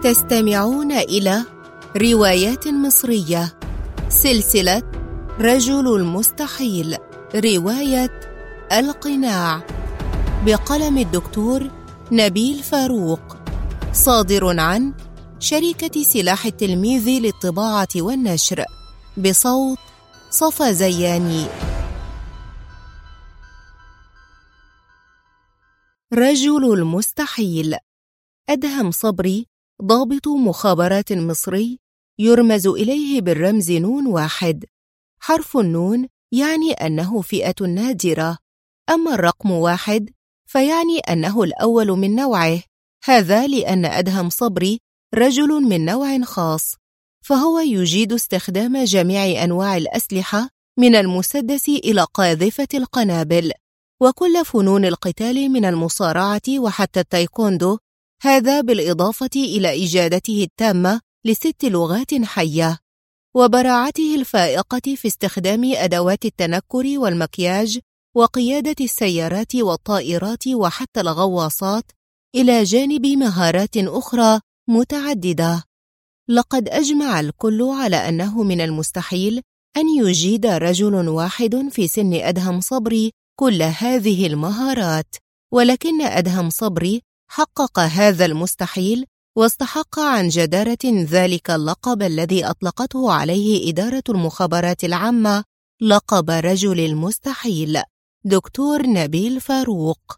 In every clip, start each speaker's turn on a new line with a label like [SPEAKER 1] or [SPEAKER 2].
[SPEAKER 1] تستمعون إلى روايات مصرية، سلسلة رجل المستحيل، رواية القناع، بقلم الدكتور نبيل فاروق، صادر عن شركة سلاح التلميذ للطباعة والنشر، بصوت صفا زياني. رجل المستحيل. أدهم صبري، ضابط مخابرات مصري، يرمز إليه بالرمز نون واحد. حرف النون يعني أنه فئة نادرة، أما الرقم واحد فيعني أنه الأول من نوعه. هذا لأن أدهم صبري رجل من نوع خاص، فهو يجيد استخدام جميع أنواع الأسلحة من المسدس إلى قاذفة القنابل، وكل فنون القتال من المصارعة وحتى التايكوندو، هذا بالإضافة إلى إجادته التامة ل6 لغات حية، وبراعته الفائقة في استخدام أدوات التنكر والمكياج وقيادة السيارات والطائرات وحتى الغواصات، إلى جانب مهارات أخرى متعددة. لقد أجمع الكل على أنه من المستحيل أن يجيد رجل واحد في سن أدهم صبري كل هذه المهارات، ولكن أدهم صبري حقق هذا المستحيل واستحق عن جدارة ذلك اللقب الذي أطلقته عليه إدارة المخابرات العامة، لقب رجل المستحيل. دكتور نبيل فاروق.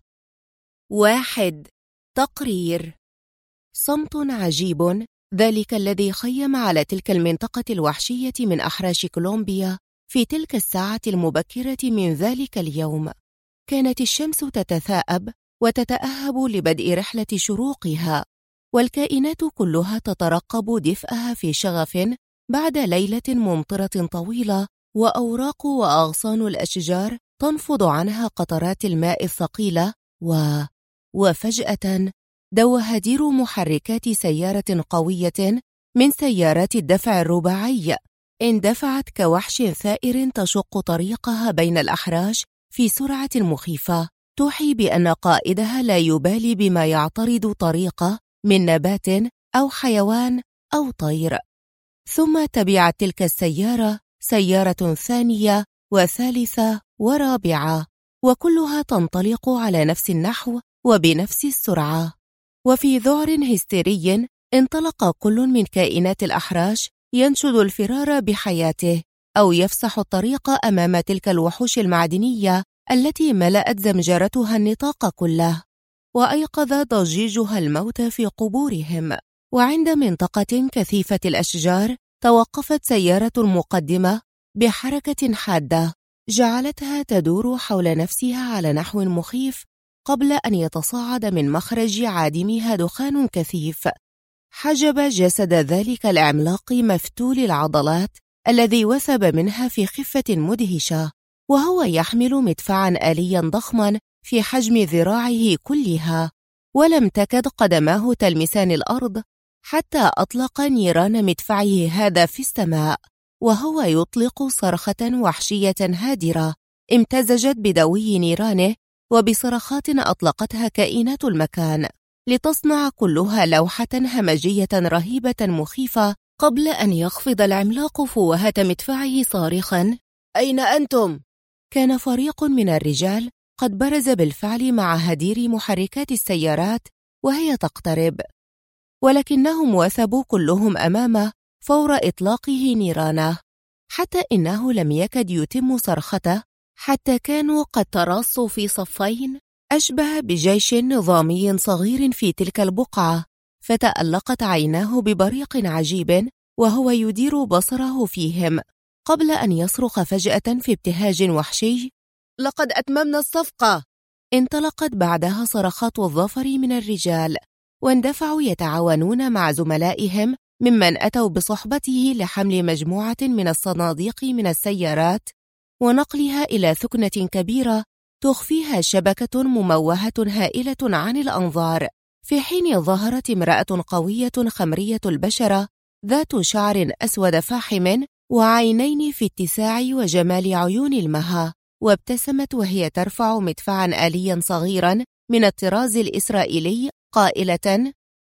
[SPEAKER 1] 1. تقرير. صمت عجيب، ذلك الذي خيم على تلك المنطقة الوحشية من أحراش كولومبيا في تلك الساعة المبكرة من ذلك اليوم. كانت الشمس تتثاءب وتتأهب لبدء رحلة شروقها، والكائنات كلها تترقب دفئها في شغف بعد ليلة ممطرة طويلة، وأوراق وأغصان الأشجار تنفض عنها قطرات الماء الثقيلة، وفجأة دوهدير محركات سيارة قوية من سيارات الدفع الرباعي اندفعت كوحش ثائر تشق طريقها بين الأحراش في سرعة مخيفة، توحي بأن قائدها لا يبالي بما يعترض طريقه من نبات أو حيوان أو طير. ثم تبعت تلك السيارة سيارة ثانية وثالثة ورابعة، وكلها تنطلق على نفس النحو وبنفس السرعة. وفي ذعر هستيري انطلق كل من كائنات الأحراش ينشد الفرار بحياته أو يفسح الطريق أمام تلك الوحوش المعدنية التي ملأت زمجرتها النطاق كله، وأيقظ ضجيجها الموت في قبورهم. وعند منطقة كثيفة الأشجار توقفت سيارة المقدمة بحركة حادة جعلتها تدور حول نفسها على نحو مخيف قبل أن يتصاعد من مخرج عادمها دخان كثيف حجب جسد ذلك العملاق مفتول العضلات الذي وثب منها في خفة مدهشة، وهو يحمل مدفعا آليا ضخما في حجم ذراعه كلها، ولم تكد قدماه تلمسان الأرض حتى أطلق نيران مدفعه هذا في السماء، وهو يطلق صرخة وحشية هادرة امتزجت بدوي نيرانه وبصرخات أطلقتها كائنات المكان، لتصنع كلها لوحة همجية رهيبة مخيفة قبل أن يخفض العملاق فوهة مدفعه صارخا: أين أنتم؟ كان فريق من الرجال قد برز بالفعل مع هدير محركات السيارات وهي تقترب، ولكنهم وثبوا كلهم أمامه فور إطلاقه نيرانه، حتى إنه لم يكد يتم صرخته حتى كانوا قد تراصوا في صفين أشبه بجيش نظامي صغير في تلك البقعة، فتألقت عيناه ببريق عجيب وهو يدير بصره فيهم قبل أن يصرخ فجأة في ابتهاج وحشي: لقد أتممنا الصفقة! انطلقت بعدها صرخات الظفر من الرجال، واندفعوا يتعاونون مع زملائهم ممن أتوا بصحبته لحمل مجموعة من الصناديق من السيارات ونقلها إلى ثكنة كبيرة تخفيها شبكة مموهة هائلة عن الأنظار، في حين ظهرت امرأة قوية خمرية البشرة ذات شعر أسود فاحم وعينين في اتساع وجمال عيون المها، وابتسمت وهي ترفع مدفعا آليا صغيرا من الطراز الإسرائيلي قائلة: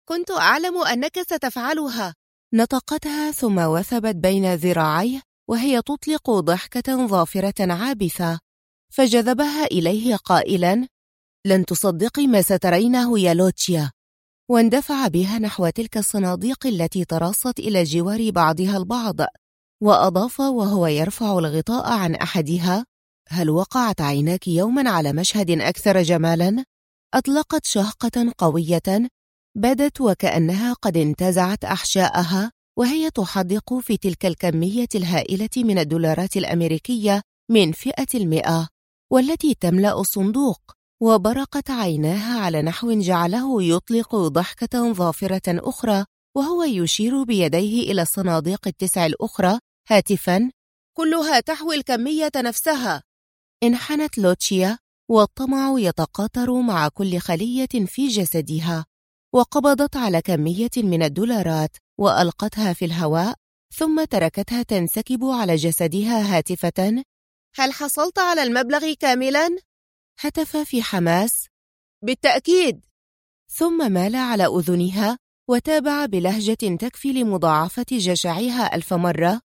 [SPEAKER 1] كنت أعلم أنك ستفعلها، نطقتها ثم وثبت بين ذراعيه وهي تطلق ضحكة ظافرة عابثة، فجذبها إليه قائلاً: لن تصدقي ما سترينه يا لوتشيا. واندفع بها نحو تلك الصناديق التي تراصت إلى جوار بعضها البعض، وأضاف وهو يرفع الغطاء عن أحدها: هل وقعت عيناك يوماً على مشهد أكثر جمالاً؟ أطلقت شهقة قوية بدت وكأنها قد انتزعت أحشاءها وهي تحدق في تلك الكمية الهائلة من الدولارات الأمريكية من فئة 100 والتي تملأ الصندوق، وبرقت عيناها على نحو جعله يطلق ضحكة ظافرة أخرى وهو يشير بيديه إلى الصناديق 9 الأخرى هاتفاً: كلها تحوي الكمية نفسها. انحنت لوتشيا والطمع يتقاطر مع كل خلية في جسدها، وقبضت على كمية من الدولارات وألقتها في الهواء، ثم تركتها تنسكب على جسدها هاتفة: هل حصلت على المبلغ كاملاً؟ هتف في حماس: بالتأكيد. ثم مال على أذنها وتابع بلهجة تكفي لمضاعفة جشعها 1000 مرة: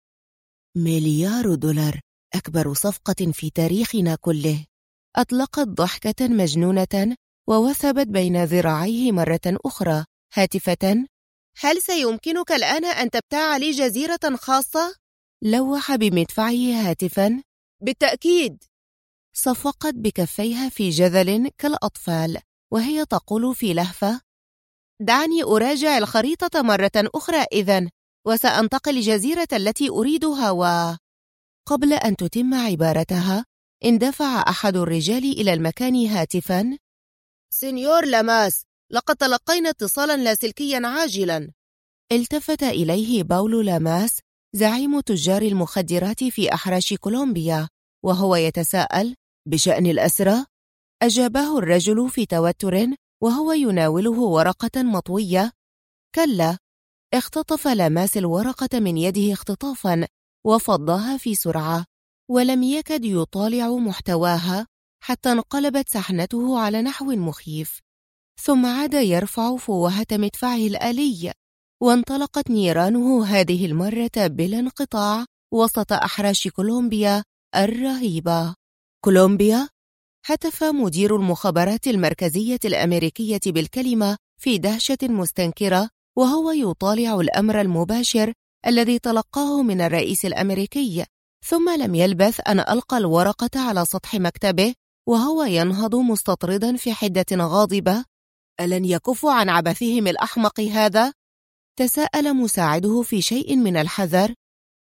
[SPEAKER 1] مليار دولار، أكبر صفقة في تاريخنا كله. أطلقت ضحكة مجنونة ووثبت بين ذراعيه مرة أخرى هاتفة: هل سيمكنك الآن أن تبتاع لي جزيرة خاصة؟ لوح بمدفعه هاتفا: بالتأكيد. صفقت بكفيها في جذل كالأطفال وهي تقول في لهفة: دعني أراجع الخريطة مرة أخرى إذن، وسأنتقل الجزيرة التي أريدها. قبل أن تتم عبارتها اندفع أحد الرجال إلى المكان هاتفا: سينيور لاماس، لقد تلقينا اتصالا لاسلكيا عاجلا. التفت إليه باولو لاماس زعيم تجار المخدرات في أحراش كولومبيا وهو يتساءل: بشأن الأسرى؟ أجابه الرجل في توتر وهو يناوله ورقة مطوية: كلا. اختطف لاماس الورقة من يده اختطافا وفضها في سرعة، ولم يكد يطالع محتواها حتى انقلبت سحنته على نحو مخيف، ثم عاد يرفع فوهة مدفعه الآلي، وانطلقت نيرانه هذه المرة بلا انقطاع وسط أحراش كولومبيا الرهيبة. كولومبيا؟ هتف مدير المخابرات المركزية الأمريكية بالكلمة في دهشة مستنكرة وهو يطالع الأمر المباشر الذي تلقاه من الرئيس الأمريكي، ثم لم يلبث أن ألقى الورقة على سطح مكتبه وهو ينهض مستطردا في حدة غاضبة: ألن يكفوا عن عبثهم الأحمق هذا؟ تساءل مساعده في شيء من الحذر: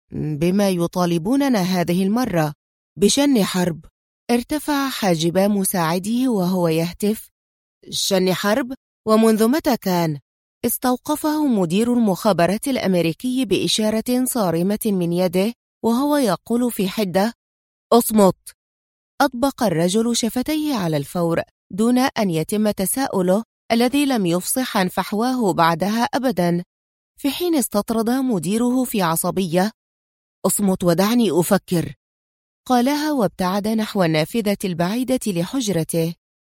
[SPEAKER 1] بما يطالبوننا هذه المرة؟ بشن حرب. ارتفع حاجبا مساعده وهو يهتف: شن حرب؟ ومنذ متى كان؟ استوقفه مدير المخابرات الأمريكي بإشارة صارمة من يده وهو يقول في حدة: اصمت. أطبق الرجل شفتيه على الفور دون أن يتم تساؤله الذي لم يفصح عن فحواه بعدها أبدا، في حين استطرد مديره في عصبية: اصمت ودعني أفكر. قالها وابتعد نحو النافذة البعيدة لحجرته،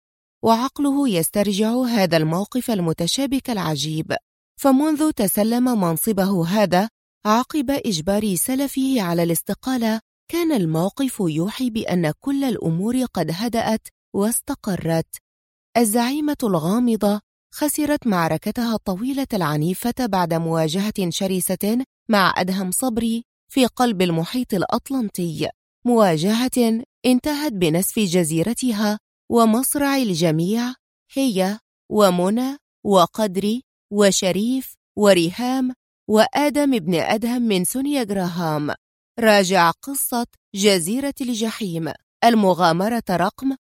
[SPEAKER 1] وعقله يسترجع هذا الموقف المتشابك العجيب، فمنذ تسلم منصبه هذا عقب إجبار سلفه على الاستقالة كان الموقف يوحي بأن كل الأمور قد هدأت واستقرت. الزعيمة الغامضة خسرت معركتها الطويلة العنيفة بعد مواجهة شرسة مع أدهم صبري في قلب المحيط الأطلنطي، مواجهة انتهت بنسف جزيرتها ومصرع الجميع، هي ومنى وقدري وشريف وريهام وآدم ابن أدهم من سونيا جراهام. راجع قصة جزيرة الجحيم، المغامرة رقم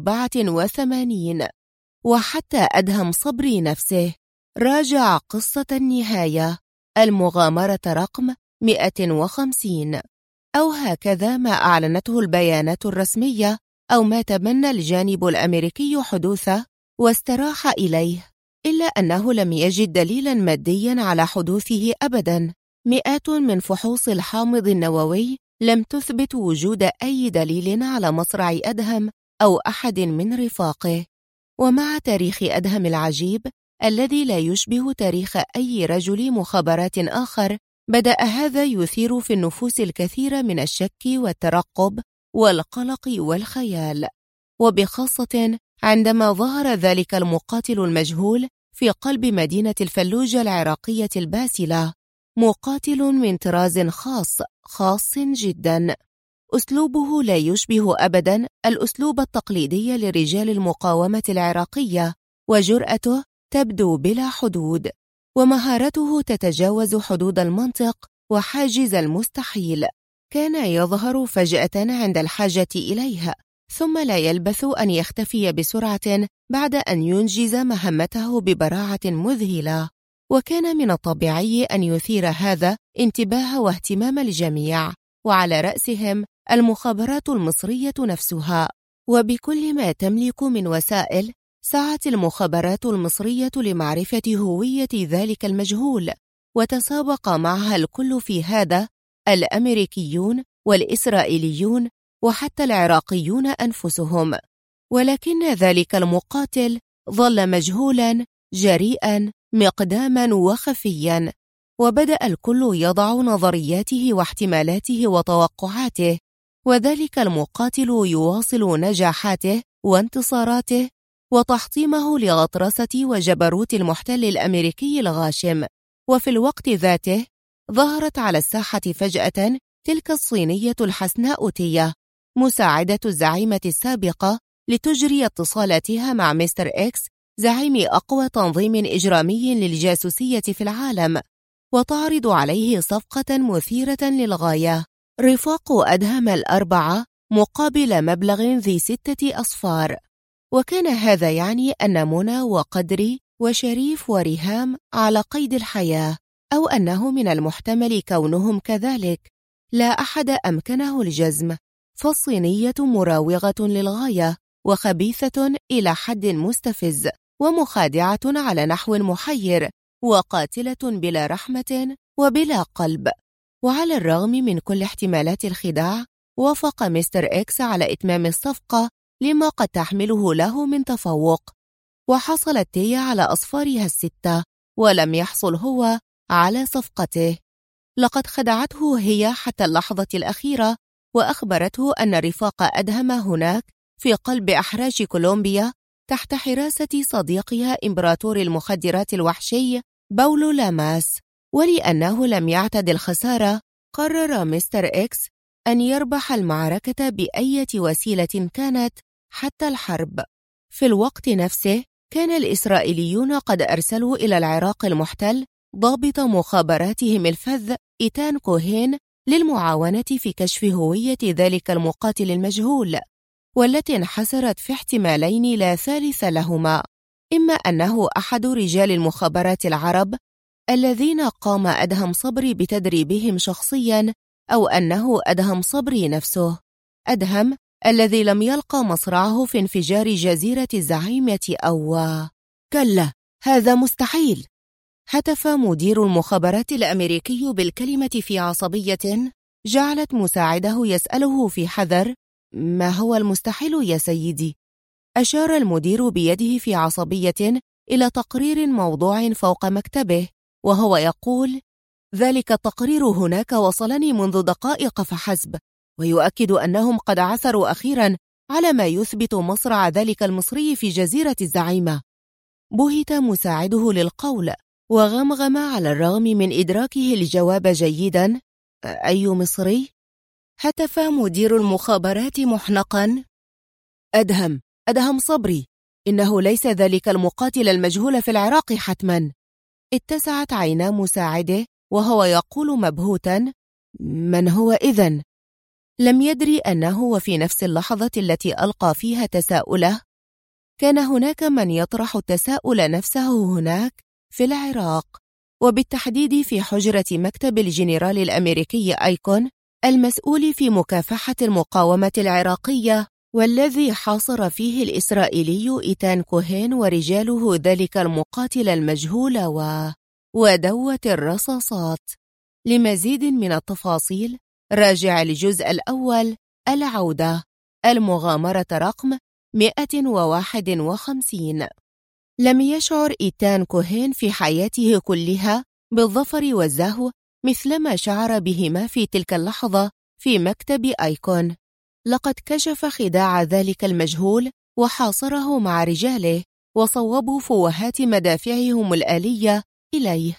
[SPEAKER 1] 84، وحتى أدهم صبري نفسه راجع قصة النهاية، المغامرة رقم 150، أو هكذا ما أعلنته البيانات الرسمية أو ما تمنى الجانب الأمريكي حدوثه واستراح إليه، إلا أنه لم يجد دليلا ماديا على حدوثه أبدا. مئات من فحوص الحامض النووي لم تثبت وجود أي دليل على مصرع أدهم أو أحد من رفاقه. ومع تاريخ أدهم العجيب الذي لا يشبه تاريخ أي رجل مخابرات آخر، بدأ هذا يثير في النفوس الكثير من الشك والترقب والقلق والخيال، وبخاصة عندما ظهر ذلك المقاتل المجهول في قلب مدينة الفلوجة العراقية الباسلة، مقاتل من طراز خاص جدا. أسلوبه لا يشبه أبدا الأسلوب التقليدي لرجال المقاومة العراقية، وجرأته تبدو بلا حدود، ومهارته تتجاوز حدود المنطق وحاجز المستحيل. كان يظهر فجأة عند الحاجة إليها، ثم لا يلبث أن يختفي بسرعة بعد أن ينجز مهمته ببراعة مذهلة. وكان من الطبيعي أن يثير هذا انتباه واهتمام الجميع، وعلى رأسهم المخابرات المصرية نفسها. وبكل ما تملك من وسائل، سعت المخابرات المصرية لمعرفة هوية ذلك المجهول، وتسابق معها الكل في هذا، الأمريكيون والإسرائيليون وحتى العراقيون أنفسهم. ولكن ذلك المقاتل ظل مجهولاً، جريئاً، مقداماً وخفياً، وبدأ الكل يضع نظرياته واحتمالاته وتوقعاته، وذلك المقاتل يواصل نجاحاته وانتصاراته وتحطيمه لغطرسة وجبروت المحتل الأمريكي الغاشم. وفي الوقت ذاته ظهرت على الساحة فجأة تلك الصينية الحسناء تية، مساعدة الزعيمة السابقة، لتجري اتصالاتها مع مستر إكس، زعيم أقوى تنظيم إجرامي للجاسوسية في العالم، وتعرض عليه صفقة مثيرة للغاية، رفاق أدهم الأربعة مقابل مبلغ ذي 6 أصفار. وكان هذا يعني أن منى وقدري وشريف وريهام على قيد الحياة، أو أنه من المحتمل كونهم كذلك، لا أحد أمكنه الجزم، فالصينية مراوغة للغاية، وخبيثة إلى حد مستفز، ومخادعة على نحو محير، وقاتلة بلا رحمة وبلا قلب. وعلى الرغم من كل احتمالات الخداع، وافق مستر إكس على إتمام الصفقة لما قد تحمله له من تفوق، وحصلت تيا على أصفارها 6، ولم يحصل هو على صفقته. لقد خدعته هي حتى اللحظة الأخيرة، وأخبرته أن رفاق أدهم هناك في قلب أحراش كولومبيا تحت حراسة صديقها إمبراطور المخدرات الوحشي باولو لاماس. ولأنه لم يعتد الخسارة، قرر مستر إكس أن يربح المعركة بأي وسيلة كانت، حتى الحرب. في الوقت نفسه كان الإسرائيليون قد أرسلوا إلى العراق المحتل ضابط مخابراتهم الفذ إيتان كوهين للمعاونة في كشف هوية ذلك المقاتل المجهول، والتي انحسرت في احتمالين لا ثالث لهما: إما أنه أحد رجال المخابرات العرب الذين قام أدهم صبري بتدريبهم شخصياً، أو أنه أدهم صبري نفسه، أدهم الذي لم يلقى مصرعه في انفجار جزيرة الزعيمة كلا، هذا مستحيل. هتف مدير المخابرات الأمريكي بالكلمة في عصبية جعلت مساعده يسأله في حذر: ما هو المستحيل يا سيدي؟ أشار المدير بيده في عصبية إلى تقرير موضوع فوق مكتبه، وهو يقول: ذلك التقرير هناك وصلني منذ دقائق فحسب، ويؤكد أنهم قد عثروا أخيرا على ما يثبت مصرع ذلك المصري في جزيرة الزعيمة. بهت مساعده للقول، وغمغم على الرغم من إدراكه الجواب جيدا: أي مصري؟ هتف مدير المخابرات محنقا: أدهم صبري، إنه ليس ذلك المقاتل المجهول في العراق حتما. اتسعت عينا مساعده وهو يقول مبهوتا: من هو إذن؟ لم يدري أنه وفي نفس اللحظة التي ألقى فيها تساؤله، كان هناك من يطرح التساؤل نفسه هناك في العراق، وبالتحديد في حجرة مكتب الجنرال الأمريكي أيكون المسؤول في مكافحة المقاومة العراقية، والذي حاصر فيه الإسرائيلي إيتان كوهين ورجاله ذلك المقاتل المجهول ودوة الرصاصات. لمزيد من التفاصيل راجع الجزء الأول، العودة، المغامرة رقم 151. لم يشعر إيتان كوهين في حياته كلها بالظفر والزهو مثلما شعر بهما في تلك اللحظة في مكتب آيكون. لقد كشف خداع ذلك المجهول وحاصره مع رجاله وصوبوا فوهات مدافعهم الآلية إليه.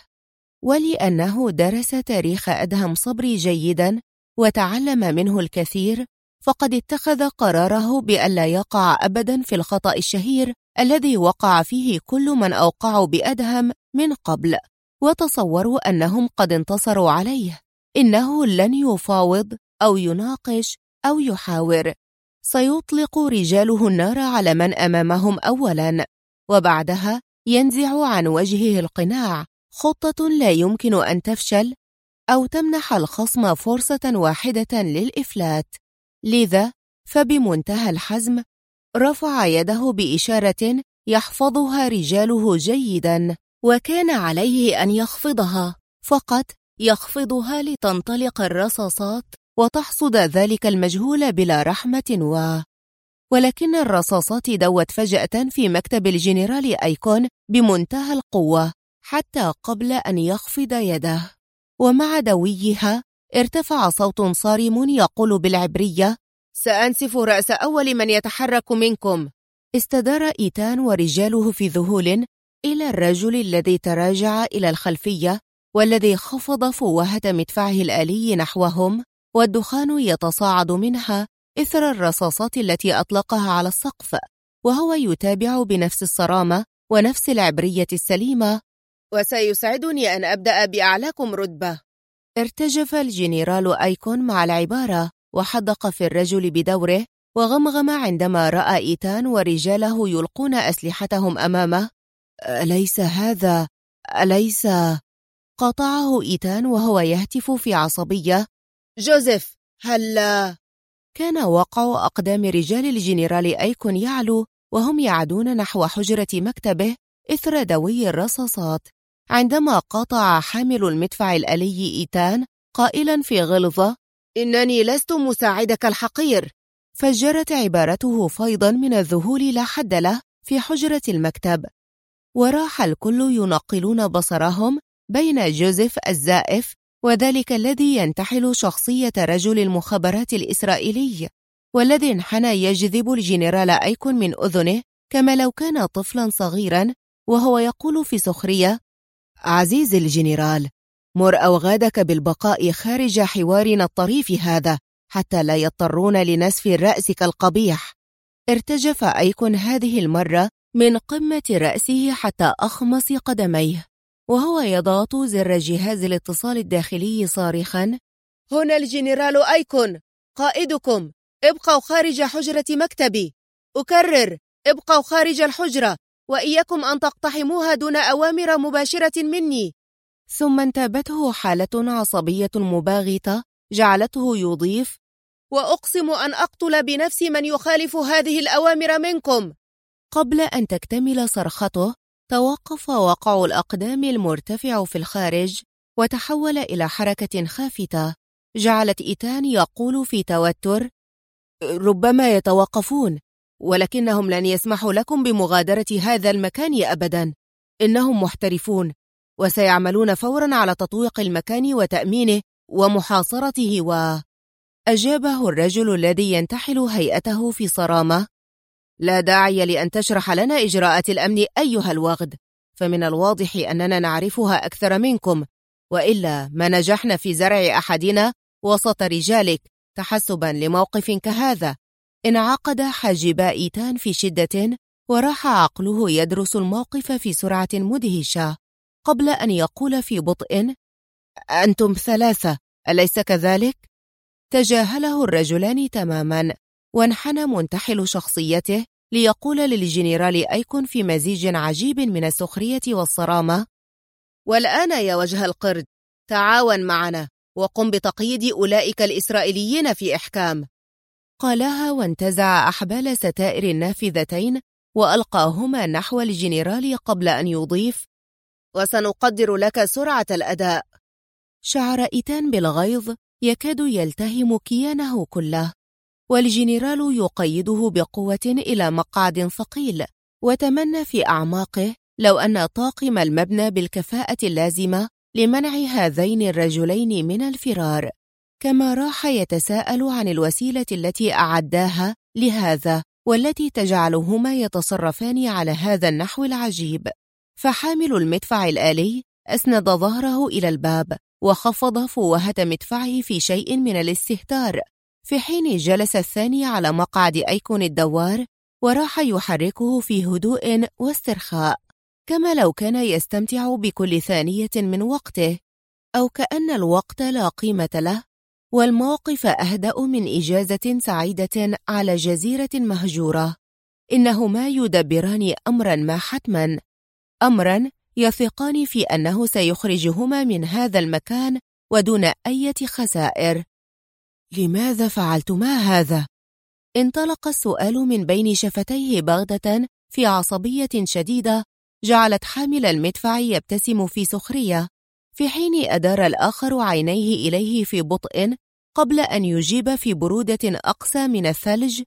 [SPEAKER 1] ولأنه درس تاريخ أدهم صبري جيداً وتعلم منه الكثير، فقد اتخذ قراره بألا يقع أبداً في الخطأ الشهير الذي وقع فيه كل من أوقعوا بأدهم من قبل وتصوروا أنهم قد انتصروا عليه. إنه لن يفاوض أو يناقش أو يحاور، سيطلق رجاله النار على من أمامهم أولاً، وبعدها ينزع عن وجهه القناع. خطة لا يمكن أن تفشل أو تمنح الخصم فرصة واحدة للإفلات. لذا فبمنتهى الحزم رفع يده بإشارة يحفظها رجاله جيداً، وكان عليه أن يخفضها، فقط يخفضها لتنطلق الرصاصات وتحصد ذلك المجهول بلا رحمة. ولكن الرصاصات دوت فجأة في مكتب الجنرال آيكون بمنتهى القوة حتى قبل أن يخفض يده، ومع دويها ارتفع صوت صارم يقول بالعبرية: سأنسف رأس أول من يتحرك منكم. استدار إيتان ورجاله في ذهول إلى الرجل الذي تراجع إلى الخلفية والذي خفض فوهة مدفعه الآلي نحوهم، والدخان يتصاعد منها إثر الرصاصات التي أطلقها على السقف، وهو يتابع بنفس الصرامة ونفس العبرية السليمة: وسيسعدني أن أبدأ بأعلاكم رتبة. ارتجف الجنرال آيكون مع العبارة وحدق في الرجل بدوره، وغمغم عندما رأى إيتان ورجاله يلقون أسلحتهم أمامه: أليس هذا؟ أليس؟ قاطعه إيتان وهو يهتف في عصبية: جوزيف، هلا؟ كان وقع أقدام رجال الجنرال آيكون يعلو وهم يعدون نحو حجرة مكتبه إثر دوي الرصاصات، عندما قاطع حامل المدفع الآلي إيتان قائلا في غلظة: إنني لست مساعدك الحقير. فجرت عبارته فيضا من الذهول لا حد له في حجرة المكتب، وراح الكل ينقلون بصرهم بين جوزيف الزائف وذلك الذي ينتحل شخصية رجل المخابرات الإسرائيلي، والذي انحنى يجذب الجنرال آيكون من أذنه كما لو كان طفلا صغيرا، وهو يقول في سخرية: عزيزي الجنرال، مر أوغادك بالبقاء خارج حوارنا الطريف هذا حتى لا يضطرون لنسف رأسك القبيح. ارتجف آيكون هذه المرة من قمة رأسه حتى أخمص قدميه، وهو يضغط زر جهاز الاتصال الداخلي صارخا: هنا الجنرال آيكون، قائدكم، ابقوا خارج حجرة مكتبي. أكرر، ابقوا خارج الحجرة، وإياكم أن تقتحموها دون أوامر مباشرة مني. ثم انتابته حالة عصبية مباغتة جعلته يضيف: وأقسم أن أقتل بنفسي من يخالف هذه الأوامر منكم. قبل أن تكتمل صرخته توقف وقع الأقدام المرتفع في الخارج وتحول إلى حركة خافتة جعلت إيتان يقول في توتر: ربما يتوقفون، ولكنهم لن يسمحوا لكم بمغادرة هذا المكان أبدا. إنهم محترفون وسيعملون فورا على تطويق المكان وتأمينه ومحاصرته. أجابه الرجل الذي ينتحل هيئته في صرامة: لا داعي لأن تشرح لنا إجراءات الأمن أيها الوغد، فمن الواضح أننا نعرفها أكثر منكم، وإلا ما نجحنا في زرع أحدنا وسط رجالك تحسبا لموقف كهذا. انعقد حاجبا إيتان في شدة وراح عقله يدرس الموقف في سرعة مدهشة قبل أن يقول في بطء: أنتم ثلاثة، أليس كذلك؟ تجاهله الرجلان تماما، وانحنى منتحل شخصيته ليقول للجنرال آيكون في مزيج عجيب من السخرية والصرامة: والآن يا وجه القرد، تعاون معنا وقم بتقييد أولئك الإسرائيليين في إحكام. قالها وانتزع أحبال ستائر النافذتين وألقاهما نحو الجنرال قبل أن يضيف: وسنقدر لك سرعة الأداء. شعر إيتان بالغيظ يكاد يلتهم كيانه كله، والجنرال يقيده بقوة إلى مقعد ثقيل وتمنى في أعماقه لو أن طاقم المبنى بالكفاءة اللازمة لمنع هذين الرجلين من الفرار، كما راح يتساءل عن الوسيلة التي أعداها لهذا والتي تجعلهما يتصرفان على هذا النحو العجيب. فحامل المدفع الآلي أسند ظهره إلى الباب وخفض فوهة مدفعه في شيء من الاستهتار، في حين جلس الثاني على مقعد أيقون الدوار وراح يحركه في هدوء واسترخاء، كما لو كان يستمتع بكل ثانية من وقته، أو كأن الوقت لا قيمة له والموقف أهدأ من إجازة سعيدة على جزيرة مهجورة. إنهما يدبران أمرا ما حتما، أمرا يثقان في أنه سيخرجهما من هذا المكان ودون أي خسائر. لماذا فعلتما هذا؟ انطلق السؤال من بين شفتيه بغتة في عصبية شديدة جعلت حامل المدفع يبتسم في سخرية، في حين أدار الآخر عينيه إليه في بطء قبل أن يجيب في برودة أقسى من الثلج: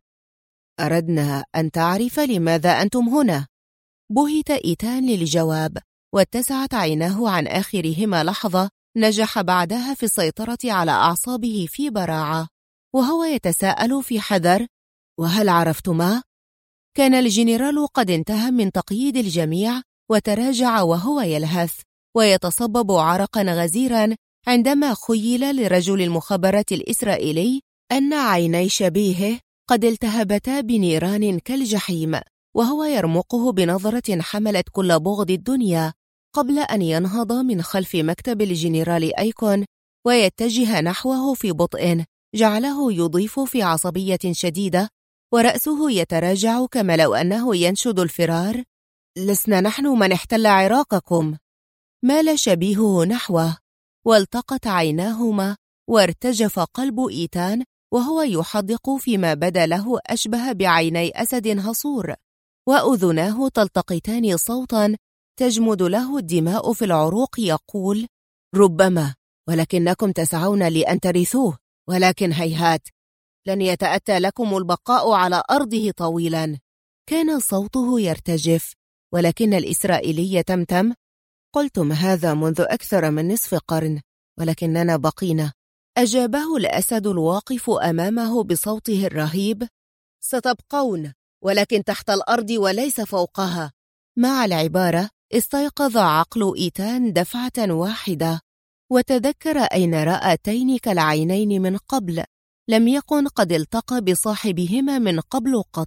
[SPEAKER 1] أردنا أن تعرف لماذا أنتم هنا. بهت إيتان للجواب، واتسعت عيناه عن آخرهما لحظة نجح بعدها في السيطرة على أعصابه في براعة، وهو يتساءل في حذر: وهل عرفتما؟ كان الجنرال قد انتهى من تقييد الجميع وتراجع وهو يلهث ويتصبب عرقا غزيرا عندما خيل لرجل المخابرات الإسرائيلي أن عيني شبيهه قد التهبتا بنيران كالجحيم، وهو يرمقه بنظرة حملت كل بغض الدنيا قبل أن ينهض من خلف مكتب الجنرال أيكون ويتجه نحوه في بطء جعله يضيف في عصبية شديدة ورأسه يتراجع كما لو أنه ينشد الفرار: لسنا نحن من احتل عراقكم. مال شبيهه نحوه والتقت عيناهما وارتجف قلب إيتان وهو يحدق فيما بدا له أشبه بعيني أسد هصور، وأذناه تلتقطان صوتا تجمد له الدماء في العروق يقول: ربما، ولكنكم تسعون لأن ترثوه، ولكن هيهات، لن يتأتى لكم البقاء على أرضه طويلا. كان صوته يرتجف، ولكن الإسرائيلي تمتم: قلتم هذا منذ أكثر من نصف قرن، ولكننا بقينا. أجابه الأسد الواقف أمامه بصوته الرهيب: ستبقون، ولكن تحت الأرض وليس فوقها. مع العبارة استيقظ عقل إيتان دفعة واحدة، وتذكر أين رأى تينك العينين من قبل. لم يكن قد التقى بصاحبهما من قبل قط،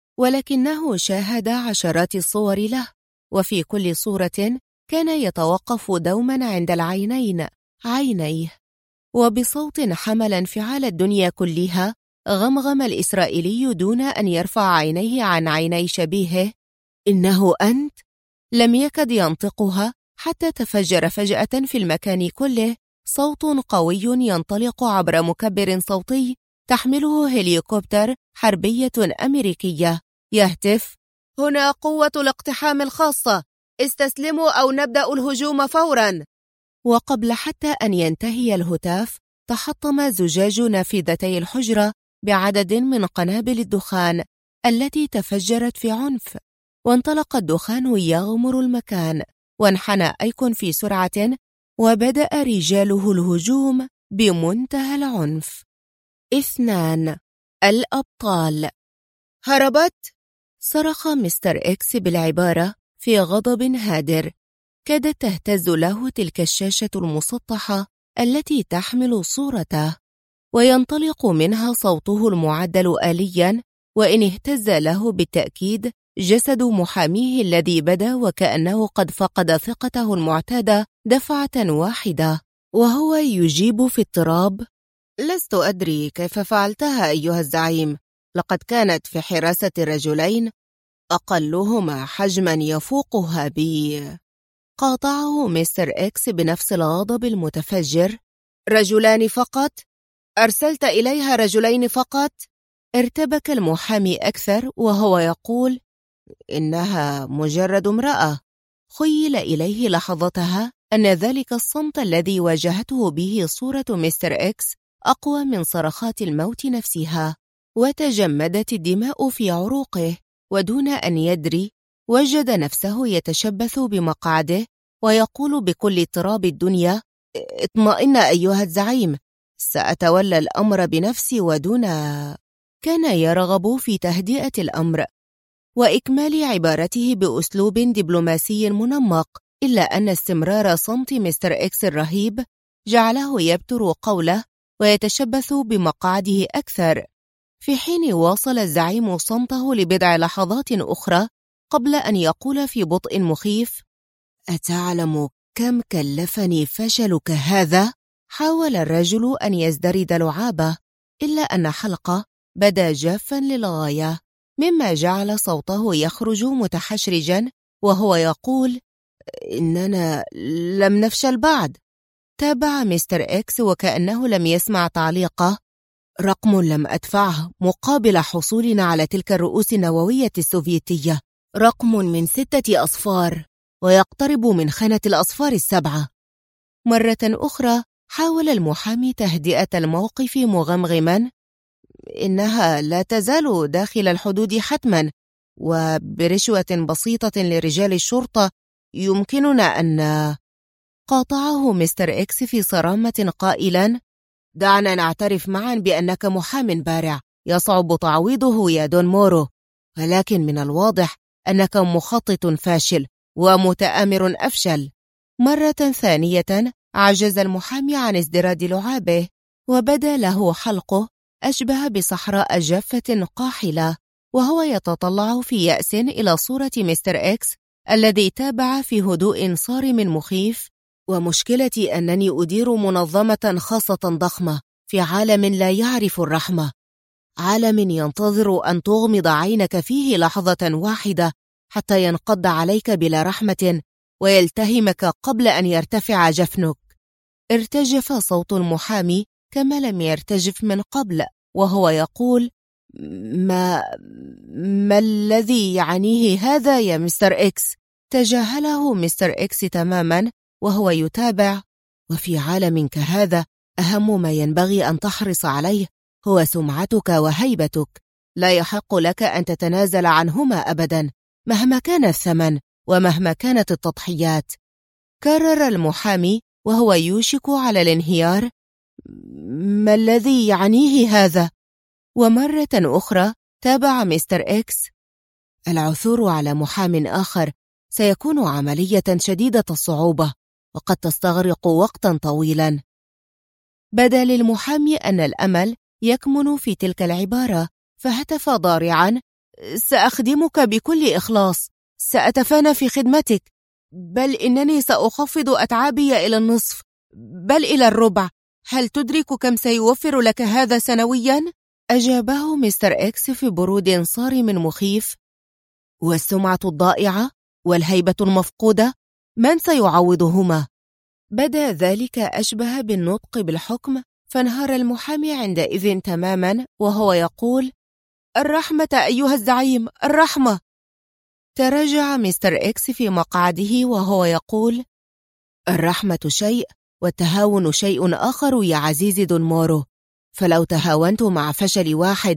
[SPEAKER 1] ولكنه شاهد عشرات الصور له، وفي كل صورة كان يتوقف دوما عند العينين، عينيه. وبصوت حمل انفعال الدنيا كلها غمغم الإسرائيلي دون أن يرفع عينيه عن عيني شبيهه: إنه أنت؟ لم يكد ينطقها حتى تفجر فجأة في المكان كله صوت قوي ينطلق عبر مكبر صوتي تحمله هليكوبتر حربية أمريكية يهتف: هنا قوة الاقتحام الخاصة، استسلموا أو نبدأ الهجوم فورا. وقبل حتى أن ينتهي الهتاف تحطم زجاج نافذتي الحجرة بعدد من قنابل الدخان التي تفجرت في عنف، وانطلق الدخان يغمر المكان، وانحنى أيكون في سرعة وبدأ رجاله الهجوم بمنتهى العنف. 2. الأبطال. هربت! صرخ مستر إكس بالعبارة في غضب هادر، كادت تهتز له تلك الشاشة المسطحة التي تحمل صورته، وينطلق منها صوته المعدل آليا، وإن اهتز له بالتأكيد جسد محاميه الذي بدا وكأنه قد فقد ثقته المعتادة دفعة واحدة، وهو يجيب في اضطراب: لست أدري كيف فعلتها أيها الزعيم، لقد كانت في حراسة رجلين أقلهما حجما يفوقها بي. قاطعه مستر إكس بنفس الغضب المتفجر: رجلان فقط؟ أرسلت إليها رجلين فقط؟ ارتبك المحامي أكثر وهو يقول: إنها مجرد امرأة. خيل إليه لحظتها أن ذلك الصمت الذي واجهته به صورة مستر إكس أقوى من صرخات الموت نفسها، وتجمدت الدماء في عروقه، ودون أن يدري وجد نفسه يتشبث بمقعده ويقول بكل اضطراب الدنيا: اطمئن أيها الزعيم، سأتولى الأمر بنفسي ودون. كان يرغب في تهدئة الأمر وإكمال عبارته بأسلوب دبلوماسي منمق، إلا أن استمرار صمت مستر إكس الرهيب جعله يبتر قوله ويتشبث بمقعده أكثر، في حين واصل الزعيم صمته لبضع لحظات أخرى قبل أن يقول في بطء مخيف: أتعلم كم كلفني فشلك هذا؟ حاول الرجل أن يزدرد لعابه، إلا أن حلقه بدا جافا للغاية، مما جعل صوته يخرج متحشرجا وهو يقول: إننا لم نفشل بعد. تابع مستر إكس وكأنه لم يسمع تعليقه: رقم لم أدفعه مقابل حصولنا على تلك الرؤوس النووية السوفيتية، رقم من 6 أصفار ويقترب من خانة الأصفار 7. مرة أخرى حاول المحامي تهدئة الموقف مغمغما: إنها لا تزال داخل الحدود حتما، وبرشوة بسيطة لرجال الشرطة يمكننا أن. قاطعه مستر إكس في صرامة قائلا: دعنا نعترف معا بأنك محام بارع يصعب تعويضه يا دون مورو، ولكن من الواضح أنك مخطط فاشل ومتآمر أفشل. مرة ثانية عجز المحامي عن ازدراد لعابه، وبدا له حلقه أشبه بصحراء جافة قاحلة، وهو يتطلع في يأس إلى صورة مستر إكس الذي تابع في هدوء صارم مخيف: ومشكلتي أنني أدير منظمة خاصة ضخمة في عالم لا يعرف الرحمة، عالم ينتظر أن تغمض عينك فيه لحظة واحدة حتى ينقض عليك بلا رحمة ويلتهمك قبل أن يرتفع جفنك. ارتجف صوت المحامي كما لم يرتجف من قبل وهو يقول: ما الذي يعنيه هذا يا مستر إكس؟ تجاهله مستر إكس تماما وهو يتابع: وفي عالم كهذا أهم ما ينبغي أن تحرص عليه هو سمعتك وهيبتك، لا يحق لك أن تتنازل عنهما أبدا مهما كان الثمن ومهما كانت التضحيات. كرر المحامي وهو يوشك على الانهيار: ما الذي يعنيه هذا؟ ومرة أخرى تابع مستر إكس: العثور على محام آخر سيكون عملية شديدة الصعوبة وقد تستغرق وقتا طويلا. بدا للمحامي أن الأمل يكمن في تلك العبارة، فهتف ضارعا: سأخدمك بكل إخلاص، سأتفانى في خدمتك، بل إنني سأخفض أتعابي إلى النصف بل إلى الربع. هل تدرك كم سيوفر لك هذا سنويا؟ أجابه مستر إكس في برود صارم مخيف: والسمعة الضائعة والهيبة المفقودة من سيعوضهما؟ بدا ذلك أشبه بالنطق بالحكم، فانهار المحامي عندئذ تماما وهو يقول: الرحمة أيها الزعيم، الرحمة. تراجع مستر إكس في مقعده وهو يقول: الرحمة شيء والتهاون شيء آخر يا عزيزي دون مورو، فلو تهاونت مع فشل واحد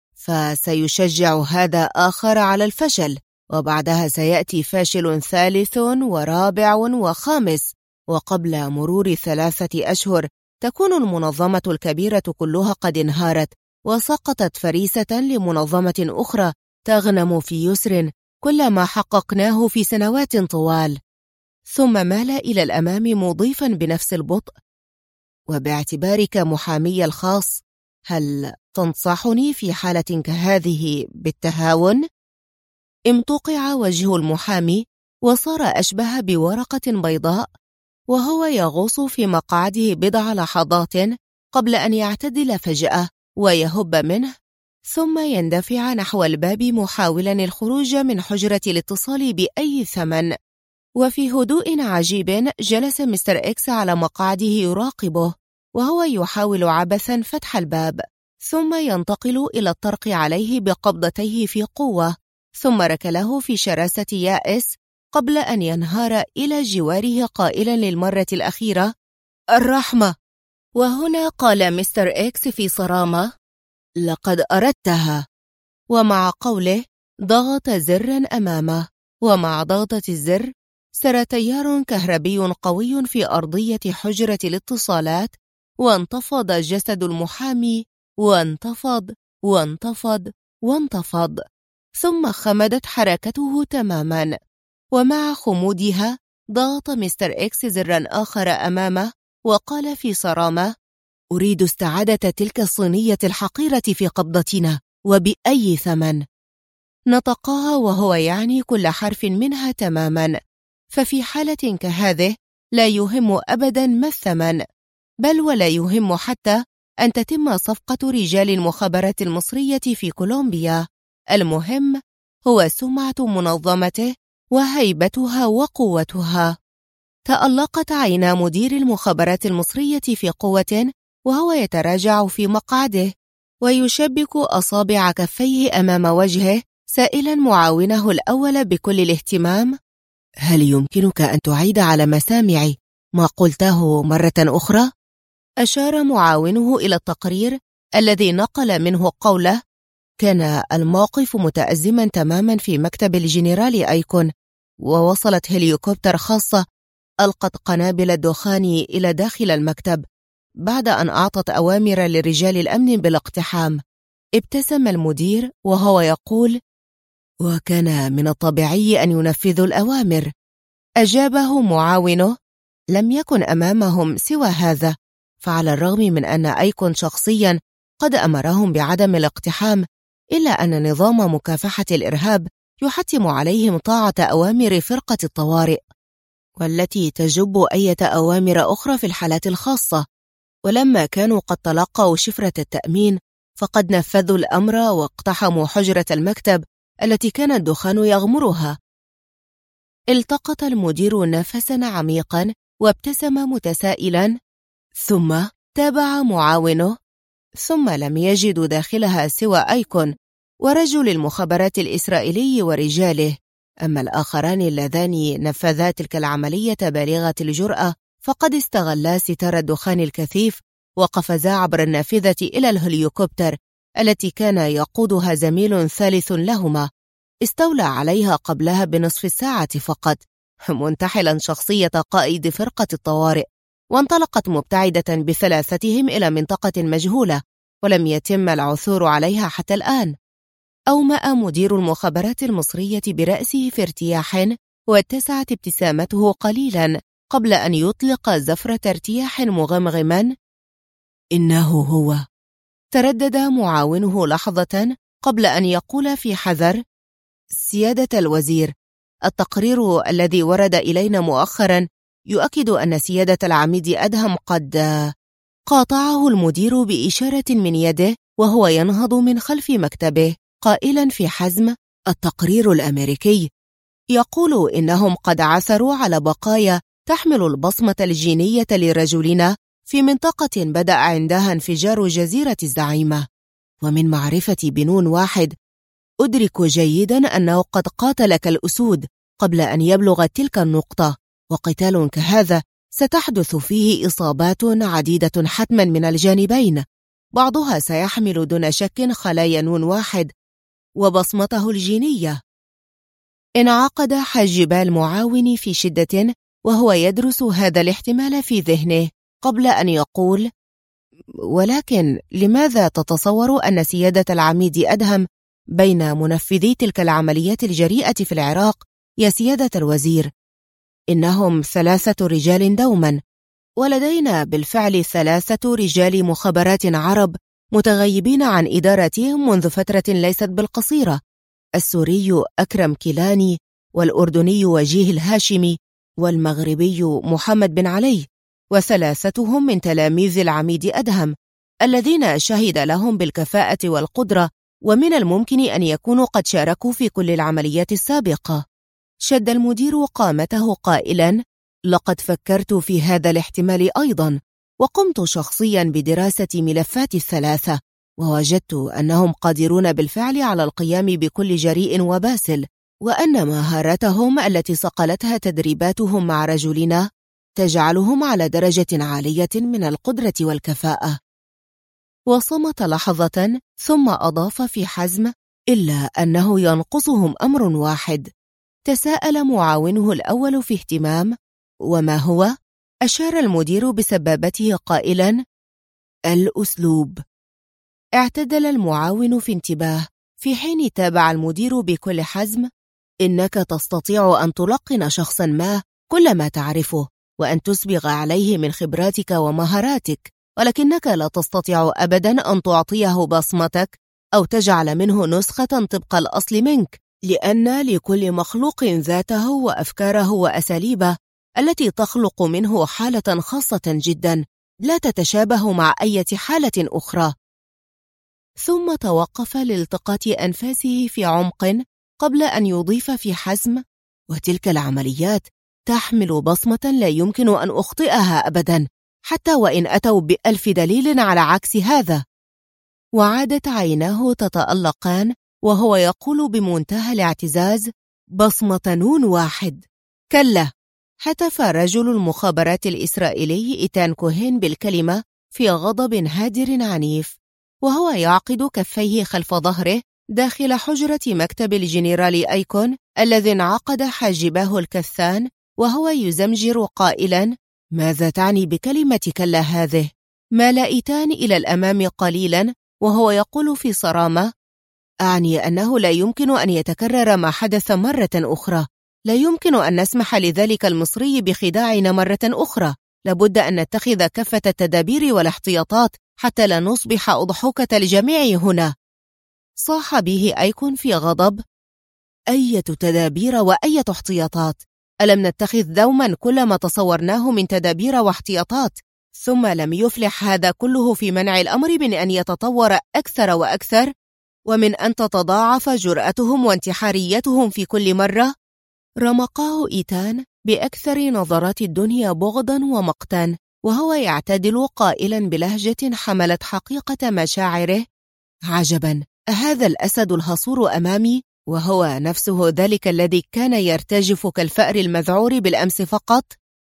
[SPEAKER 1] فسيشجع هذا آخر على الفشل، وبعدها سيأتي فاشل ثالث ورابع وخامس، وقبل مرور 3 أشهر تكون المنظمة الكبيرة كلها قد انهارت وسقطت فريسة لمنظمة أخرى تغنم في يسر كل ما حققناه في سنوات طوال. ثم مال إلى الأمام مضيفا بنفس البطء: وباعتبارك محامي الخاص، هل تنصحني في حالة كهذه بالتهاون؟ امتقع وجه المحامي وصار أشبه بورقة بيضاء وهو يغوص في مقعده بضع لحظات قبل أن يعتدل فجأة ويهب منه، ثم يندفع نحو الباب محاولا الخروج من حجرة الاتصال بأي ثمن. وفي هدوء عجيب جلس مستر إكس على مقعده يراقبه وهو يحاول عبثا فتح الباب، ثم ينتقل إلى الطرق عليه بقبضتيه في قوة، ثم ركله في شراسة يائس قبل أن ينهار إلى جواره قائلا للمرة الأخيرة: الرحمة. وهنا قال مستر إكس في صرامة: لقد أردتها. ومع قوله ضغط زرا أمامه ومع ضغطة الزر سرى تيار كهربي قوي في أرضية حجرة الاتصالات، وانتفض جسد المحامي، وانتفض وانتفض وانتفض، ثم خمدت حركته تماما. ومع خمودها ضغط مستر إكس زرا آخر أمامه وقال في صرامة: أريد استعادة تلك الصينية الحقيرة في قبضتنا وبأي ثمن. نطقها وهو يعني كل حرف منها تماما، ففي حالة كهذه لا يهم أبدا ما الثمن، بل ولا يهم حتى أن تتم صفقة رجال المخابرات المصرية في كولومبيا. المهم هو سمعة منظمته وهيبتها وقوتها. تألقت عينا مدير المخابرات المصرية في قوة وهو يتراجع في مقعده ويشبك أصابع كفيه أمام وجهه، سائلا معاونه الأول بكل الاهتمام: هل يمكنك أن تعيد على مسامعي ما قلته مرة أخرى؟ أشار معاونه إلى التقرير الذي نقل منه قوله: كان الموقف متأزما تماما في مكتب الجنرال أيكون، ووصلت هليكوبتر خاصة ألقت قنابل الدخان إلى داخل المكتب بعد أن أعطت أوامر لرجال الأمن بالاقتحام. ابتسم المدير وهو يقول: وكان من الطبيعي أن ينفذوا الأوامر. أجابه معاونه: لم يكن أمامهم سوى هذا، فعلى الرغم من أن أيكون شخصيا قد أمرهم بعدم الاقتحام، إلا أن نظام مكافحة الإرهاب يحتم عليهم طاعة أوامر فرقة الطوارئ، والتي تجب أي أوامر أخرى في الحالات الخاصة. ولما كانوا قد تلقوا شفرة التأمين فقد نفذوا الأمر واقتحموا حجرة المكتب التي كان الدخان يغمرها. التقط المدير نفسا عميقا وابتسم متسائلا، ثم تابع معاونه: ثم لم يجدوا داخلها سوى أيكون ورجل المخابرات الإسرائيلي ورجاله. أما الآخران اللذان نفذا تلك العملية بالغة الجرأة فقد استغلا ستار الدخان الكثيف وقفزا عبر النافذة إلى الهليكوبتر التي كان يقودها زميل ثالث لهما، استولى عليها قبلها بنصف الساعة فقط، منتحلا شخصية قائد فرقة الطوارئ، وانطلقت مبتعدة بثلاثتهم إلى منطقة مجهولة ولم يتم العثور عليها حتى الآن. أومأ مدير المخابرات المصرية برأسه في ارتياح، واتسعت ابتسامته قليلا قبل أن يطلق زفرة ارتياح مغمغما: إنه هو. تردد معاونه لحظة قبل أن يقول في حذر: سيادة الوزير، التقرير الذي ورد إلينا مؤخرا يؤكد أن سيادة العميد أدهم قد... قاطعه المدير بإشارة من يده وهو ينهض من خلف مكتبه قائلا في حزم: التقرير الأمريكي يقول إنهم قد عثروا على بقايا تحمل البصمة الجينية لرجلنا في منطقة بدأ عندها انفجار جزيرة الزعيمة، ومن معرفة بنون واحد أدرك جيدا أنه قد قاتل كالأسود قبل أن يبلغ تلك النقطة، وقتال كهذا ستحدث فيه إصابات عديدة حتما من الجانبين، بعضها سيحمل دون شك خلايا نون واحد وبصمته الجينية. انعقد حاجبا المعاون في شدة وهو يدرس هذا الاحتمال في ذهنه قبل أن يقول: ولكن لماذا تتصور أن سيادة العميد أدهم بين منفذي تلك العمليات الجريئة في العراق يا سيادة الوزير؟ إنهم 3 رجال دوما، ولدينا بالفعل 3 رجال مخابرات عرب متغيبين عن إدارتهم منذ فترة ليست بالقصيرة: السوري أكرم كيلاني، والأردني وجيه الهاشمي، والمغربي محمد بن علي، و3 من تلاميذ العميد أدهم الذين شهد لهم بالكفاءة والقدرة، ومن الممكن أن يكونوا قد شاركوا في كل العمليات السابقة. شد المدير قامته قائلا: لقد فكرت في هذا الاحتمال أيضا، وقمت شخصيا بدراسة ملفات ال3، ووجدت أنهم قادرون بالفعل على القيام بكل جريء وباسل، وأن مهارتهم التي صقلتها تدريباتهم مع رجلنا تجعلهم على درجة عالية من القدرة والكفاءة. وصمت لحظة ثم أضاف في حزم: إلا أنه ينقصهم أمر واحد، تساءل معاونه الأول في اهتمام: وما هو؟ أشار المدير بسبابته قائلا: الأسلوب. اعتدل المعاون في انتباه، في حين تابع المدير بكل حزم: إنك تستطيع أن تلقن شخصا ما كل ما تعرفه وأن تسبغ عليه من خبراتك ومهاراتك، ولكنك لا تستطيع أبدا أن تعطيه بصمتك أو تجعل منه نسخة طبق الأصل منك، لأن لكل مخلوق ذاته وأفكاره وأساليبه التي تخلق منه حالة خاصة جدا لا تتشابه مع أي حالة أخرى. ثم توقف لالتقاط أنفاسه في عمق قبل أن يضيف في حزم: وتلك العمليات تحمل بصمة لا يمكن أن أخطئها أبدا، حتى وإن أتوا ب1000 دليل على عكس هذا. وعادت عيناه تتألقان وهو يقول بمنتهى الاعتزاز: بصمة نون واحد. كلا، هتف رجل المخابرات الإسرائيلي إيتان كوهين بالكلمة في غضب هادر عنيف، وهو يعقد كفيه خلف ظهره داخل حجرة مكتب الجنرال أيكون الذي انعقد حاجباه الكثان، وهو يزمجر قائلا: ماذا تعني بكلمة كلا هذه؟ مال إيتان إلى الأمام قليلا وهو يقول في صرامة: أعني أنه لا يمكن أن يتكرر ما حدث مرة أخرى، لا يمكن أن نسمح لذلك المصري بخداعنا مرة أخرى، لابد أن نتخذ كافة التدابير والاحتياطات حتى لا نصبح أضحوكة الجميع هنا. صاح به أيكون في غضب: أية تدابير وأية احتياطات؟ ألم نتخذ دوما كل ما تصورناه من تدابير واحتياطات؟ ثم لم يفلح هذا كله في منع الأمر من أن يتطور أكثر وأكثر، ومن أن تتضاعف جرأتهم وانتحاريتهم في كل مرة. رمقاه إيتان بأكثر نظرات الدنيا بغضا ومقتا، وهو يعتدل قائلا بلهجة حملت حقيقة مشاعره: عجبا، أهذا الأسد الهصور أمامي وهو نفسه ذلك الذي كان يرتجف كالفأر المذعور بالأمس فقط؟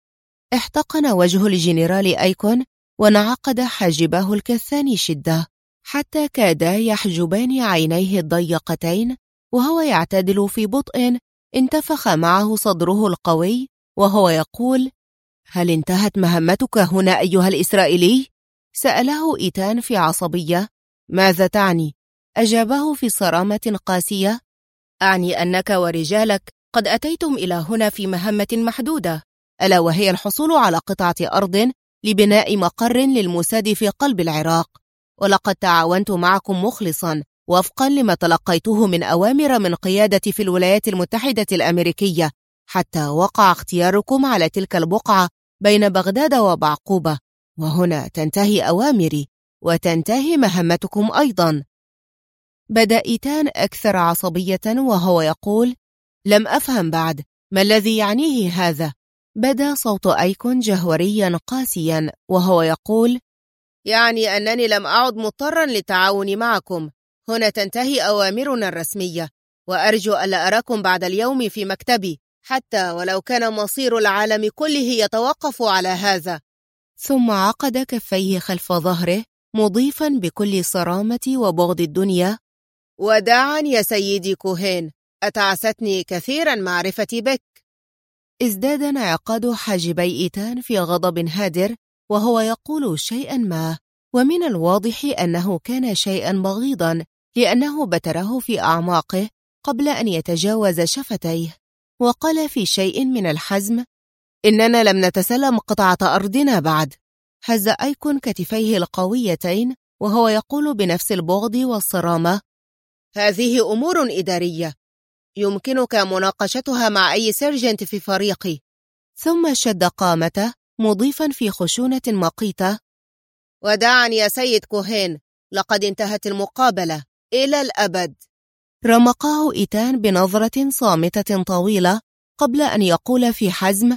[SPEAKER 1] احتقن وجه الجنرال أيكون وانعقد حاجباه الكثان شدة حتى كادا يحجبان عينيه الضيقتين، وهو يعتدل في بطء انتفخ معه صدره القوي وهو يقول: هل انتهت مهمتك هنا أيها الإسرائيلي؟ سأله إيتان في عصبية. ماذا تعني؟ أجابه في صرامة قاسية: أعني أنك ورجالك قد أتيتم إلى هنا في مهمة محدودة، ألا وهي الحصول على قطعة أرض لبناء مقر للموساد في قلب العراق، ولقد تعاونت معكم مخلصا وفقا لما تلقيته من أوامر من قيادة في الولايات المتحدة الأمريكية، حتى وقع اختياركم على تلك البقعة بين بغداد وبعقوبة، وهنا تنتهي أوامري وتنتهي مهمتكم أيضا. بدأ إيتان أكثر عصبية وهو يقول: لم أفهم بعد، ما الذي يعنيه هذا؟ بدأ صوت أيكون جهوريا قاسيا وهو يقول: يعني أنني لم أعد مضطرا للتعاون معكم، هنا تنتهي أوامرنا الرسمية، وأرجو ألا أراكم بعد اليوم في مكتبي، حتى ولو كان مصير العالم كله يتوقف على هذا. ثم عقد كفيه خلف ظهره مضيفا بكل صرامة وبغض الدنيا: وداعا يا سيدي كوهين، أتعستني كثيرا معرفتي بك. ازداد انعقاد حاجبي إيتان في غضب هادر وهو يقول شيئا ما، ومن الواضح أنه كان شيئا بغيضا لأنه بتره في أعماقه قبل أن يتجاوز شفتيه، وقال في شيء من الحزم: إننا لم نتسلم قطعة أرضنا بعد. هز أيكون كتفيه القويتين وهو يقول بنفس البغض والصرامة: هذه أمور إدارية يمكنك مناقشتها مع أي سيرجنت في فريقي. ثم شد قامته مضيفا في خشونة مقيتة: وداعا يا سيد كوهين، لقد انتهت المقابلة إلى الأبد. رمقه إيتان بنظرة صامتة طويلة قبل أن يقول في حزم: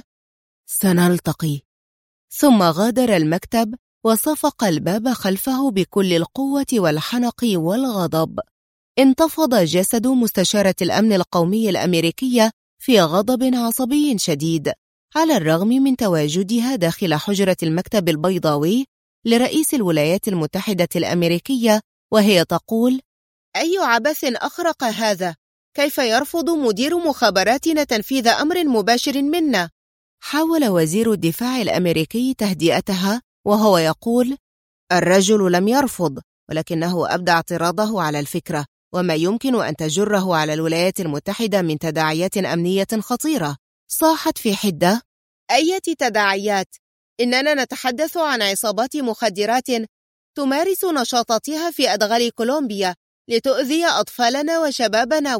[SPEAKER 1] سنلتقي. ثم غادر المكتب وصفق الباب خلفه بكل القوة والحنق والغضب. انتفض جسد مستشارة الأمن القومي الأمريكية في غضب عصبي شديد، على الرغم من تواجدها داخل حجرة المكتب البيضاوي لرئيس الولايات المتحدة الأمريكية، وهي تقول: أي عبث أخرق هذا؟ كيف يرفض مدير مخابراتنا تنفيذ أمر مباشر منا؟ حاول وزير الدفاع الأمريكي تهدئتها وهو يقول: الرجل لم يرفض، ولكنه أبدى اعتراضه على الفكرة وما يمكن أن تجره على الولايات المتحدة من تداعيات أمنية خطيرة. صاحت في حدة: أية تداعيات؟ إننا نتحدث عن عصابات مخدرات تمارس نشاطاتها في أدغال كولومبيا لتؤذي أطفالنا وشبابنا.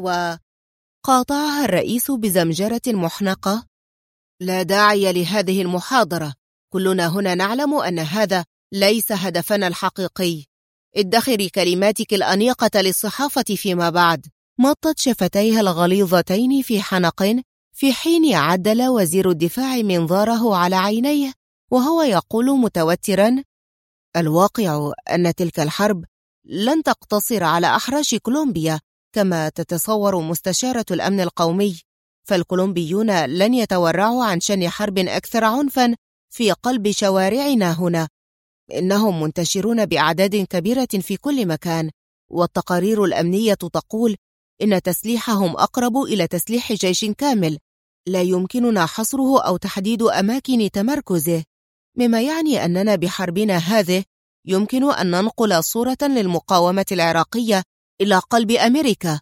[SPEAKER 1] قاطعها الرئيس بزمجرة محنقة: لا داعي لهذه المحاضرة، كلنا هنا نعلم أن هذا ليس هدفنا الحقيقي. ادخري كلماتك الأنيقة للصحافة فيما بعد. مطت شفتيها الغليظتين في حنق في حين عدل وزير الدفاع منظاره على عينيه وهو يقول متوترا: الواقع أن تلك الحرب لن تقتصر على أحراش كولومبيا كما تتصور مستشارة الأمن القومي، فالكولومبيون لن يتورعوا عن شن حرب أكثر عنفا في قلب شوارعنا هنا. إنهم منتشرون بأعداد كبيرة في كل مكان، والتقارير الأمنية تقول إن تسليحهم أقرب إلى تسليح جيش كامل لا يمكننا حصره أو تحديد أماكن تمركزه، مما يعني أننا بحربنا هذه يمكن أن ننقل صورة للمقاومة العراقية إلى قلب أمريكا.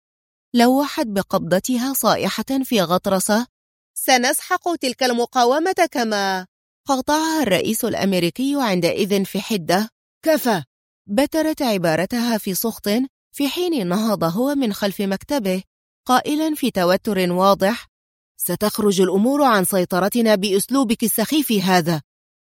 [SPEAKER 1] لوحت بقبضتها صائحة في غطرسة: سنسحق تلك المقاومة كما. قاطعها الرئيس الأمريكي عندئذ في حدة: كفى. بترت عبارتها في سخط في حين نهض هو من خلف مكتبه قائلا في توتر واضح: ستخرج الأمور عن سيطرتنا بأسلوبك السخيف هذا.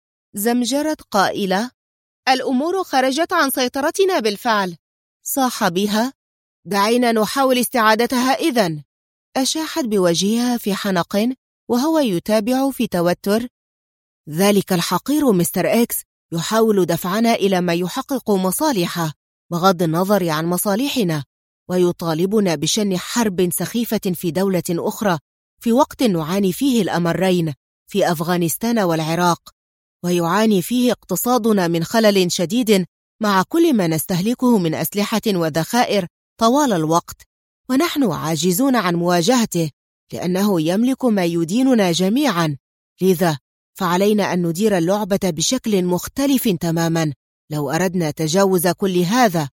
[SPEAKER 1] زمجرت قائلة: الأمور خرجت عن سيطرتنا بالفعل. صاح بها: دعينا نحاول استعادتها إذن. أشاحت بوجهها في حنق وهو يتابع في توتر: ذلك الحقير مستر إكس يحاول دفعنا إلى ما يحقق مصالحه بغض النظر عن مصالحنا، ويطالبنا بشن حرب سخيفة في دولة أخرى في وقت نعاني فيه الأمرين في أفغانستان والعراق، ويعاني فيه اقتصادنا من خلل شديد مع كل ما نستهلكه من أسلحة وذخائر طوال الوقت، ونحن عاجزون عن مواجهته لأنه يملك ما يديننا جميعا. لذا فعلينا أن ندير اللعبة بشكل مختلف تماما لو أردنا تجاوز كل هذا.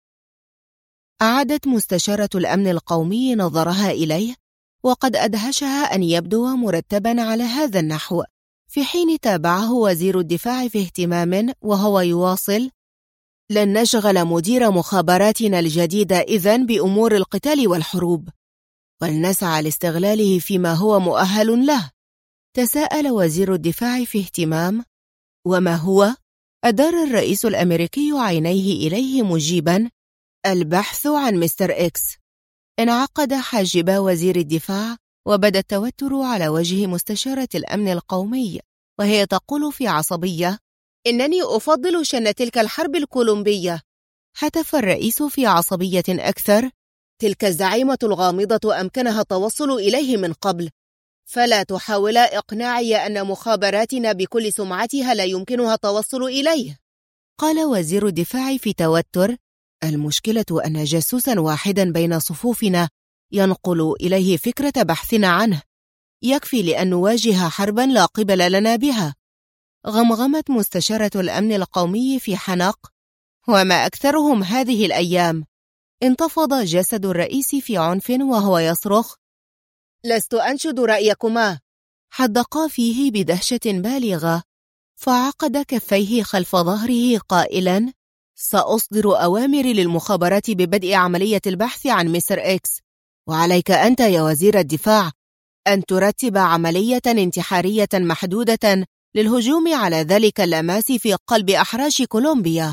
[SPEAKER 1] أعادت مستشارة الأمن القومي نظرها إليه، وقد أدهشها أن يبدو مرتبا على هذا النحو، في حين تابعه وزير الدفاع في اهتمام وهو يواصل: لن نشغل مدير مخابراتنا الجديد إذن بأمور القتال والحروب، ولنسعى لاستغلاله فيما هو مؤهل له. تساءل وزير الدفاع في اهتمام: وما هو؟ أدار الرئيس الأمريكي عينيه إليه مجيبا: البحث عن مستر إكس. انعقد حاجب وزير الدفاع وبدا التوتر على وجه مستشارة الأمن القومي وهي تقول في عصبية: إنني أفضل شن تلك الحرب الكولومبية. هتف الرئيس في عصبية أكثر: تلك الزعيمة الغامضة أمكنها التوصل إليه من قبل، فلا تحاول إقناعي أن مخابراتنا بكل سمعتها لا يمكنها التوصل إليه. قال وزير الدفاع في توتر: المشكلة أن جاسوسا واحدا بين صفوفنا ينقل إليه فكرة بحثنا عنه، يكفي لأن نواجه حربا لا قبل لنا بها. غمغمت مستشارة الأمن القومي في حنق: وما أكثرهم هذه الأيام. انتفض جسد الرئيس في عنف وهو يصرخ: لست أنشد رأيكما. حدقا فيه بدهشة بالغة، فعقد كفيه خلف ظهره قائلا: سأصدر أوامر للمخابرات ببدء عملية البحث عن مستر إكس، وعليك أنت يا وزير الدفاع أن ترتب عملية انتحارية محدودة للهجوم على ذلك اللماس في قلب أحراش كولومبيا.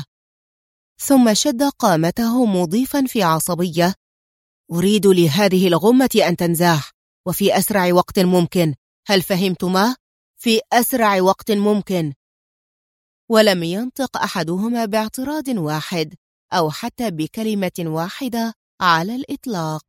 [SPEAKER 1] ثم شد قامته مضيفا في عصبية: أريد لهذه الغمة أن تنزاح، وفي أسرع وقت ممكن. هل فهمتما؟ في أسرع وقت ممكن. ولم ينطق أحدهما باعتراض واحد أو حتى بكلمة واحدة على الإطلاق.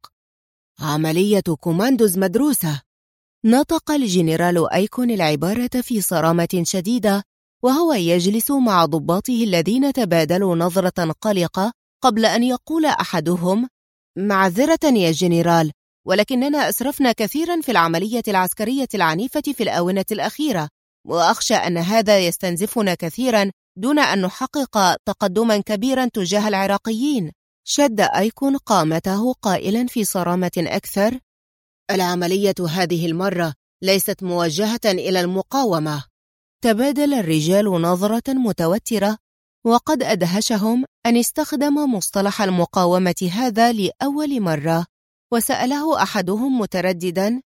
[SPEAKER 1] عملية كوماندوز مدروسة. نطق الجنرال أيكون العبارة في صرامة شديدة وهو يجلس مع ضباطه الذين تبادلوا نظرة قلقة قبل أن يقول أحدهم: معذرة يا جنرال، ولكننا أسرفنا كثيرا في العملية العسكرية العنيفة في الآونة الأخيرة، وأخشى أن هذا يستنزفنا كثيرا دون أن نحقق تقدما كبيرا تجاه العراقيين. شد أيكون قامته قائلا في صرامة أكثر: العملية هذه المرة ليست موجهة إلى المقاومة. تبادل الرجال نظرة متوترة، وقد أدهشهم أن استخدم مصطلح المقاومة هذا لأول مرة، وسأله أحدهم مترددا: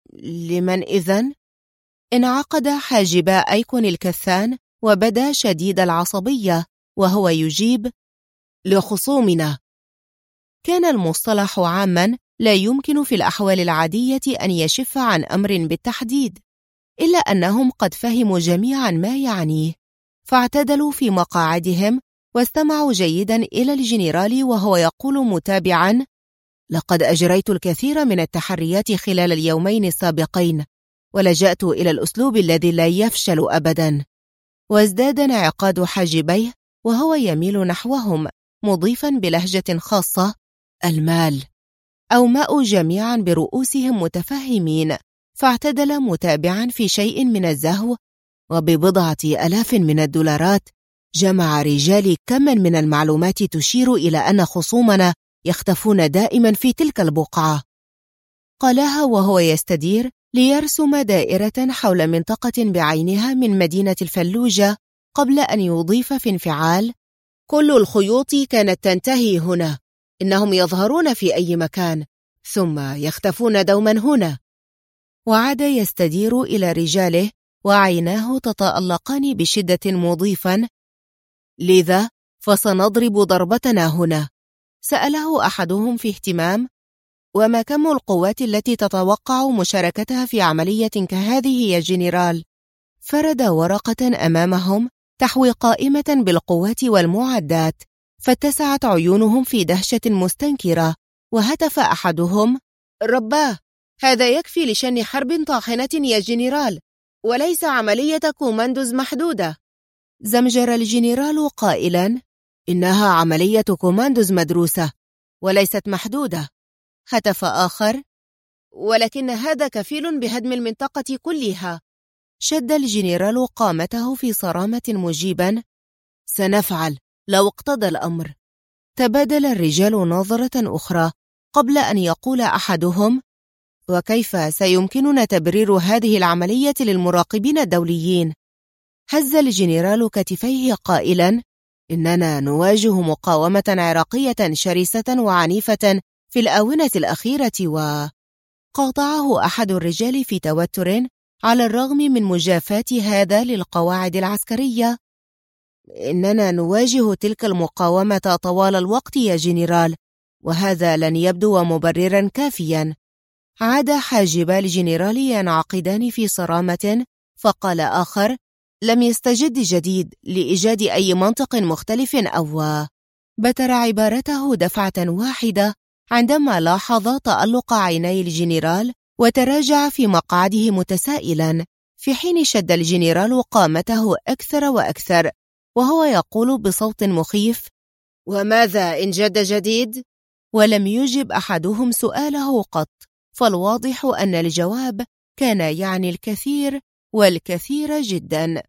[SPEAKER 1] لمن إذن؟ انعقد حاجبا أيكون الكثان وبدا شديد العصبية وهو يجيب: لخصومنا. كان المصطلح عاما لا يمكن في الأحوال العادية أن يشف عن أمر بالتحديد، إلا أنهم قد فهموا جميعا ما يعنيه، فاعتدلوا في مقاعدهم واستمعوا جيدا إلى الجنرال وهو يقول متابعا: لقد أجريت الكثير من التحريات خلال اليومين السابقين، ولجأت إلى الأسلوب الذي لا يفشل أبدا. وازداد انعقاد حاجبيه وهو يميل نحوهم مضيفا بلهجة خاصة: المال. أومأوا جميعا برؤوسهم متفهمين، فاعتدل متابعا في شيء من الزهو: وببضعة آلاف من الدولارات جمع رجالي كما من المعلومات تشير إلى أن خصومنا يختفون دائما في تلك البقعة. قالها وهو يستدير ليرسم دائرة حول منطقة بعينها من مدينة الفلوجة، قبل أن يضيف في انفعال: كل الخيوط كانت تنتهي هنا، إنهم يظهرون في أي مكان ثم يختفون دوما هنا. وعاد يستدير إلى رجاله وعيناه تتألقان بشدة مضيفا: لذا فسنضرب ضربتنا هنا. سأله أحدهم في اهتمام: وما كم القوات التي تتوقع مشاركتها في عملية كهذه يا جنرال؟ فرد ورقة أمامهم تحوي قائمة بالقوات والمعدات، فاتسعت عيونهم في دهشة مستنكرة، وهتف أحدهم: رباه، هذا يكفي لشن حرب طاحنة يا جنرال، وليس عملية كوماندوز محدودة. زمجر الجنرال قائلا: إنها عملية كوماندوز مدروسة وليست محدودة. هتف آخر: ولكن هذا كفيل بهدم المنطقة كلها. شد الجنرال قامته في صرامة مجيبا: سنفعل لو اقتضى الأمر. تبادل الرجال نظرة أخرى قبل أن يقول أحدهم: وكيف سيمكننا تبرير هذه العملية للمراقبين الدوليين؟ هز الجنرال كتفيه قائلا: إننا نواجه مقاومة عراقية شرسة وعنيفة في الآونة الأخيرة. وقاطعه أحد الرجال في توتر على الرغم من مجافاة هذا للقواعد العسكرية: إننا نواجه تلك المقاومة طوال الوقت يا جنرال، وهذا لن يبدو مبررا كافيا. عاد حاجبا الجنرال ينعقدان في صرامة، فقال آخر: لم يستجد جديد لإيجاد أي منطق مختلف أو بتر عبارته دفعة واحدة عندما لاحظ تألق عيني الجنرال، وتراجع في مقعده متسائلا، في حين شد الجنرال قامته أكثر وأكثر وهو يقول بصوت مخيف: وماذا إن جد جديد؟ ولم يجب أحدهم سؤاله قط، فالواضح أن الجواب كان يعني الكثير والكثير جدا.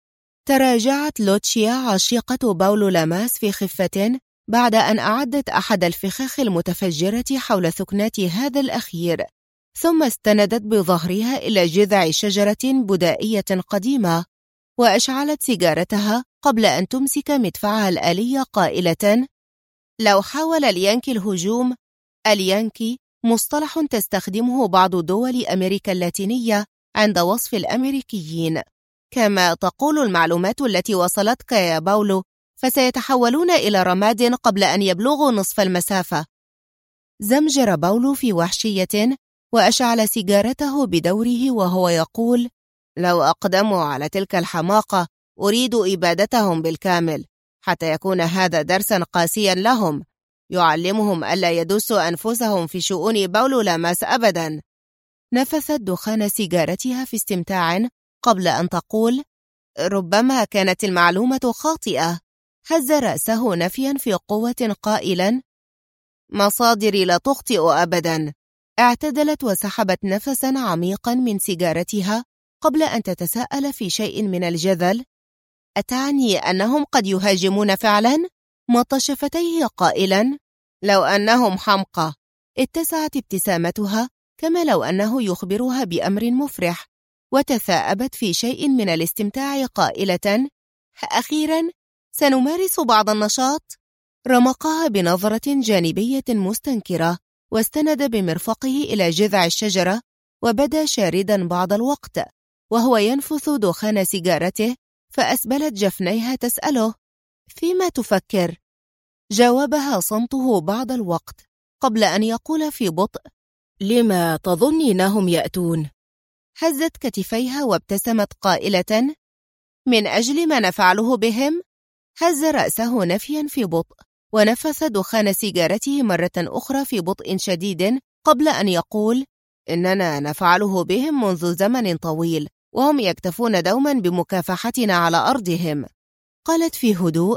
[SPEAKER 1] تراجعت لوتشيا عشيقة باولو لاماس في خفة بعد أن أعدت أحد الفخاخ المتفجرة حول ثكنات هذا الأخير، ثم استندت بظهرها إلى جذع شجرة بدائية قديمة، وأشعلت سيجارتها قبل أن تمسك مدفعها الآلي قائلة: لو حاول اليانكي الهجوم. اليانكي مصطلح تستخدمه بعض دول أمريكا اللاتينية عند وصف الأمريكيين. كما تقول المعلومات التي وصلتك يا باولو، فسيتحولون إلى رماد قبل أن يبلغوا نصف المسافة. زمجر باولو في وحشية وأشعل سيجارته بدوره وهو يقول: لو أقدموا على تلك الحماقة أريد إبادتهم بالكامل، حتى يكون هذا درسا قاسيا لهم يعلمهم ألا يدسوا أنفسهم في شؤون باولو لاماس أبدا. نفثت دخان سيجارتها في استمتاع قبل أن تقول: ربما كانت المعلومة خاطئة. هز رأسه نفيا في قوة قائلا: مصادري لا تخطئ أبدا. اعتدلت وسحبت نفساً عميقاً من سيجارتها قبل أن تتساءل في شيء من الجذل: أتعني أنهم قد يهاجمون فعلاً؟ مط شفتيه قائلاً: لو أنهم حمقى. اتسعت ابتسامتها كما لو أنه يخبرها بأمر مفرح، وتثاءبت في شيء من الاستمتاع قائلة: أخيراً سنمارس بعض النشاط. رمقها بنظرة جانبية مستنكرة، واستند بمرفقه إلى جذع الشجرة، وبدا شاردا بعض الوقت وهو ينفث دخان سيجارته، فأسبلت جفنيها تسأله: فيما تفكر؟ جاوبها صمته بعض الوقت قبل أن يقول في بطء: لما تظنينهم يأتون؟ هزت كتفيها وابتسمت قائلة: من أجل ما نفعله بهم؟ هز رأسه نفيا في بطء، ونفث دخان سيجارته مرة أخرى في بطء شديد قبل أن يقول: إننا نفعله بهم منذ زمن طويل، وهم يكتفون دوما بمكافحتنا على أرضهم. قالت في هدوء: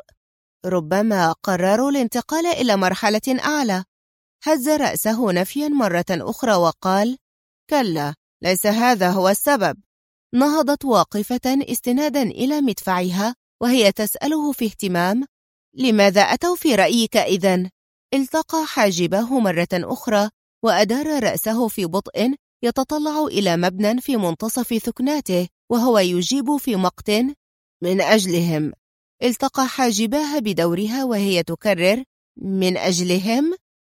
[SPEAKER 1] ربما قرروا الانتقال إلى مرحلة أعلى. هز رأسه نفيا مرة أخرى وقال: كلا، ليس هذا هو السبب. نهضت واقفة استنادا إلى مدفعها وهي تسأله في اهتمام: لماذا أتوا في رأيك إذن؟ التقى حاجبه مرة أخرى وأدار رأسه في بطء يتطلع إلى مبنى في منتصف ثكناته وهو يجيب في مقت: من أجلهم. التقى حاجباها بدورها وهي تكرر: من أجلهم؟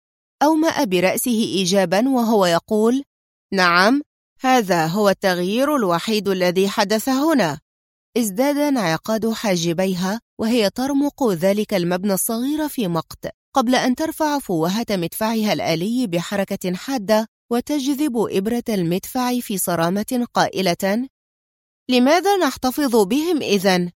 [SPEAKER 1] أومأ برأسه إيجابا وهو يقول: نعم، هذا هو التغيير الوحيد الذي حدث هنا. ازداد انعقاد حاجبيها وهي ترمق ذلك المبنى الصغير في مقت قبل أن ترفع فوهة مدفعها الآلي بحركة حادة وتجذب إبرة المدفع في صرامة قائلة: لماذا نحتفظ بهم إذن؟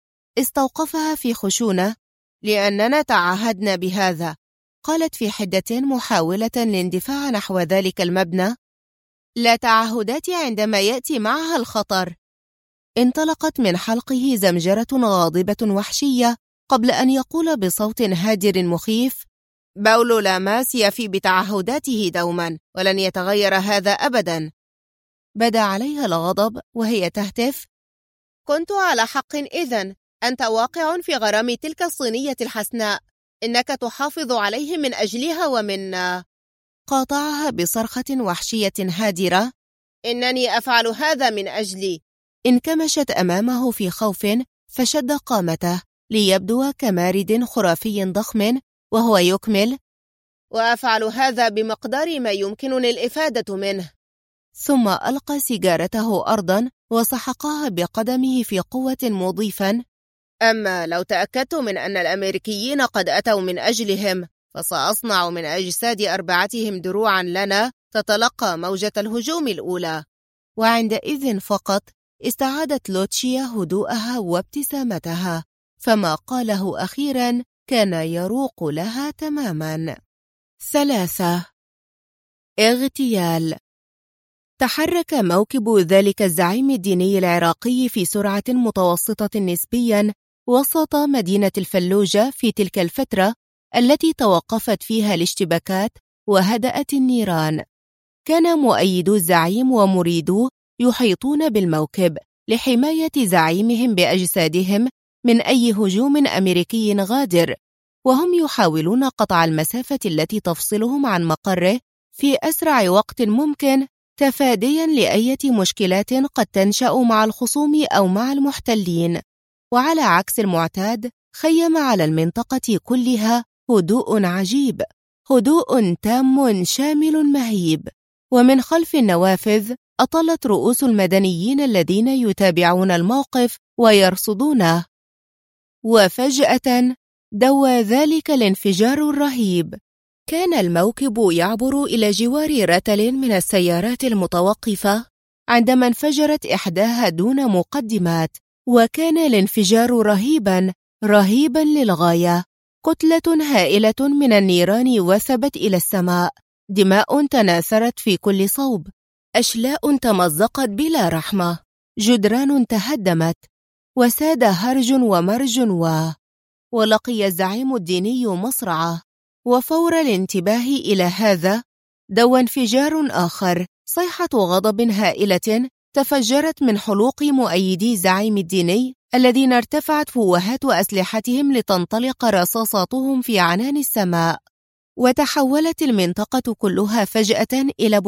[SPEAKER 1] استوقفها في خشونة: لأننا تعهدنا بهذا. قالت في حدة محاولة الاندفاع نحو ذلك المبنى: لا تعهدات عندما يأتي معها الخطر. انطلقت من حلقه زمجرة غاضبة وحشية قبل أن يقول بصوت هادر مخيف: باولو لاماس يفي بتعهداته دوما، ولن يتغير هذا أبدا. بدا عليها الغضب وهي تهتف: كنت على حق إذن، أنت واقع في غرام تلك الصينية الحسناء، إنك تحافظ عليه من أجلها ومن... قاطعها بصرخة وحشية هادرة: إنني أفعل هذا من أجلي. انكمشت أمامه في خوف فشد قامته ليبدو كمارد خرافي ضخم وهو يكمل: وأفعل هذا بمقدار ما يمكنني الإفادة منه. ثم ألقى سيجارته أرضا وسحقها بقدمه في قوة مضيفا: أما لو تأكدت من أن الأمريكيين قد أتوا من أجلهم، فسأصنع من أجساد أربعتهم دروعا لنا تتلقى موجة الهجوم الأولى. وعندئذ فقط استعادت لوتشيا هدوءها وابتسامتها، فما قاله أخيرا كان يروق لها تماما. 3. اغتيال. تحرك موكب ذلك الزعيم الديني العراقي في سرعة متوسطة نسبيا وسط مدينة الفلوجة في تلك الفترة التي توقفت فيها الاشتباكات وهدأت النيران. كان مؤيدو الزعيم ومريدوه يحيطون بالموكب لحماية زعيمهم بأجسادهم من أي هجوم أمريكي غادر، وهم يحاولون قطع المسافة التي تفصلهم عن مقره في أسرع وقت ممكن، تفاديا لأي مشكلات قد تنشأ مع الخصوم أو مع المحتلين. وعلى عكس المعتاد، خيم على المنطقة كلها هدوء عجيب، هدوء تام شامل مهيب. ومن خلف النوافذ أطلت رؤوس المدنيين الذين يتابعون الموقف ويرصدونه. وفجأة دوى ذلك الانفجار الرهيب. كان الموكب يعبر إلى جوار رتل من السيارات المتوقفة عندما انفجرت إحداها دون مقدمات، وكان الانفجار رهيبا للغاية. كتلة هائلة من النيران وثبت إلى السماء، دماء تناثرت في كل صوب، أشلاء تمزقت بلا رحمة، جدران تهدمت، وساد هرج ومرج ولقي الزعيم الديني مصرعه. وفور الانتباه إلى هذا دوى انفجار آخر، صيحة غضب هائلة تفجرت من حلوق مؤيدي الزعيم الديني الذين ارتفعت فوهات أسلحتهم لتنطلق رصاصاتهم في عنان السماء، وتحولت المنطقة كلها فجأة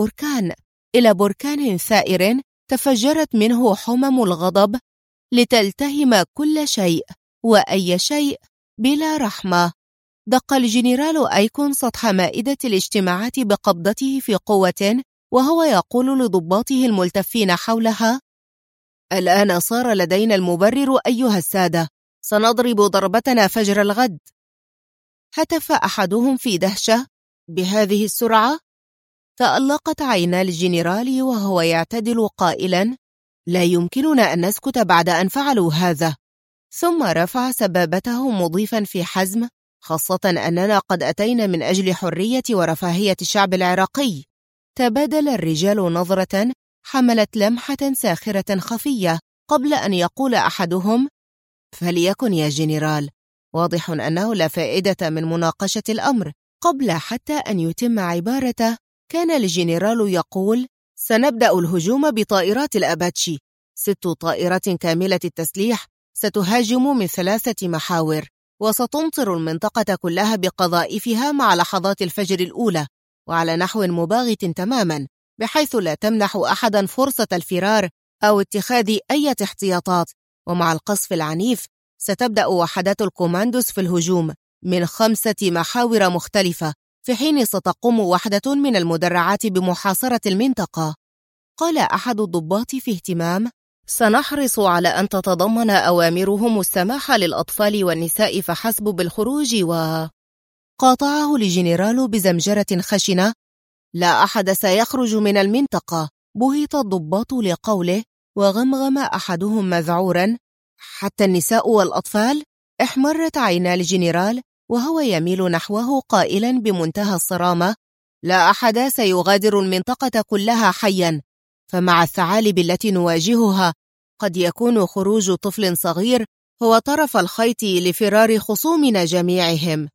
[SPEAKER 1] إلى بركان ثائر تفجرت منه حمم الغضب لتلتهم كل شيء وأي شيء بلا رحمة. دق الجنرال أيكون سطح مائدة الاجتماعات بقبضته في قوة وهو يقول لضباطه الملتفين حولها: الآن صار لدينا المبرر أيها السادة، سنضرب ضربتنا فجر الغد. هتف أحدهم في دهشة: بهذه السرعة؟ تألقت عينا الجنرال وهو يعتدل قائلا: لا يمكننا أن نسكت بعد أن فعلوا هذا. ثم رفع سبابته مضيفا في حزم: خاصة أننا قد أتينا من أجل حرية ورفاهية الشعب العراقي. تبادل الرجال نظرة حملت لمحة ساخرة خفية قبل أن يقول أحدهم: فليكن يا جنرال، واضح أنه لا فائدة من مناقشة الأمر. قبل حتى أن يتم عبارته كان الجنرال يقول: سنبدأ الهجوم بطائرات الأباتشي، 6 طائرات كاملة التسليح ستهاجم من 3 محاور، وستمطر المنطقة كلها بقذائفها مع لحظات الفجر الأولى، وعلى نحو مباغت تماما، بحيث لا تمنح أحدا فرصة الفرار أو اتخاذ أي احتياطات. ومع القصف العنيف ستبدأ وحدات الكوماندوس في الهجوم من 5 محاور مختلفة، في حين ستقوم وحدة من المدرعات بمحاصرة المنطقة. قال أحد الضباط في اهتمام: سنحرص على أن تتضمن أوامرهم السماح للأطفال والنساء فحسب بالخروج. قاطعه الجنرال بزمجرة خشنة: لا أحد سيخرج من المنطقة. بهت الضباط لقوله، وغمغم أحدهم مذعورا: حتى النساء والأطفال؟ احمرت عينا الجنرال وهو يميل نحوه قائلا بمنتهى الصرامة: لا أحد سيغادر المنطقة كلها حيا، فمع الثعالب التي نواجهها قد يكون خروج طفل صغير هو طرف الخيط لفرار خصومنا جميعهم.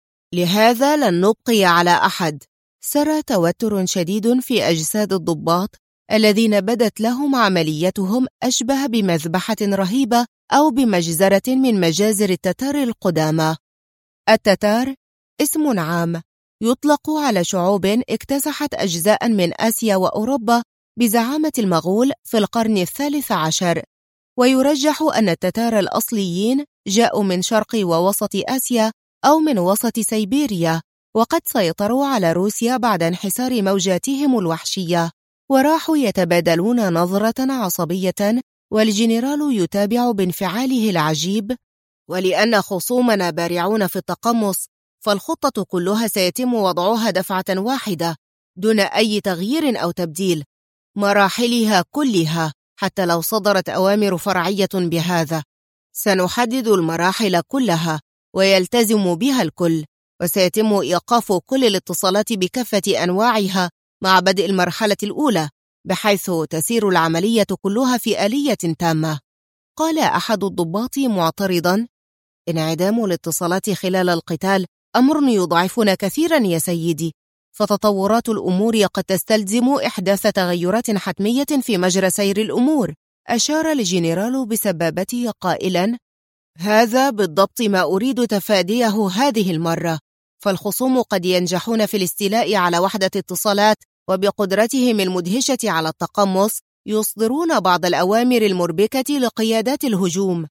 [SPEAKER 1] لهذا لن نبقي على أحد. سرى توتر شديد في أجساد الضباط الذين بدت لهم عمليتهم أشبه بمذبحة رهيبة أو بمجزرة من مجازر التتار القدامى. التتار اسم عام يطلق على شعوب اكتسحت أجزاء من آسيا وأوروبا بزعامة المغول في القرن 13، ويرجح أن التتار الأصليين جاءوا من شرق ووسط آسيا أو من وسط سيبيريا، وقد سيطروا على روسيا بعد انحسار موجاتهم الوحشية، وراحوا يتبادلون نظرة عصبية، والجنرال يتابع بانفعاله العجيب: ولأن خصومنا بارعون في التقمص، فالخطة كلها سيتم وضعها دفعة واحدة دون أي تغيير أو تبديل، مراحلها كلها، حتى لو صدرت أوامر فرعية بهذا. سنحدد المراحل كلها ويلتزم بها الكل، وسيتم إيقاف كل الاتصالات بكافة أنواعها مع بدء المرحلة الأولى، بحيث تسير العملية كلها في آلية تامة. قال أحد الضباط معترضا: انعدام الاتصالات خلال القتال أمر يضعفنا كثيرا يا سيدي، فتطورات الأمور قد تستلزم إحداث تغيرات حتمية في مجرى سير الأمور. أشار الجنرال بسبابته قائلا: هذا بالضبط ما أريد تفاديه هذه المرة، فالخصوم قد ينجحون في الاستيلاء على وحدة اتصالات، وبقدرتهم المدهشة على التقمص يصدرون بعض الأوامر المربكة لقيادات الهجوم.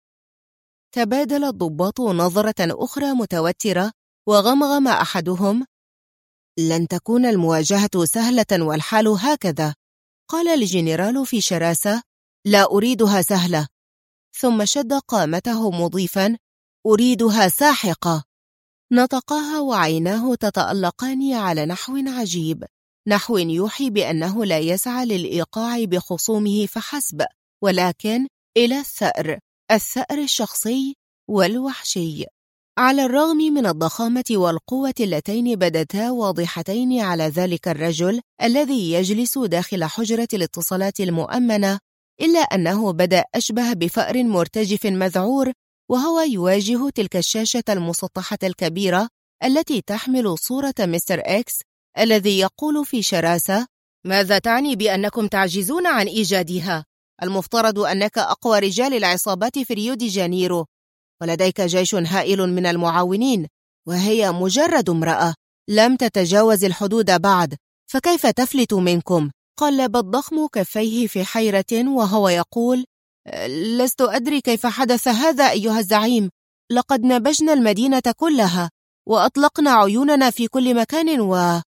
[SPEAKER 1] تبادل الضباط نظرة أخرى متوترة، وغمغم أحدهم: لن تكون المواجهة سهلة والحال هكذا. قال الجنرال في شراسة: لا أريدها سهلة. ثم شد قامته مضيفا: أريدها ساحقة. نطقها وعيناه تتألقان على نحو عجيب، نحو يوحي بأنه لا يسعى للإيقاع بخصومه فحسب، ولكن إلى الثأر الشخصي والوحشي. على الرغم من الضخامة والقوة اللتين بدتا واضحتين على ذلك الرجل الذي يجلس داخل حجرة الاتصالات المؤمنة، إلا أنه بدأ أشبه بفأر مرتجف مذعور وهو يواجه تلك الشاشة المسطحة الكبيرة التي تحمل صورة مستر إكس الذي يقول في شراسة: ماذا تعني بأنكم تعجزون عن إيجادها؟ المفترض أنك أقوى رجال العصابات في ريو دي جانيرو، ولديك جيش هائل من المعاونين، وهي مجرد امرأة لم تتجاوز الحدود بعد، فكيف تفلت منكم؟ قلب الضخم كفيه في حيرة وهو يقول: لست أدري كيف حدث هذا أيها الزعيم. لقد نبشنا المدينة كلها وأطلقنا عيوننا في كل مكان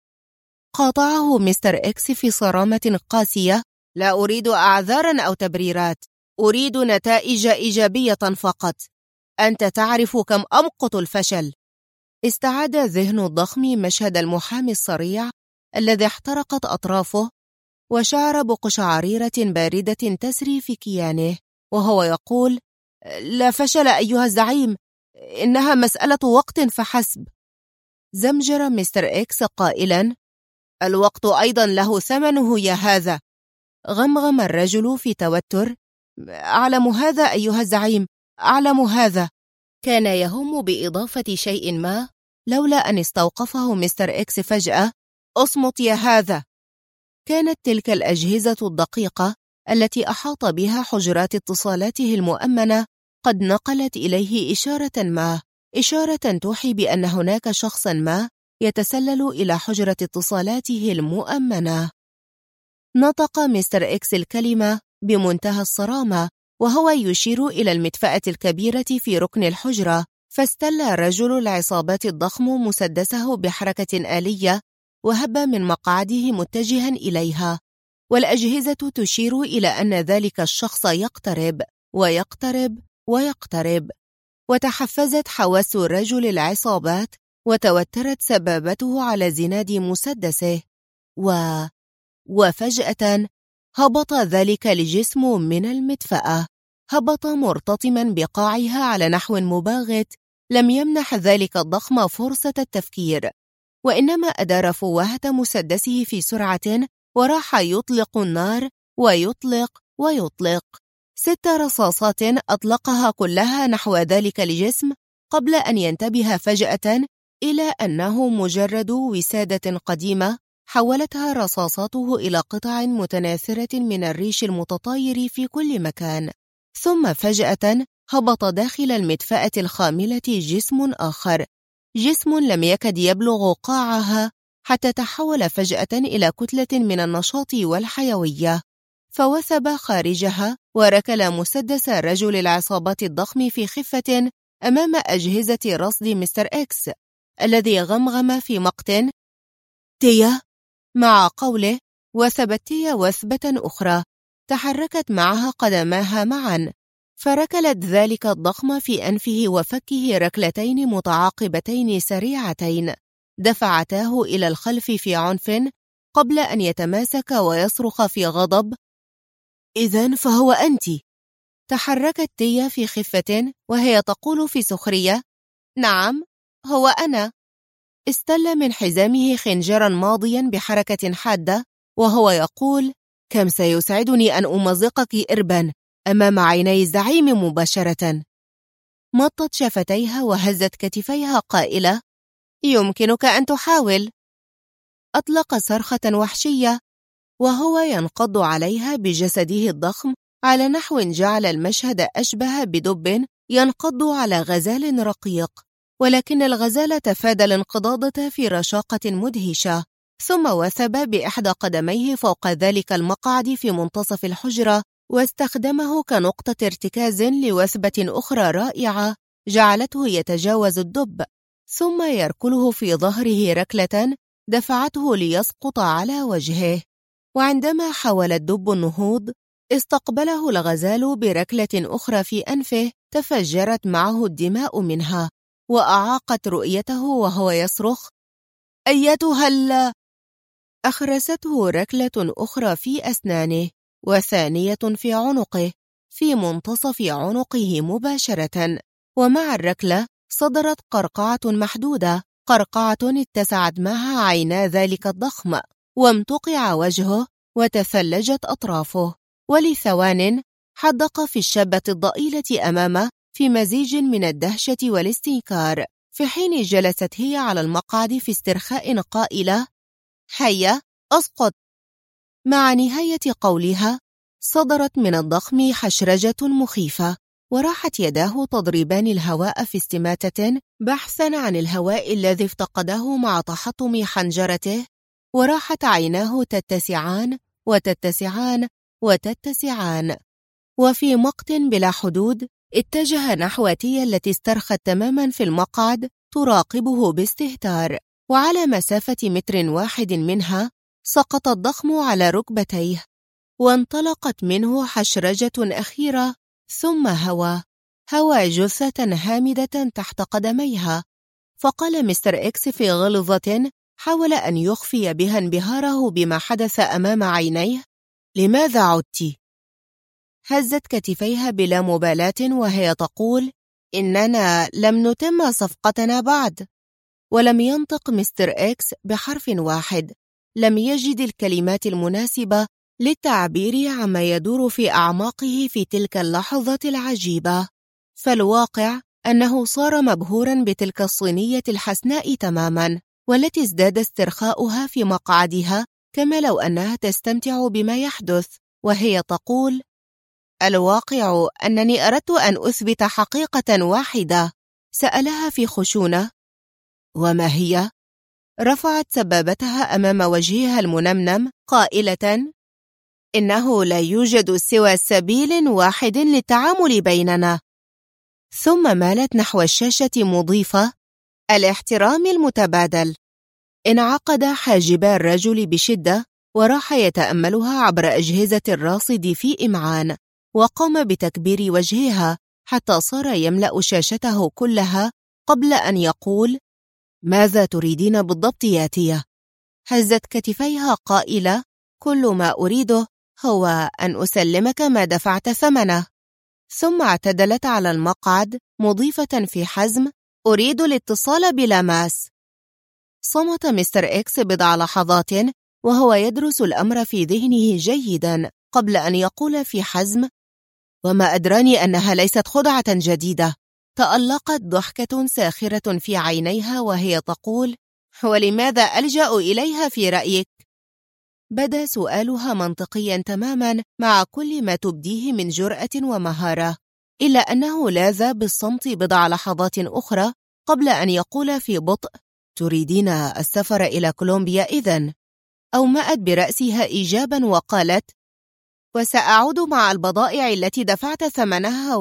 [SPEAKER 1] قاطعه مستر إكس في صرامة قاسية: لا أريد أعذارا أو تبريرات، أريد نتائج إيجابية فقط. أنت تعرف كم أمقت الفشل. استعاد ذهن الضخم مشهد المحامي الصريع الذي احترقت أطرافه، وشعر بقشعريرة باردة تسري في كيانه وهو يقول: لا فشل أيها الزعيم، إنها مسألة وقت فحسب. زمجر مستر إكس قائلا: الوقت أيضا له ثمنه يا هذا. غمغم الرجل في توتر: أعلم هذا أيها الزعيم، أعلم هذا. كان يهم بإضافة شيء ما لولا أن استوقفه مستر إكس فجأة: أصمت يا هذا. كانت تلك الأجهزة الدقيقة التي أحاط بها حجرات اتصالاته المؤمنة قد نقلت إليه إشارة توحي بأن هناك شخصا ما يتسلل إلى حجرة اتصالاته المؤمنة. نطق مستر إكس الكلمة بمنتهى الصرامة وهو يشير إلى المدفأة الكبيرة في ركن الحجرة، فاستل رجل العصابات الضخم مسدسه بحركة آلية وهب من مقعده متجها إليها، والأجهزة تشير إلى أن ذلك الشخص يقترب ويقترب ويقترب. وتحفزت حواس رجل العصابات وتوترت سبابته على زناد مسدسه، وفجأة هبط ذلك الجسم من المدفأة، هبط مرتطما بقاعها على نحو مباغت لم يمنح ذلك الضخم فرصة التفكير، وإنما أدار فوهة مسدسه في سرعة وراح يطلق النار ويطلق 6 رصاصات أطلقها كلها نحو ذلك الجسم قبل أن ينتبه فجأة إلى أنه مجرد وسادة قديمة حولتها رصاصاته إلى قطع متناثرة من الريش المتطاير في كل مكان. ثم فجأة هبط داخل المدفأة الخاملة جسم آخر، جسم لم يكد يبلغ قاعها حتى تحول فجأة إلى كتلة من النشاط والحيوية، فوثب خارجها وركل مسدس رجل العصابات الضخم في خفة أمام أجهزة رصد مستر إكس الذي غمغم في مقت: تيا. مع قوله وثبت تيا وثبة أخرى تحركت معها قدماها معا، فركلت ذلك الضخم في أنفه وفكه ركلتين متعاقبتين سريعتين دفعتاه إلى الخلف في عنف قبل أن يتماسك ويصرخ في غضب: إذن فهو أنت. تحركت تيا في خفة وهي تقول في سخرية: نعم هو أنا. استل من حزامه خنجرا ماضيا بحركة حادة وهو يقول: كم سيسعدني أن أمزقك إربا أمام عيني الزعيم مباشرة. مطت شفتيها وهزت كتفيها قائلة: يمكنك أن تحاول. أطلق صرخة وحشية وهو ينقض عليها بجسده الضخم على نحو جعل المشهد أشبه بدب ينقض على غزال رقيق، ولكن الغزال تفادى الانقضاضة في رشاقة مدهشة، ثم وثب بإحدى قدميه فوق ذلك المقعد في منتصف الحجرة واستخدمه كنقطة ارتكاز لوثبة أخرى رائعة جعلته يتجاوز الدب، ثم يركله في ظهره ركلة دفعته ليسقط على وجهه. وعندما حاول الدب النهوض استقبله الغزال بركلة أخرى في أنفه تفجرت معه الدماء منها وأعاقت رؤيته وهو يصرخ: أيتها أخرسته ركلة أخرى في أسنانه وثانية في عنقه في منتصف عنقه مباشرة، ومع الركلة صدرت قرقعة محدودة، قرقعة اتسعت معها عينا ذلك الضخم وامتقع وجهه وتثلجت أطرافه، ولثوان حدق في الشابة الضئيلة أمامه في مزيج من الدهشة والاستنكار، في حين جلست هي على المقعد في استرخاء قائلة: هيا أسقط. مع نهاية قولها صدرت من الضخم حشرجة مخيفة، وراحت يداه تضربان الهواء في استماتة بحثا عن الهواء الذي افتقده مع تحطم حنجرته، وراحت عيناه تتسعان وتتسعان وتتسعان. وفي مقت بلا حدود اتجه نحو تيا التي استرخت تماما في المقعد تراقبه باستهتار، وعلى مسافة 1 متر منها سقط الضخم على ركبتيه، وانطلقت منه حشرجة أخيرة، ثم هوى جثة هامدة تحت قدميها. فقال مستر إكس في غلظة حاول أن يخفي بها انبهاره بما حدث أمام عينيه: لماذا عدت؟ هزت كتفيها بلا مبالاة وهي تقول: إننا لم نتم صفقتنا بعد. ولم ينطق مستر إكس بحرف واحد، لم يجد الكلمات المناسبة للتعبير عما يدور في أعماقه في تلك اللحظة العجيبة. فالواقع أنه صار مبهورا بتلك الصينية الحسناء تماما، والتي ازداد استرخاؤها في مقعدها كما لو أنها تستمتع بما يحدث، وهي تقول: الواقع أنني أردت أن أثبت حقيقة واحدة. سألها في خشونة: وما هي؟ رفعت سبابتها أمام وجهها المنمنم قائلة: إنه لا يوجد سوى سبيل واحد للتعامل بيننا. ثم مالت نحو الشاشة مضيفة: الاحترام المتبادل. انعقد حاجبا الرجل بشدة، وراح يتأملها عبر أجهزة الراصد في إمعان، وقام بتكبير وجهها حتى صار يملأ شاشته كلها قبل أن يقول: ماذا تريدين بالضبط يا تيا؟ هزت كتفيها قائلة: كل ما أريده هو أن أسلمك ما دفعت ثمنه. ثم اعتدلت على المقعد مضيفة في حزم: أريد الاتصال بلاماس. صمت مستر إكس بضع لحظات وهو يدرس الأمر في ذهنه جيدا قبل أن يقول في حزم: وما أدراني أنها ليست خدعة جديدة. تألقت ضحكة ساخرة في عينيها وهي تقول: ولماذا ألجأ إليها في رأيك؟ بدا سؤالها منطقيا تماما مع كل ما تبديه من جرأة ومهارة، إلا أنه لاذ بالصمت بضع لحظات أخرى قبل أن يقول في بطء: تريدين السفر إلى كولومبيا إذن؟ أومأت برأسها إيجابا وقالت: وسأعود مع البضائع التي دفعت ثمنها.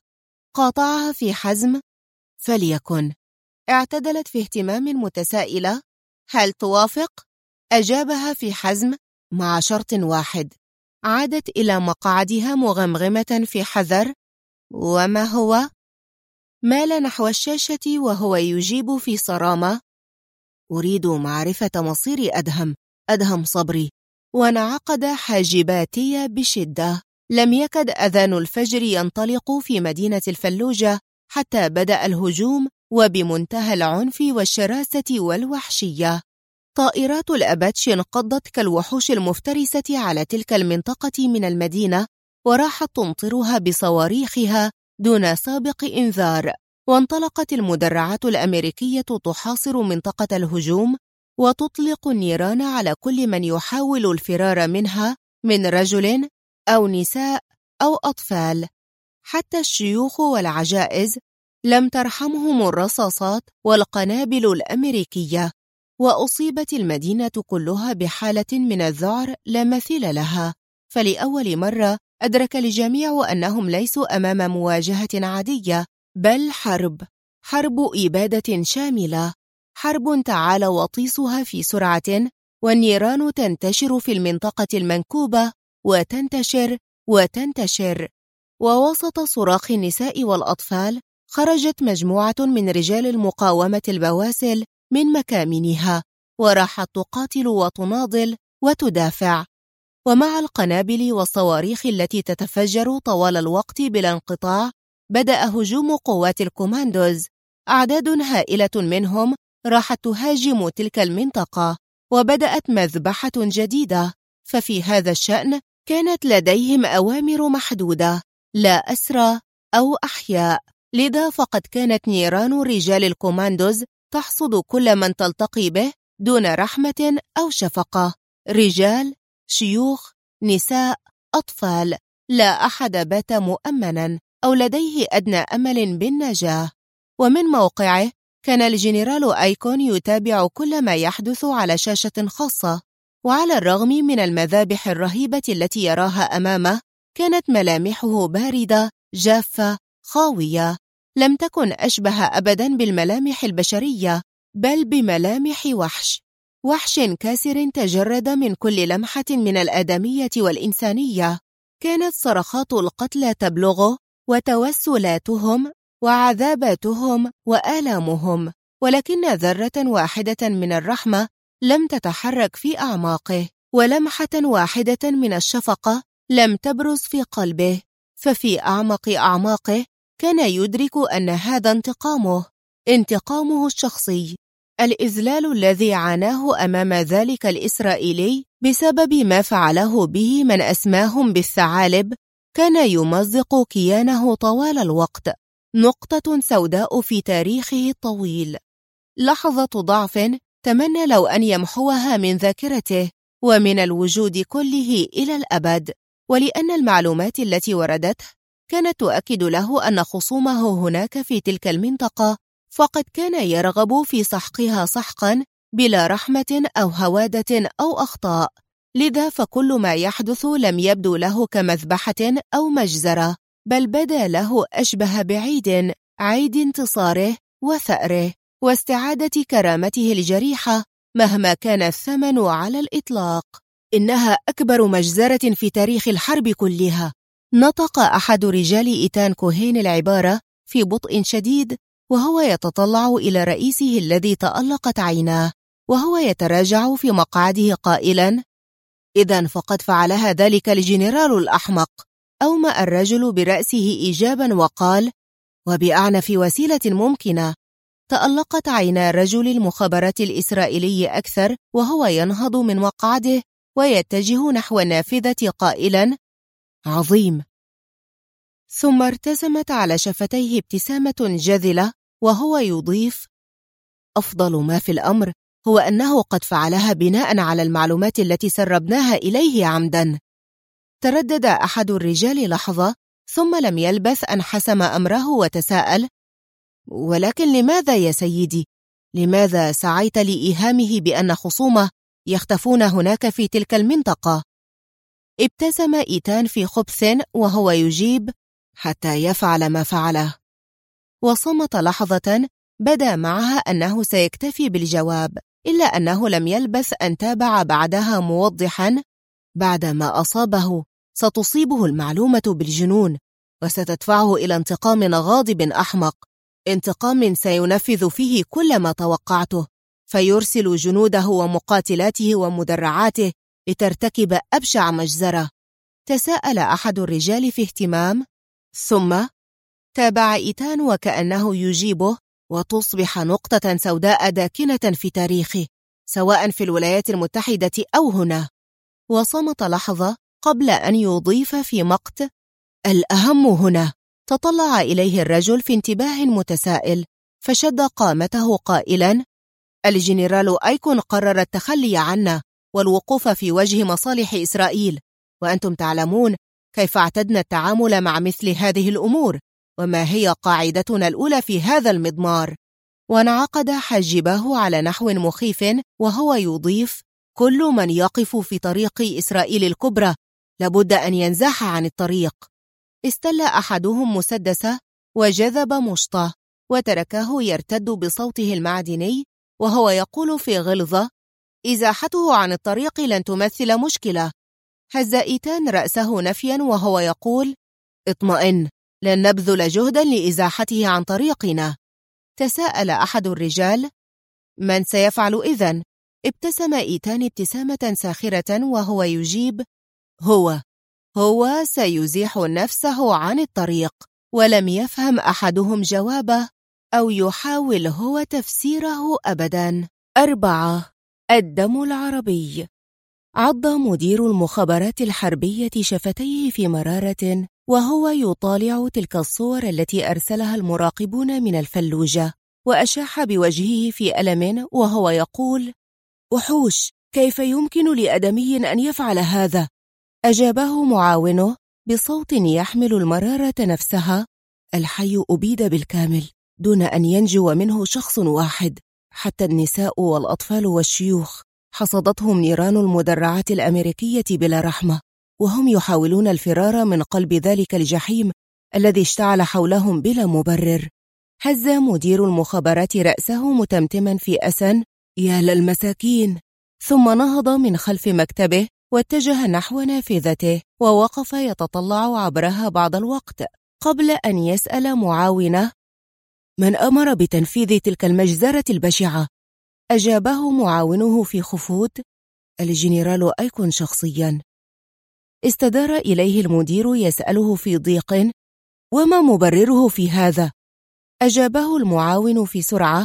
[SPEAKER 1] وقاطعها في حزم: فليكن. اعتدلت في اهتمام متسائلة: هل توافق؟ أجابها في حزم: مع شرط واحد. عادت إلى مقعدها مغمغمة في حذر: وما هو؟ مال نحو الشاشة وهو يجيب في صرامة: أريد معرفة مصير أدهم صبري. وانعقد حاجباتي بشدة. لم يكد أذان الفجر ينطلق في مدينة الفلوجة حتى بدأ الهجوم، وبمنتهى العنف والشراسة والوحشية. طائرات الأباتشي انقضت كالوحوش المفترسة على تلك المنطقة من المدينة، وراحت تمطرها بصواريخها دون سابق إنذار. وانطلقت المدرعات الأمريكية تحاصر منطقة الهجوم، وتطلق النيران على كل من يحاول الفرار منها من رجل أو نساء أو أطفال. حتى الشيوخ والعجائز لم ترحمهم الرصاصات والقنابل الأمريكية، وأصيبت المدينة كلها بحالة من الذعر لا مثيل لها. فلأول مرة أدرك الجميع أنهم ليسوا أمام مواجهة عادية، بل حرب إبادة شاملة، حرب تعالى وطيسها في سرعة، والنيران تنتشر في المنطقة المنكوبة وتنتشر. ووسط صراخ النساء والأطفال خرجت مجموعة من رجال المقاومة البواسل من مكامنها، وراحت تقاتل وتناضل وتدافع. ومع القنابل والصواريخ التي تتفجر طوال الوقت بلا انقطاع، بدأ هجوم قوات الكوماندوز. أعداد هائلة منهم راحت تهاجم تلك المنطقة، وبدأت مذبحة جديدة. ففي هذا الشأن كانت لديهم أوامر محدودة: لا أسرى أو أحياء. لذا فقد كانت نيران رجال الكوماندوز تحصد كل من تلتقي به دون رحمة أو شفقة، رجال، شيوخ، نساء، أطفال، لا أحد بات مؤمنا أو لديه أدنى أمل بالنجاة. ومن موقعه كان الجنرال أيكون يتابع كل ما يحدث على شاشة خاصة، وعلى الرغم من المذابح الرهيبة التي يراها أمامه كانت ملامحه باردة، جافة، خاوية، لم تكن أشبه أبدا بالملامح البشرية، بل بملامح وحش كاسر تجرد من كل لمحة من الآدمية والإنسانية. كانت صرخات القتلى تبلغه، وتوسلاتهم وعذاباتهم وآلامهم، ولكن ذرة واحدة من الرحمة لم تتحرك في أعماقه، ولمحة واحدة من الشفقة لم تبرز في قلبه. ففي أعمق أعماقه كان يدرك أن هذا انتقامه الشخصي، الإذلال الذي عاناه أمام ذلك الإسرائيلي بسبب ما فعله به من أسماهم بالثعالب، كان يمزق كيانه طوال الوقت، نقطة سوداء في تاريخه الطويل، لحظة ضعف تمنى لو أن يمحوها من ذاكرته ومن الوجود كله إلى الأبد. ولأن المعلومات التي وردته كانت تؤكد له أن خصومه هناك في تلك المنطقة فقد كان يرغب في سحقها سحقا بلا رحمة أو هوادة أو أخطاء، لذا فكل ما يحدث لم يبدو له كمذبحة أو مجزرة، بل بدا له أشبه عيد انتصاره وثأره واستعادة كرامته الجريحة مهما كان الثمن على الإطلاق. إنها أكبر مجزرة في تاريخ الحرب كلها. نطق أحد رجال إيتان كوهين العبارة في بطء شديد وهو يتطلع إلى رئيسه الذي تألقت عيناه، وهو يتراجع في مقعده قائلا: إذن فقد فعلها ذلك الجنرال الأحمق. أومأ الرجل برأسه إيجابا وقال: وبأعنف وسيلة ممكنة. تألقت عينا رجل المخابرات الإسرائيلي أكثر وهو ينهض من مقعده ويتجه نحو النافذة قائلا: عظيم. ثم ارتسمت على شفتيه ابتسامة جذلة وهو يضيف: أفضل ما في الأمر هو أنه قد فعلها بناء على المعلومات التي سربناها إليه عمدا. تردد أحد الرجال لحظة ثم لم يلبث أن حسم أمره وتساءل: ولكن لماذا يا سيدي؟ لماذا سعيت لإيهامه بأن خصومه يختفون هناك في تلك المنطقة؟ ابتسم إيتان في خبث وهو يجيب: حتى يفعل ما فعله. وصمت لحظة بدا معها أنه سيكتفي بالجواب، إلا أنه لم يلبث أن تابع بعدها موضحا: بعد ما أصابه ستصيبه المعلومة بالجنون، وستدفعه إلى انتقام غاضب أحمق، انتقام سينفذ فيه كل ما توقعته، فيرسل جنوده ومقاتلاته ومدرعاته لترتكب أبشع مجزرة. تساءل أحد الرجال في اهتمام، ثم تابع إيتان وكأنه يجيبه: وتصبح نقطة سوداء داكنة في تاريخه، سواء في الولايات المتحدة أو هنا. وصمت لحظة قبل أن يضيف في مقت: الأهم هنا. تطلع إليه الرجل في انتباه متسائل، فشد قامته قائلا: الجنرال أيكون قرر التخلي عنا والوقوف في وجه مصالح إسرائيل، وأنتم تعلمون كيف اعتدنا التعامل مع مثل هذه الأمور، وما هي قاعدتنا الأولى في هذا المضمار. وانعقد حاجباه على نحو مخيف وهو يضيف: كل من يقف في طريق إسرائيل الكبرى لابد أن ينزاح عن الطريق. استل أحدهم مسدسه وجذب مشطه وتركه يرتد بصوته المعدني وهو يقول في غلظة: إزاحته عن الطريق لن تمثل مشكلة. هز إيتان رأسه نفيا وهو يقول: اطمئن، لن نبذل جهدا لإزاحته عن طريقنا. تساءل أحد الرجال: من سيفعل إذن؟ ابتسم إيتان ابتسامة ساخرة وهو يجيب: هو سيزيح نفسه عن الطريق. ولم يفهم أحدهم جوابه أو يحاول هو تفسيره أبدا. 4. الدم العربي. عض مدير المخابرات الحربية شفتيه في مرارة وهو يطالع تلك الصور التي أرسلها المراقبون من الفلوجة، وأشاح بوجهه في ألم وهو يقول: وحوش، كيف يمكن لآدمي أن يفعل هذا؟ أجابه معاونه بصوت يحمل المرارة نفسها: الحي أبيد بالكامل دون أن ينجو منه شخص واحد، حتى النساء والأطفال والشيوخ حصدتهم نيران المدرعات الأمريكية بلا رحمة، وهم يحاولون الفرار من قلب ذلك الجحيم الذي اشتعل حولهم بلا مبرر. هز مدير المخابرات رأسه متمتما في أسى: يا للمساكين. ثم نهض من خلف مكتبه واتجه نحو نافذته، ووقف يتطلع عبرها بعض الوقت قبل أن يسأل معاونه: من أمر بتنفيذ تلك المجزرة البشعة؟ أجابه معاونه في خفوت: الجنرال أيكون شخصيا. استدار إليه المدير يسأله في ضيق: وما مبرره في هذا؟ أجابه المعاون في سرعة: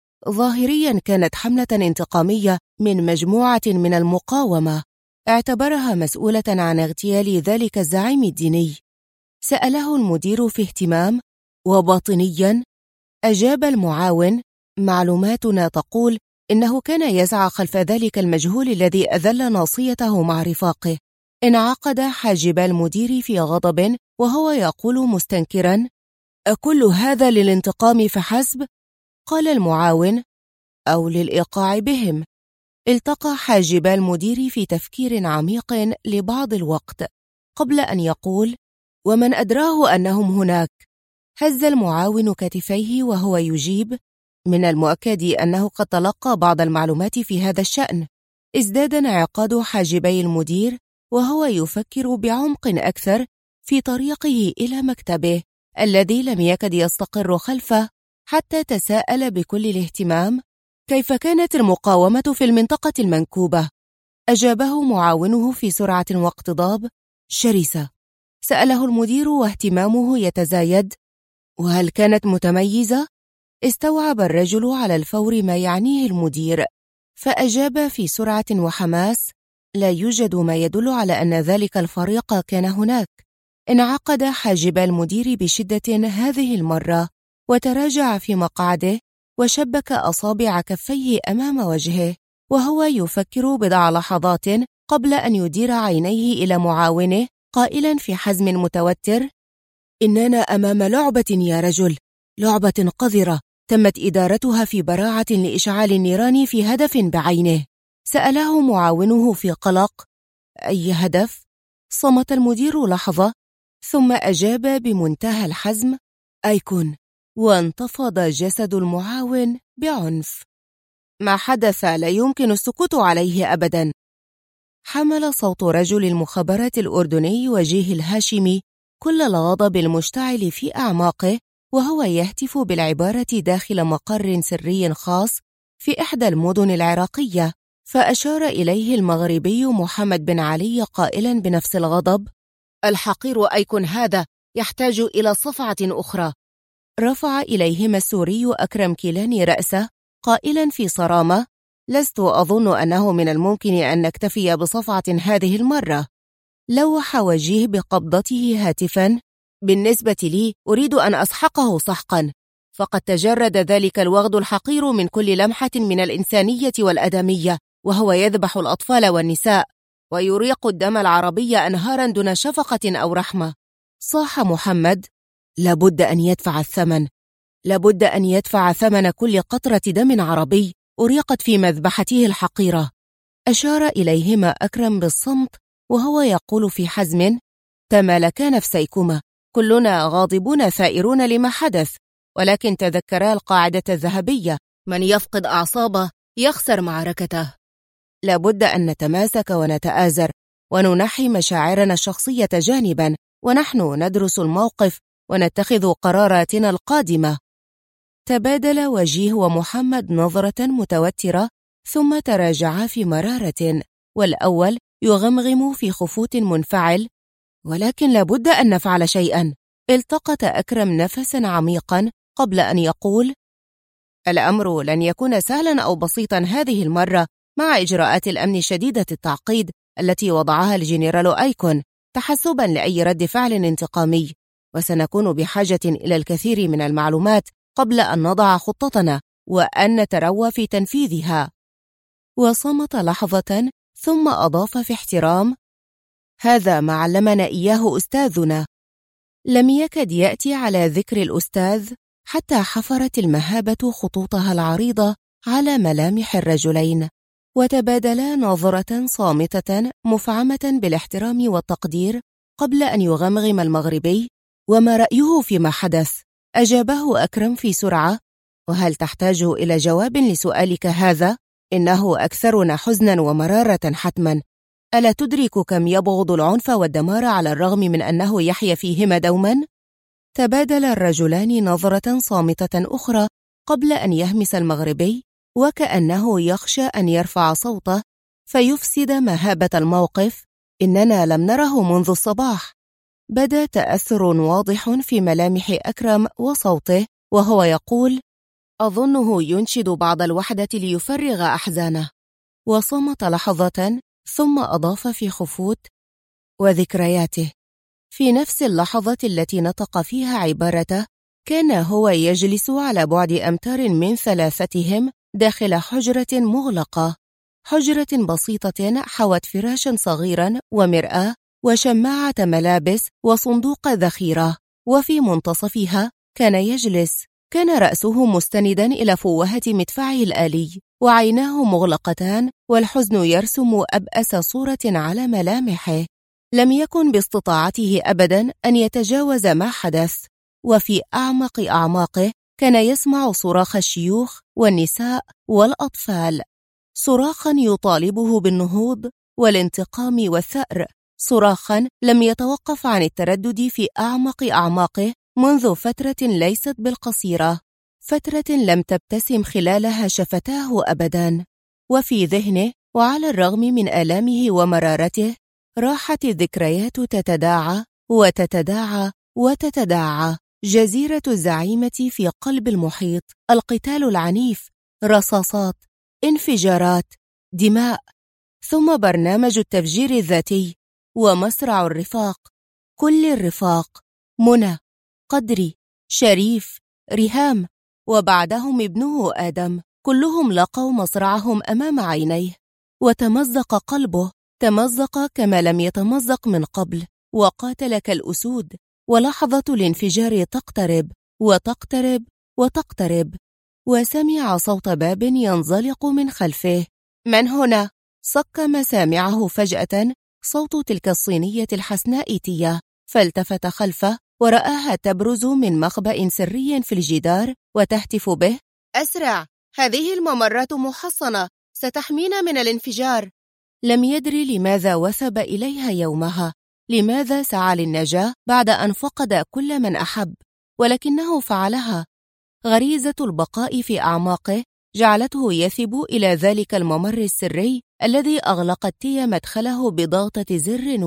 [SPEAKER 1] ظاهريا كانت حملة انتقامية من مجموعة من المقاومة اعتبرها مسؤولة عن اغتيال ذلك الزعيم الديني. سأله المدير في اهتمام: وباطنيا؟ أجاب المعاون: معلوماتنا تقول إنه كان يسعى خلف ذلك المجهول الذي أذل ناصيته مع رفاقه. انعقد حاجب المدير في غضب وهو يقول مستنكرا: أكل هذا للانتقام فحسب؟ قال المعاون: أو للإيقاع بهم. التقى حاجب المدير في تفكير عميق لبعض الوقت قبل أن يقول: ومن أدراه أنهم هناك؟ هز المعاون كتفيه وهو يجيب: من المؤكد أنه قد تلقى بعض المعلومات في هذا الشأن. ازداد انعقاد حاجبي المدير وهو يفكر بعمق أكثر في طريقه إلى مكتبه الذي لم يكد يستقر خلفه، حتى تساءل بكل الاهتمام: كيف كانت المقاومة في المنطقة المنكوبة؟ أجابه معاونه في سرعة واقتضاب: شرسة. سأله المدير واهتمامه يتزايد: وهل كانت متميزة؟ استوعب الرجل على الفور ما يعنيه المدير، فأجاب في سرعة وحماس: لا يوجد ما يدل على أن ذلك الفريق كان هناك. انعقد حاجب المدير بشدة هذه المرة، وتراجع في مقعده وشبك أصابع كفيه أمام وجهه وهو يفكر بضع لحظات قبل أن يدير عينيه إلى معاونه قائلا في حزم متوتر: إننا أمام لعبة يا رجل، لعبة قذرة تمت إدارتها في براعة لإشعال النيران في هدف بعينه. سأله معاونه في قلق: أي هدف؟ صمت المدير لحظة ثم أجاب بمنتهى الحزم: أيكون. وانتفض جسد المعاون بعنف. ما حدث لا يمكن السكوت عليه أبدا. حمل صوت رجل المخابرات الأردني وجيه الهاشمي كل الغضب المشتعل في أعماقه وهو يهتف بالعبارة داخل مقر سري خاص في إحدى المدن العراقية، فأشار إليه المغربي محمد بن علي قائلا بنفس الغضب: الحقير أيكون هذا يحتاج إلى صفعة أخرى. رفع إليهما السوري أكرم كيلاني رأسه قائلا في صرامة: لست أظن أنه من الممكن أن نكتفي بصفعة هذه المرة. لوح وجيه بقبضته هاتفا: بالنسبة لي أريد أن أسحقه سحقا، فقد تجرد ذلك الوغد الحقير من كل لمحة من الإنسانية والأدمية، وهو يذبح الأطفال والنساء ويريق الدم العربي أنهارا دون شفقة أو رحمة. صاح محمد: لابد أن يدفع الثمن، لابد أن يدفع ثمن كل قطرة دم عربي أريقت في مذبحته الحقيرة. أشار إليهما أكرم بالصمت وهو يقول في حزم: تمالكا نفسيكما، كلنا غاضبون ثائرون لما حدث، ولكن تذكرا القاعدة الذهبية: من يفقد أعصابه يخسر معركته. لابد أن نتماسك ونتآزر وننحي مشاعرنا الشخصية جانبا، ونحن ندرس الموقف ونتخذ قراراتنا القادمة. تبادل وجيه ومحمد نظرة متوترة ثم تراجعا في مرارة، والأول يغمغم في خفوت منفعل: ولكن لابد أن نفعل شيئا. التقط أكرم نفسا عميقا قبل أن يقول: الأمر لن يكون سهلا أو بسيطا هذه المرة مع إجراءات الأمن شديدة التعقيد التي وضعها الجنرال أيكون تحسبا لأي رد فعل انتقامي، وسنكون بحاجة إلى الكثير من المعلومات قبل أن نضع خطتنا وأن نتروى في تنفيذها. وصمت لحظة ثم أضاف في احترام: هذا ما علمنا إياه أستاذنا. لم يكد يأتي على ذكر الأستاذ حتى حفرت المهابة خطوطها العريضة على ملامح الرجلين، وتبادلا نظرة صامتة مفعمة بالاحترام والتقدير قبل أن يغمغم المغربي: وما رأيه فيما حدث؟ أجابه أكرم في سرعة: وهل تحتاج إلى جواب لسؤالك هذا؟ إنه أكثرنا حزنا ومرارة حتما. ألا تدرك كم يبغض العنف والدمار على الرغم من أنه يحيا فيهما دوما؟ تبادل الرجلان نظرة صامتة أخرى قبل أن يهمس المغربي، وكأنه يخشى أن يرفع صوته فيفسد مهابة الموقف: إننا لم نره منذ الصباح. بدا تأثر واضح في ملامح أكرم وصوته وهو يقول: أظنه ينشد بعض الوحدة ليفرغ أحزانه. وصمت لحظة ثم أضاف في خفوت: وذكرياته. في نفس اللحظة التي نطق فيها عبارته كان هو يجلس على بعد أمتار من ثلاثتهم داخل حجرة مغلقة، حجرة بسيطة حوت فراشا صغيرا ومرآة وشماعة ملابس وصندوق ذخيرة، وفي منتصفها كان يجلس. كان رأسه مستندا إلى فوهة مدفعه الآلي، وعيناه مغلقتان، والحزن يرسم أبأس صورة على ملامحه. لم يكن باستطاعته أبدا أن يتجاوز ما حدث، وفي أعمق أعماقه كان يسمع صراخ الشيوخ والنساء والأطفال، صراخا يطالبه بالنهوض والانتقام والثأر، صراخا لم يتوقف عن التردد في أعمق أعماقه منذ فترة ليست بالقصيرة، فترة لم تبتسم خلالها شفتاه أبدا. وفي ذهنه وعلى الرغم من آلامه ومرارته راحت الذكريات تتداعى وتتداعى وتتداعى. جزيرة الزعيمة في قلب المحيط، القتال العنيف، رصاصات، انفجارات، دماء، ثم برنامج التفجير الذاتي، ومسرع الرفاق، كل الرفاق، منى، قدري، شريف، ريهام، وبعدهم ابنه آدم، كلهم لقوا مصرعهم أمام عينيه، وتمزق قلبه، تمزق كما لم يتمزق من قبل، وقاتل كالأسود. ولحظة الانفجار تقترب وتقترب وتقترب، وسمع صوت باب ينزلق من خلفه. من هنا؟ صك مسامعه فجأة صوت تلك الصينية الحسناء تيا، فالتفت خلفه ورآها تبرز من مخبأ سري في الجدار وتهتف به: أسرع، هذه الممرات محصنة، ستحمينا من الانفجار. لم يدري لماذا وثب إليها يومها، لماذا سعى للنجاة بعد أن فقد كل من أحب، ولكنه فعلها. غريزة البقاء في أعماقه جعلته يثب إلى ذلك الممر السري الذي أغلقت تيا مدخله بضغطة زر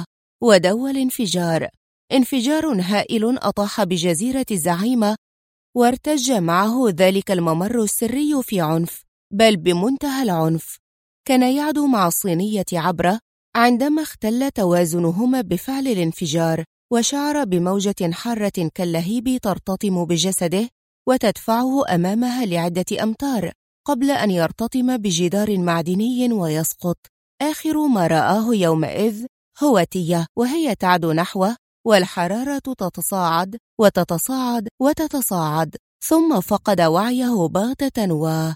[SPEAKER 1] ودوى الانفجار. انفجار هائل أطاح بجزيرة الزعيمة، وارتج معه ذلك الممر السري في عنف، بل بمنتهى العنف. كان يعدو مع الصينية عبره عندما اختل توازنهما بفعل الانفجار، وشعر بموجة حارة كاللهيب ترتطم بجسده وتدفعه أمامها لعدة أمتار قبل أن يرتطم بجدار معدني ويسقط. آخر ما رآه يومئذ هو تيا وهي تعدو نحوه، والحرارة تتصاعد وتتصاعد وتتصاعد، ثم فقد وعيه بغتة.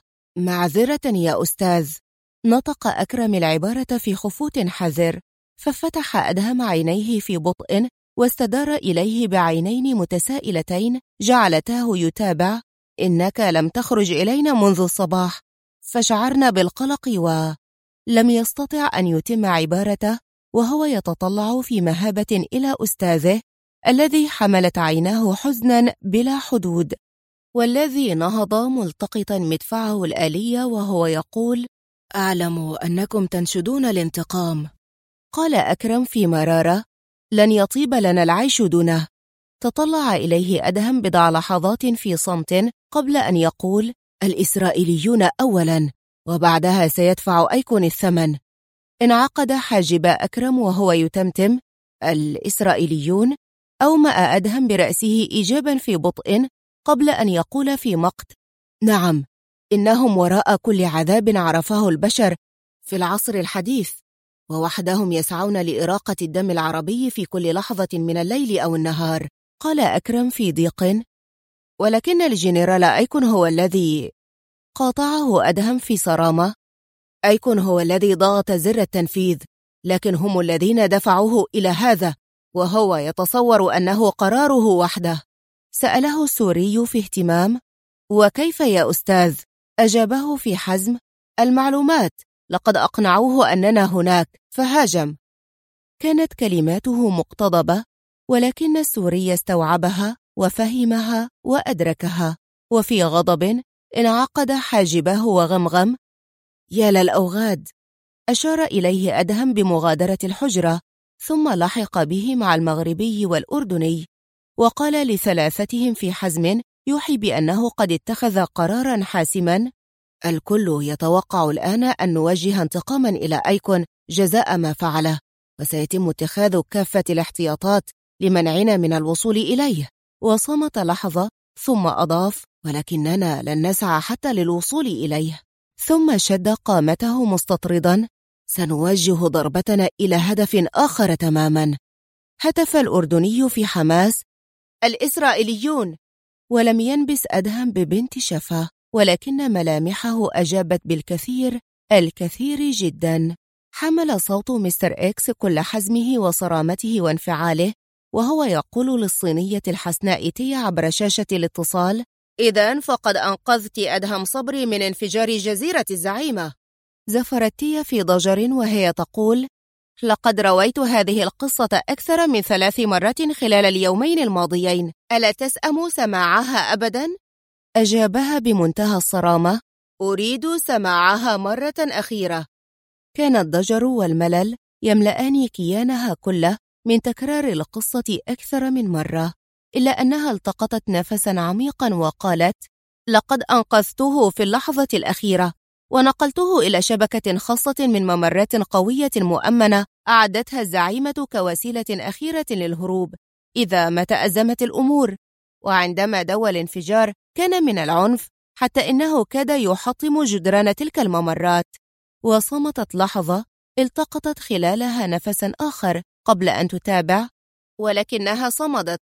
[SPEAKER 1] معذرة يا أستاذ، نطق أكرم العبارة في خفوت حذر، ففتح أدهم عينيه في بطء واستدار إليه بعينين متسائلتين جعلتاه يتابع: إنك لم تخرج إلينا منذ الصباح، فشعرنا بالقلق. لم يستطع أن يتم عبارته وهو يتطلع في مهابة إلى أستاذه الذي حملت عيناه حزنا بلا حدود، والذي نهض ملتقطا مدفعه الآلي وهو يقول: أعلم أنكم تنشدون الانتقام. قال أكرم في مرارة: لن يطيب لنا العيش دونه. تطلع إليه أدهم بضع لحظات في صمت قبل أن يقول: الإسرائيليون أولا، وبعدها سيدفع أيكون الثمن. انعقد حاجب أكرم وهو يتمتم: الإسرائيليون؟ أومأ أدهم برأسه إيجابا في بطء قبل أن يقول في مقت: نعم، إنهم وراء كل عذاب عرفه البشر في العصر الحديث، ووحدهم يسعون لإراقة الدم العربي في كل لحظة من الليل أو النهار. قال أكرم في ضيق: ولكن الجنرال أيكون هو الذي قاطعه أدهم في صرامة. أيكون هو الذي ضغط زر التنفيذ، لكن هم الذين دفعوه إلى هذا، وهو يتصور أنه قراره وحده. سأله السوري في اهتمام: وكيف يا أستاذ؟ أجابه في حزم: المعلومات، لقد أقنعوه أننا هناك فهاجم. كانت كلماته مقتضبة، ولكن السوري استوعبها وفهمها وأدركها، وفي غضب انعقد حاجبه وغمغم: يا للأوغاد. أشار إليه أدهم بمغادرة الحجرة، ثم لحق به مع المغربي والأردني، وقال لثلاثتهم في حزم يوحي بأنه قد اتخذ قراراً حاسماً: الكل يتوقع الآن أن نوجه انتقاماً إلى أيكون جزاء ما فعله، وسيتم اتخاذ كافة الاحتياطات لمنعنا من الوصول إليه. وصمت لحظة ثم أضاف: ولكننا لن نسعى حتى للوصول إليه. ثم شد قامته مستطردا: سنوجه ضربتنا إلى هدف آخر تماما. هتف الأردني في حماس: الإسرائيليون. ولم ينبس أدهم ببنت شفة، ولكن ملامحه أجابت بالكثير، الكثير جدا. حمل صوت مستر إكس كل حزمه وصرامته وانفعاله، وهو يقول للصينية الحسناء تي عبر شاشة الاتصال: إذن فقد أنقذت أدهم صبري من انفجار جزيرة الزعيمة. زفرت تي في ضجر وهي تقول: لقد رويت هذه القصة أكثر من 3 مرات خلال اليومين الماضيين، ألا تسأم سماعها أبدا؟ أجابها بمنتهى الصرامة: أريد سماعها مرة أخيرة. كان الضجر والملل يملأان كيانها كله من تكرار القصة أكثر من مرة، إلا أنها التقطت نفسا عميقا وقالت: لقد أنقذته في اللحظة الأخيرة، ونقلته إلى شبكة خاصة من ممرات قوية مؤمنة أعدتها الزعيمة كوسيلة أخيرة للهروب إذا ما تأزمت الأمور. وعندما دوى الانفجار كان من العنف، حتى إنه كاد يحطم جدران تلك الممرات. وصمتت لحظة، التقطت خلالها نفسا آخر قبل أن تتابع: ولكنها صمدت.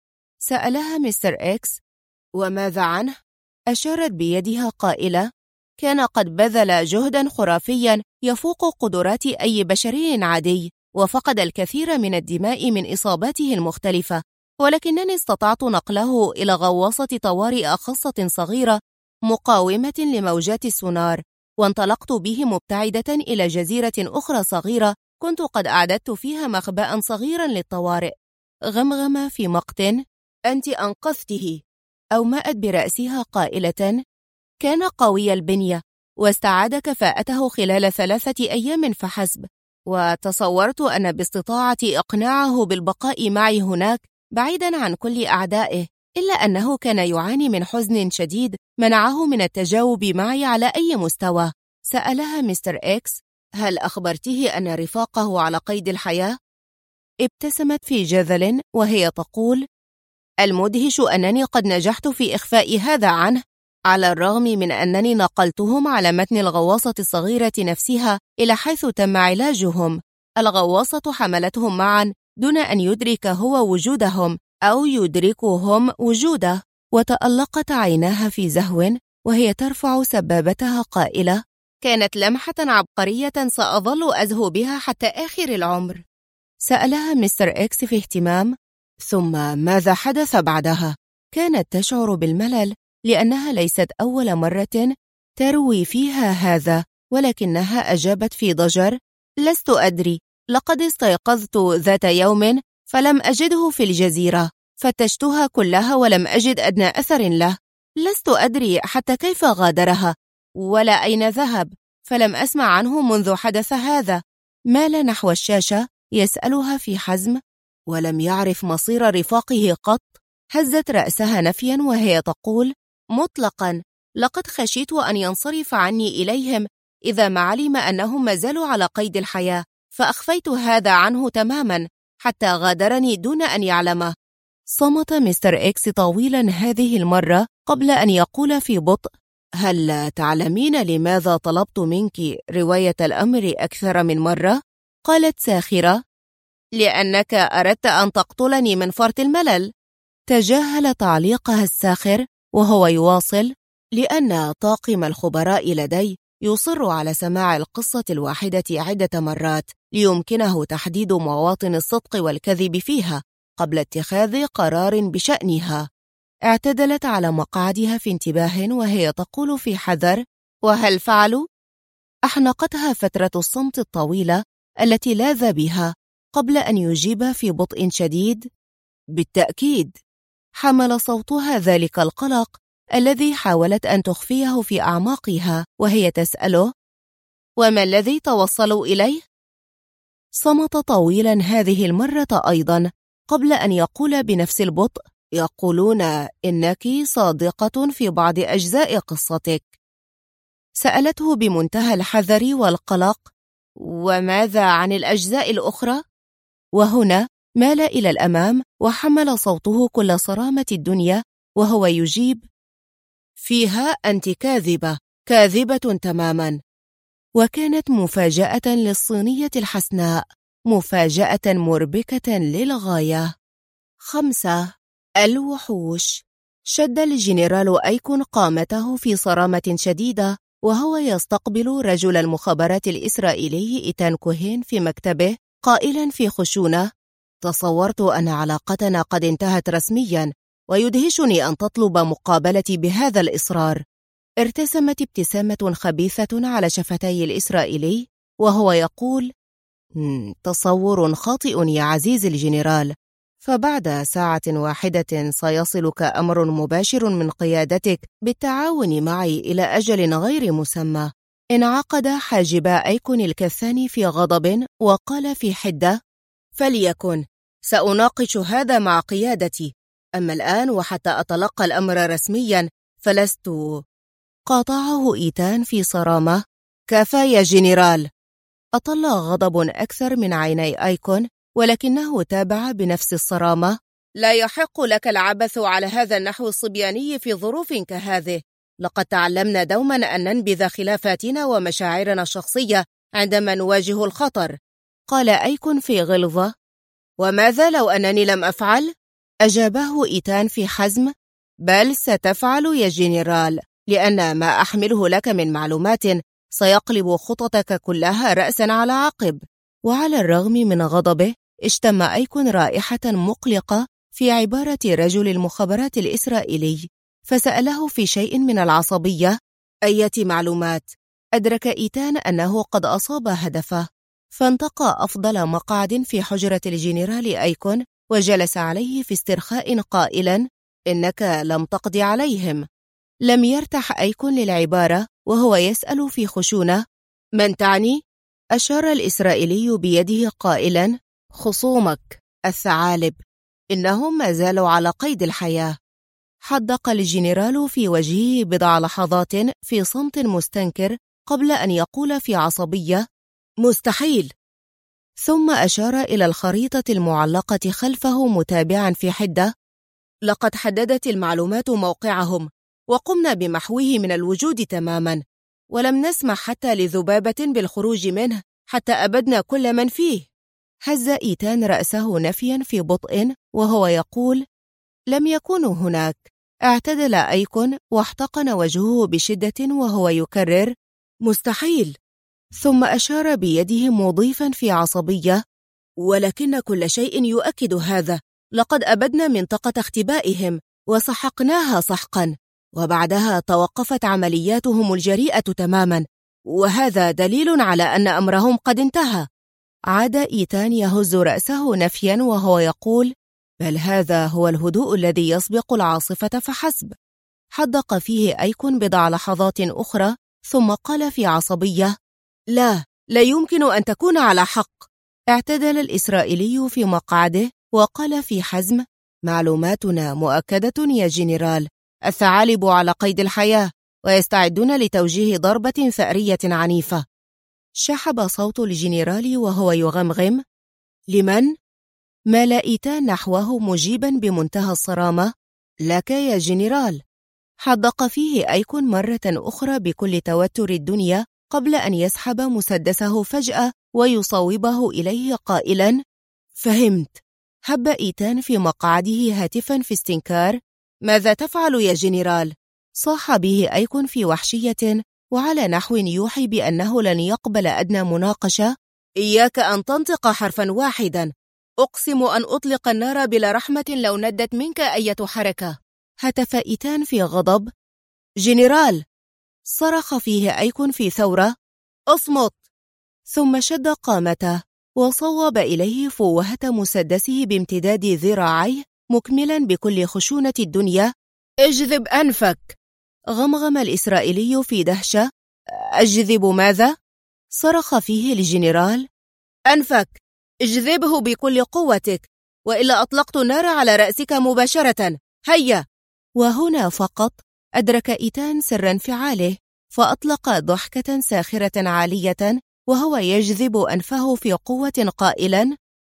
[SPEAKER 1] سألها مستر إكس: وماذا عنه؟ أشارت بيدها قائلة: كان قد بذل جهدا خرافيا يفوق قدرات أي بشري عادي، وفقد الكثير من الدماء من إصاباته المختلفة، ولكنني استطعت نقله إلى غواصة طوارئ خاصة صغيرة مقاومة لموجات السونار، وانطلقت به مبتعدة إلى جزيرة أخرى صغيرة كنت قد أعددت فيها مخبأ صغيرا للطوارئ. غمغم في مقت: أنت أنقذته. أومأت برأسها قائلة: كان قوي البنية، واستعاد كفاءته خلال 3 أيام فحسب، وتصورت أن باستطاعتي إقناعه بالبقاء معي هناك بعيدا عن كل أعدائه، إلا أنه كان يعاني من حزن شديد منعه من التجاوب معي على أي مستوى. سألها مستر إكس: هل أخبرته أن رفاقه على قيد الحياة؟ ابتسمت في جذل وهي تقول: المدهش أنني قد نجحت في إخفاء هذا عنه، على الرغم من أنني نقلتهم على متن الغواصة الصغيرة نفسها إلى حيث تم علاجهم. الغواصة حملتهم معا دون أن يدرك هو وجودهم أو يدركهم وجوده. وتألقت عيناها في زهو وهي ترفع سبابتها قائلة: كانت لمحة عبقرية سأظل أزهو بها حتى آخر العمر. سألها مستر إكس في اهتمام: ثم ماذا حدث بعدها؟ كانت تشعر بالملل لأنها ليست أول مرة تروي فيها هذا، ولكنها أجابت في ضجر: لست أدري، لقد استيقظت ذات يوم فلم أجده في الجزيرة، فتشتها كلها ولم أجد أدنى أثر له. لست أدري حتى كيف غادرها ولا أين ذهب، فلم أسمع عنه منذ حدث هذا. مال نحو الشاشة يسألها في حزم: ولم يعرف مصير رفاقه قط؟ هزت رأسها نفيا وهي تقول: مطلقا، لقد خشيت أن ينصرف عني إليهم إذا ما علم أنهم ما زالوا على قيد الحياة، فأخفيت هذا عنه تماما حتى غادرني دون أن يعلمه. صمت مستر إكس طويلا هذه المرة قبل أن يقول في بطء: هل تعلمين لماذا طلبت منك رواية الأمر أكثر من مرة؟ قالت ساخرة. لأنك أردت أن تقتلني من فرط الملل. تجاهل تعليقها الساخر وهو يواصل: لأن طاقم الخبراء لدي يصر على سماع القصة الواحدة عدة مرات ليمكنه تحديد مواطن الصدق والكذب فيها قبل اتخاذ قرار بشأنها. اعتدلت على مقعدها في انتباه وهي تقول في حذر: وهل فعلوا؟ أحنقتها فترة الصمت الطويلة التي لاذ بها قبل أن يجيب في بطء شديد: بالتأكيد. حمل صوتها ذلك القلق الذي حاولت أن تخفيه في أعماقها وهي تسأله: وما الذي توصلوا إليه؟ صمت طويلا هذه المرة أيضا قبل أن يقول بنفس البطء: يقولون إنك صادقة في بعض أجزاء قصتك. سألته بمنتهى الحذر والقلق: وماذا عن الأجزاء الأخرى؟ وهنا مال إلى الأمام وحمل صوته كل صرامة الدنيا وهو يجيب: فيها أنت كاذبة، كاذبة تماما. وكانت مفاجأة للصينية الحسناء، مفاجأة مربكة للغاية. 5. الوحوش. شد الجنرال أيكون قامته في صرامة شديدة وهو يستقبل رجل المخابرات الإسرائيلي إيتان كوهين في مكتبه قائلا في خشونة: تصورت أن علاقتنا قد انتهت رسميا ويدهشني أن تطلب مقابلتي بهذا الإصرار. ارتسمت ابتسامة خبيثة على شفتي الإسرائيلي وهو يقول: تصور خاطئ يا عزيز الجنرال، فبعد ساعة واحدة سيصلك أمر مباشر من قيادتك بالتعاون معي إلى أجل غير مسمى. انعقد حاجبا أيكون الكثاني في غضب وقال في حدة: فليكن، سأناقش هذا مع قيادتي، أما الآن وحتى أتلقى الأمر رسميا فلست. قاطعه إيتان في صرامة: كفى يا جنرال. أطل غضب أكثر من عيني أيكون ولكنه تابع بنفس الصرامة: لا يحق لك العبث على هذا النحو الصبياني في ظروف كهذه. لقد تعلمنا دوما أن ننبذ خلافاتنا ومشاعرنا الشخصية عندما نواجه الخطر. قال أيكون في غلظة: وماذا لو أنني لم أفعل؟ أجابه إيتان في حزم: بل ستفعل يا جنرال، لأن ما أحمله لك من معلومات سيقلب خططك كلها رأسا على عقب. وعلى الرغم من غضبه اشتم أيكون رائحة مقلقة في عبارة رجل المخابرات الإسرائيلي، فسأله في شيء من العصبية: أية معلومات؟ أدرك إيتان أنه قد أصاب هدفه، فانتقى أفضل مقعد في حجرة الجنرال أيكون وجلس عليه في استرخاء قائلا: إنك لم تقضي عليهم. لم يرتح أيكون للعبارة وهو يسأل في خشونة: من تعني؟ أشار الإسرائيلي بيده قائلا: خصومك الثعالب، إنهم ما زالوا على قيد الحياة. حدق الجنرال في وجهه بضع لحظات في صمت مستنكر قبل أن يقول في عصبية: مستحيل. ثم أشار إلى الخريطة المعلقة خلفه متابعا في حدة: لقد حددت المعلومات موقعهم وقمنا بمحوه من الوجود تماما، ولم نسمح حتى لذبابة بالخروج منه حتى أبدنا كل من فيه. هز إيتان رأسه نفيا في بطء وهو يقول: لم يكونوا هناك. اعتدل أيكون واحتقن وجهه بشدة وهو يكرر: مستحيل. ثم أشار بيده مضيفا في عصبية: ولكن كل شيء يؤكد هذا. لقد أبدنا منطقة اختبائهم وسحقناها سحقا، وبعدها توقفت عملياتهم الجريئة تماما، وهذا دليل على أن أمرهم قد انتهى. عاد إيتان يهز رأسه نفيا وهو يقول: بل هذا هو الهدوء الذي يسبق العاصفة فحسب. حدق فيه أيكون بضع لحظات أخرى ثم قال في عصبية: لا يمكن أن تكون على حق. اعتدل الإسرائيلي في مقعده وقال في حزم: معلوماتنا مؤكدة يا جنرال، الثعالب على قيد الحياة ويستعدون لتوجيه ضربة ثأرية عنيفة. شحب صوت الجنرال وهو يغمغم: لمن؟ مال إيتان نحوه مجيبا بمنتهى الصرامة: لك يا جنرال. حدق فيه أيكون مرة أخرى بكل توتر الدنيا قبل أن يسحب مسدسه فجأة ويصوبه إليه قائلاً: فهمت. هب إيتان في مقعده هاتفاً في استنكار: ماذا تفعل يا جنرال؟ صاح به أيكون في وحشية وعلى نحو يوحي بأنه لن يقبل أدنى مناقشة: إياك أن تنطق حرفاً واحداً، أقسم أن أطلق النار بلا رحمة لو ندت منك أية حركة. هتف إيتان في غضب: جنرال! صرخ فيه أيكون في ثورة: أصمت! ثم شد قامته وصوب إليه فوهة مسدسه بامتداد ذراعيه مكملا بكل خشونة الدنيا: اجذب أنفك! غمغم الإسرائيلي في دهشة: أجذب ماذا؟ صرخ فيه الجنرال: أنفك! اجذبه بكل قوتك، وإلا أطلقت النار على رأسك مباشرة. هيا! وهنا فقط أدرك إيتان سر انفعاله، فأطلق ضحكة ساخرة عالية وهو يجذب أنفه في قوة قائلا: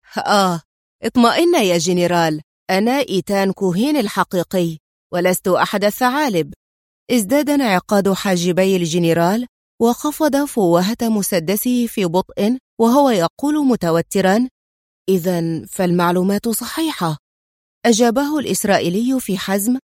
[SPEAKER 1] اطمئن يا جنرال، أنا إيتان كوهين الحقيقي ولست أحد الثعالب. ازداد انعقاد حاجبي الجنرال وخفض فوهة مسدسه في بطء وهو يقول متوترا: إذن فالمعلومات صحيحة. أجابه الإسرائيلي في حزم: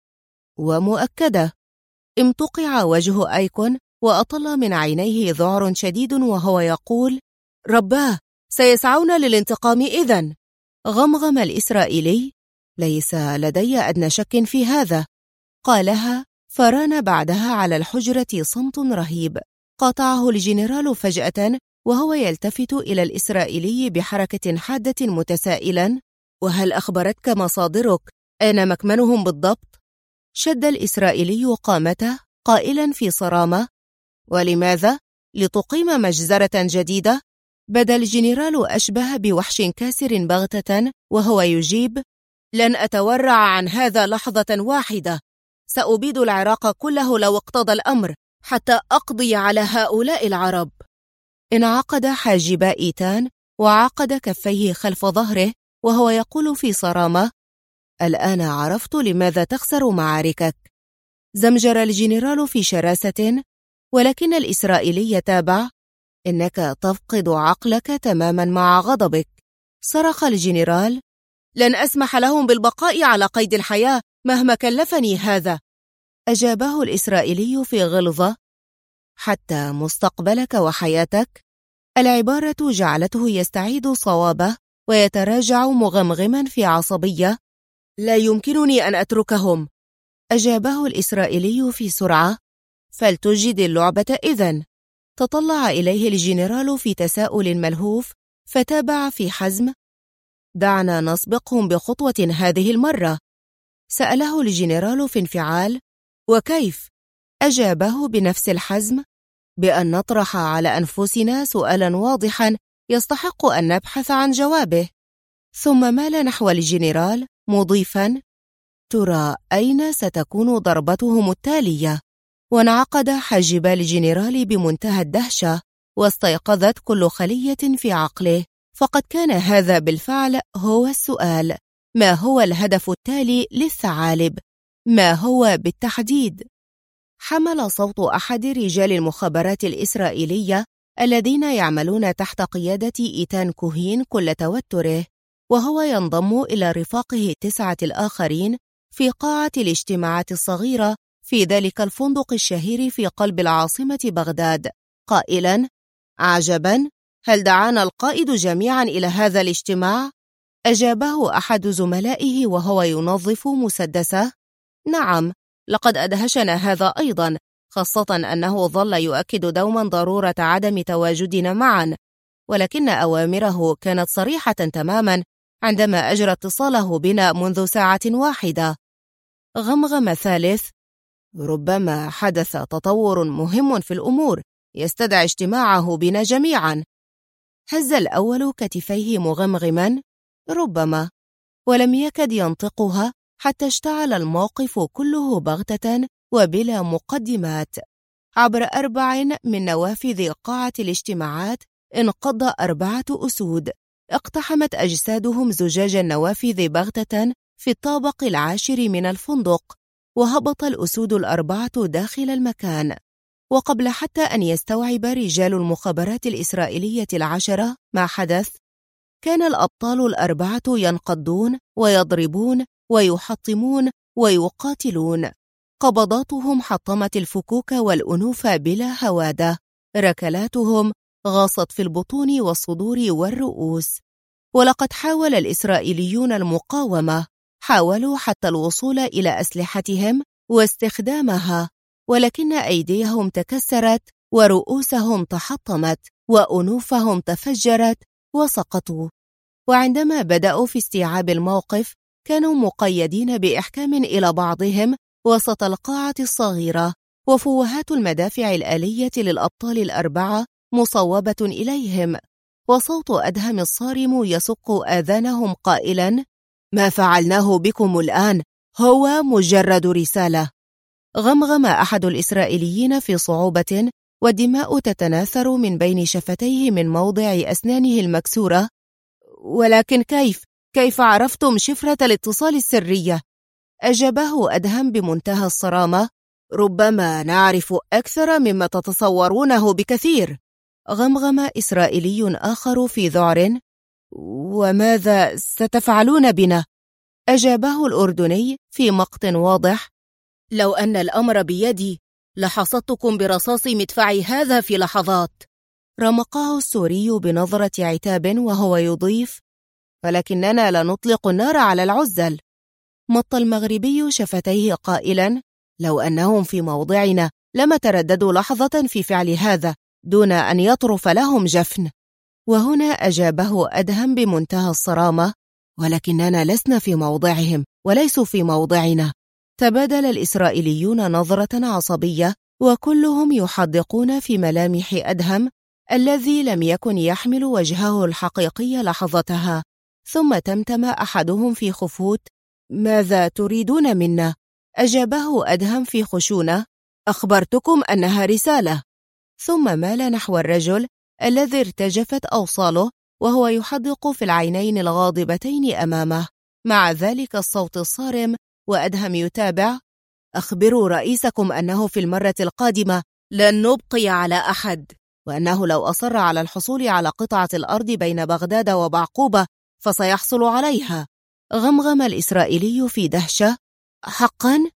[SPEAKER 1] ومؤكدة. امتقع وجه أيكون وأطل من عينيه ذعر شديد وهو يقول: رباه، سيسعون للانتقام إذن. غمغم الإسرائيلي: ليس لدي أدنى شك في هذا. قالها فران بعدها على الحجرة صمت رهيب. قاطعه الجنرال فجأة وهو يلتفت إلى الإسرائيلي بحركة حادة متسائلا: وهل أخبرتك مصادرك أين مكمنهم بالضبط؟ شد الإسرائيلي قامته قائلا في صرامة: ولماذا؟ لتقيم مجزرة جديدة؟ بدا الجنرال أشبه بوحش كاسر بغتة وهو يجيب: لن أتورع عن هذا لحظة واحدة. سأبيد العراق كله لو اقتضى الأمر حتى أقضي على هؤلاء العرب. انعقد حاجبا إيتان وعقد كفيه خلف ظهره وهو يقول في صرامة: الآن عرفت لماذا تخسر معاركك. زمجر الجنرال في شراسة، ولكن الإسرائيلي تابع: إنك تفقد عقلك تماما مع غضبك. صرخ الجنرال: لن أسمح لهم بالبقاء على قيد الحياة مهما كلفني هذا. أجابه الإسرائيلي في غلظة: حتى مستقبلك وحياتك. العبارة جعلته يستعيد صوابه ويتراجع مغمغما في عصبية: لا يمكنني أن أتركهم. أجابه الإسرائيلي في سرعة: فلتجد اللعبة إذن. تطلع إليه الجنرال في تساؤل ملهوف فتابع في حزم: دعنا نسبقهم بخطوة هذه المرة. سأله الجنرال في انفعال: وكيف؟ أجابه بنفس الحزم: بأن نطرح على أنفسنا سؤالا واضحا يستحق أن نبحث عن جوابه. ثم مال نحو الجنرال مضيفا: ترى أين ستكون ضربتهم التالية؟ وانعقد حاجبا الجنرال بمنتهى الدهشة، واستيقظت كل خلية في عقله، فقد كان هذا بالفعل هو السؤال: ما هو الهدف التالي للثعالب؟ ما هو بالتحديد؟ حمل صوت أحد رجال المخابرات الإسرائيلية الذين يعملون تحت قيادة إيتان كوهين كل توتره، وهو ينضم إلى رفاقه 9 الآخرين في قاعة الاجتماعات الصغيرة في ذلك الفندق الشهير في قلب العاصمة بغداد، قائلا: عجبا، هل دعانا القائد جميعا إلى هذا الاجتماع؟ أجابه أحد زملائه وهو ينظف مسدسه: نعم، لقد أدهشنا هذا أيضا، خاصة أنه ظل يؤكد دوما ضرورة عدم تواجدنا معا، ولكن أوامره كانت صريحة تماما عندما أجرى اتصاله بنا منذ ساعة واحدة. غمغم ثالث: ربما حدث تطور مهم في الأمور يستدعي اجتماعه بنا جميعا. هز الأول كتفيه مغمغما: ربما. ولم يكد ينطقها حتى اشتعل الموقف كله بغتة وبلا مقدمات. عبر 4 من نوافذ قاعة الاجتماعات انقض 4 أسود اقتحمت أجسادهم زجاج النوافذ بغتة في الطابق 10 من الفندق، وهبط الأسود ال4 داخل المكان. وقبل حتى أن يستوعب رجال المخابرات الإسرائيلية 10 ما حدث، كان الأبطال ال4 ينقضون ويضربون ويحطمون ويقاتلون. قبضاتهم حطمت الفكوك والأنوف بلا هوادة، ركلاتهم غاصت في البطون والصدور والرؤوس. ولقد حاول الإسرائيليون المقاومة، حاولوا حتى الوصول إلى أسلحتهم واستخدامها، ولكن أيديهم تكسرت ورؤوسهم تحطمت وأنوفهم تفجرت وسقطوا. وعندما بدأوا في استيعاب الموقف، كانوا مقيدين بإحكام إلى بعضهم وسط القاعة الصغيرة، وفوهات المدافع الآلية للأبطال ال4 مصوبة إليهم، وصوت أدهم الصارم يسق آذانهم قائلا: ما فعلناه بكم الآن هو مجرد رسالة. غمغم أحد الإسرائيليين في صعوبة، والدماء تتناثر من بين شفتيه من موضع أسنانه المكسورة: ولكن كيف عرفتم شفرة الاتصال السرية؟ أجابه أدهم بمنتهى الصرامة: ربما نعرف أكثر مما تتصورونه بكثير. غمغم إسرائيلي آخر في ذعر: وماذا ستفعلون بنا؟ أجابه الأردني في مقت واضح: لو أن الأمر بيدي لحصدتكم برصاص مدفعي هذا في لحظات. رمقه السوري بنظرة عتاب وهو يضيف: ولكننا لا نطلق النار على العزل. مط المغربي شفتيه قائلا: لو أنهم في موضعنا لما ترددوا لحظة في فعل هذا دون أن يطرف لهم جفن. وهنا أجابه أدهم بمنتهى الصرامة: ولكننا لسنا في موضعهم وليسوا في موضعنا. تبادل الإسرائيليون نظرة عصبية، وكلهم يحدقون في ملامح أدهم الذي لم يكن يحمل وجهه الحقيقي لحظتها. ثم تمتم أحدهم في خفوت: ماذا تريدون منا؟ أجابه أدهم في خشونة: أخبرتكم أنها رسالة. ثم مال نحو الرجل الذي ارتجفت أوصاله وهو يحدق في العينين الغاضبتين أمامه، مع ذلك الصوت الصارم، وأدهم يتابع: أخبروا رئيسكم أنه في المرة القادمة لن نبقي على أحد، وأنه لو أصر على الحصول على قطعة الأرض بين بغداد وبعقوبة فسيحصل عليها. غمغم الإسرائيلي في دهشة: حقا؟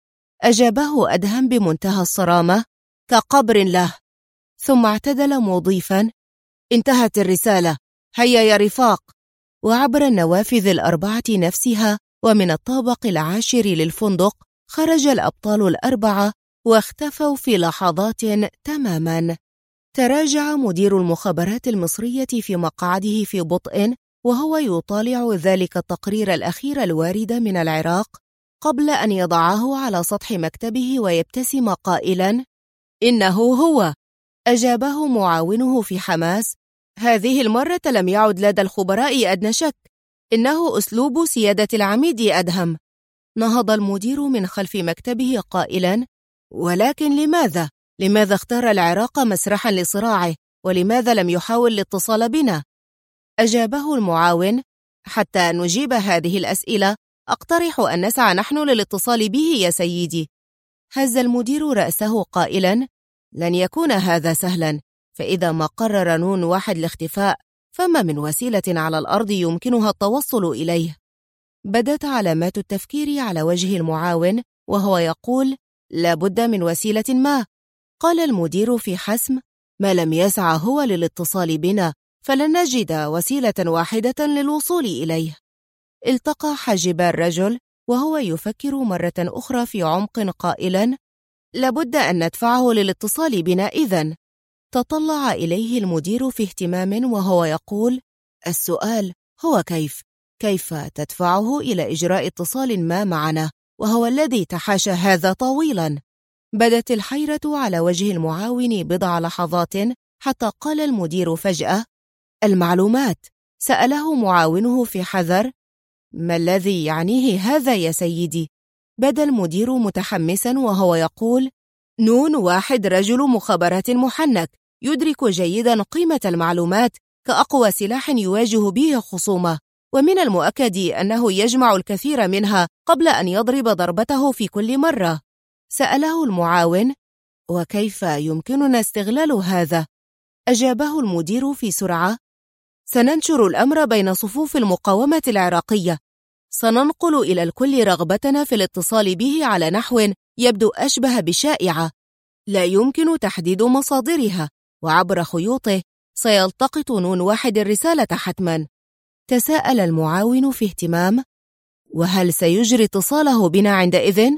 [SPEAKER 1] أجابه أدهم بمنتهى الصرامة: كقبر له. ثم اعتدل مضيفا: انتهت الرسالة، هيا يا رفاق. وعبر النوافذ ال4 نفسها ومن الطابق ال10 للفندق خرج الأبطال ال4 واختفوا في لحظات تماما. تراجع مدير المخابرات المصرية في مقعده في بطء وهو يطالع ذلك التقرير الأخير الوارد من العراق قبل أن يضعه على سطح مكتبه ويبتسم قائلا: إنه هو. أجابه معاونه في حماس: هذه المرة لم يعد لدى الخبراء أدنى شك، إنه أسلوب سيادة العميد أدهم. نهض المدير من خلف مكتبه قائلا: ولكن لماذا اختار العراق مسرحا لصراعه؟ ولماذا لم يحاول الاتصال بنا؟ أجابه المعاون: حتى نجيب هذه الأسئلة أقترح أن نسعى نحن للاتصال به يا سيدي. هز المدير رأسه قائلا: لن يكون هذا سهلا، فإذا ما قرر نون واحد الاختفاء فما من وسيلة على الأرض يمكنها التوصل إليه. بدت علامات التفكير على وجه المعاون وهو يقول: لابد من وسيلة ما. قال المدير في حسم: ما لم يسعى هو للاتصال بنا فلن نجد وسيلة واحدة للوصول إليه. التقى حاجب الرجل وهو يفكر مرة أخرى في عمق قائلا: لابد أن ندفعه للاتصال بنا إذن. تطلع إليه المدير في اهتمام وهو يقول: السؤال هو كيف تدفعه إلى إجراء اتصال ما معنا، وهو الذي تحاشى هذا طويلا. بدت الحيرة على وجه المعاون بضع لحظات حتى قال المدير فجأة: المعلومات. سأله معاونه في حذر: ما الذي يعنيه هذا يا سيدي؟ بدا المدير متحمسا وهو يقول: نون واحد رجل مخابرات محنك، يدرك جيدا قيمة المعلومات كأقوى سلاح يواجه به خصومه، ومن المؤكد أنه يجمع الكثير منها قبل أن يضرب ضربته في كل مرة. سأله المعاون: وكيف يمكننا استغلال هذا؟ أجابه المدير في سرعة: سننشر الأمر بين صفوف المقاومة العراقية، سننقل إلى الكل رغبتنا في الاتصال به على نحو يبدو أشبه بشائعة لا يمكن تحديد مصادرها، وعبر خيوطه سيلتقط نون واحد الرسالة حتماً. تساءل المعاون في اهتمام: وهل سيجري اتصاله بنا عندئذ؟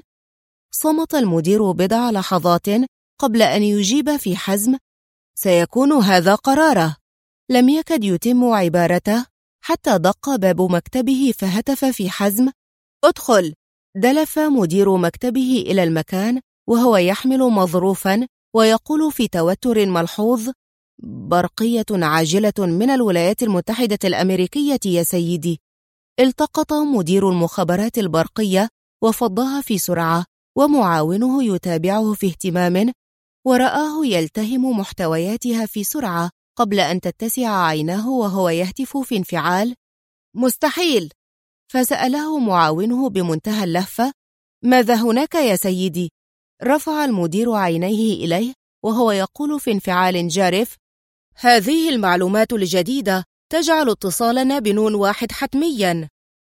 [SPEAKER 1] صمت المدير بضع لحظات قبل أن يجيب في حزم: سيكون هذا قراره. لم يكد يتم عبارته حتى دق باب مكتبه فهتف في حزم: ادخل. دلف مدير مكتبه إلى المكان وهو يحمل مظروفاً ويقول في توتر ملحوظ: برقية عاجلة من الولايات المتحدة الأمريكية يا سيدي. التقط مدير المخابرات البرقية وفضها في سرعة، ومعاونه يتابعه في اهتمام، ورآه يلتهم محتوياتها في سرعة قبل أن تتسع عيناه وهو يهتف في انفعال: مستحيل! فسأله معاونه بمنتهى اللهفة: ماذا هناك يا سيدي؟ رفع المدير عينيه إليه وهو يقول في انفعال جارف: هذه المعلومات الجديدة تجعل اتصالنا بنون واحد حتمياً.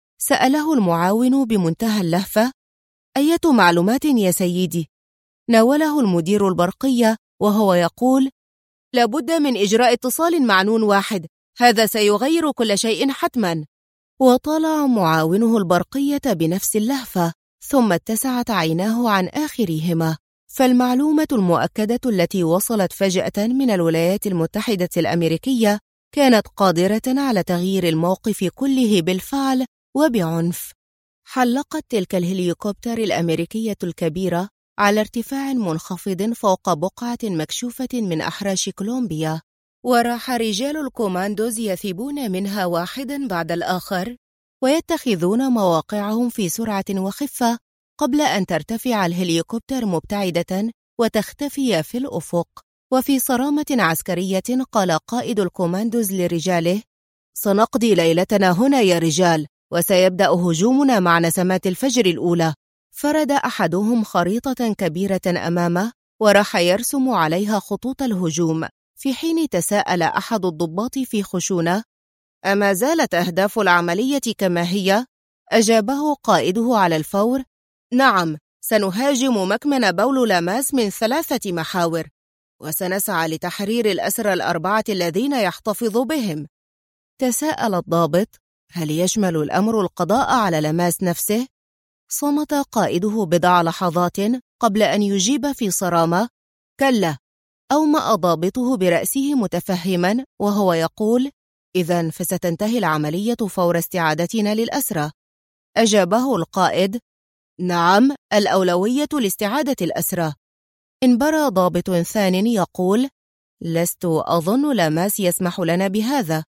[SPEAKER 1] سأله المعاون بمنتهى اللهفة: أية معلومات يا سيدي؟ ناوله المدير البرقية وهو يقول: لابد من إجراء اتصال مع نون واحد، هذا سيغير كل شيء حتماً. وطالع معاونه البرقية بنفس اللهفة، ثم اتسعت عيناه عن آخرهما، فالمعلومة المؤكدة التي وصلت فجأة من الولايات المتحدة الأمريكية كانت قادرة على تغيير الموقف كله بالفعل وبعنف. حلقت تلك الهليكوبتر الأمريكية الكبيرة على ارتفاع منخفض فوق بقعة مكشوفة من أحراش كولومبيا، وراح رجال الكوماندوز يثبون منها واحدا بعد الآخر ويتخذون مواقعهم في سرعة وخفة قبل أن ترتفع الهليكوبتر مبتعدة وتختفي في الأفق. وفي صرامة عسكرية قال قائد الكوماندوز لرجاله: سنقضي ليلتنا هنا يا رجال، وسيبدأ هجومنا مع نسمات الفجر الأولى. فرد أحدهم خريطة كبيرة أمامه وراح يرسم عليها خطوط الهجوم، في حين تساءل أحد الضباط في خشونة: أما زالت أهداف العملية كما هي؟ أجابه قائده على الفور: نعم، سنهاجم مكمن بول لاماس من 3 محاور، وسنسعى لتحرير الأسرى ال4 الذين يحتفظ بهم. تساءل الضابط: هل يشمل الأمر القضاء على لاماس نفسه؟ صمت قائده بضع لحظات قبل أن يجيب في صرامة: كلا. أومأ ضابطه برأسه متفهما وهو يقول: إذن فستنتهي العملية فور استعادتنا للأسرى. أجابه القائد: نعم، الأولوية لاستعادة الأسرى. انبرى ضابط ثان يقول: لست أظن لاماس يسمح لنا بهذا.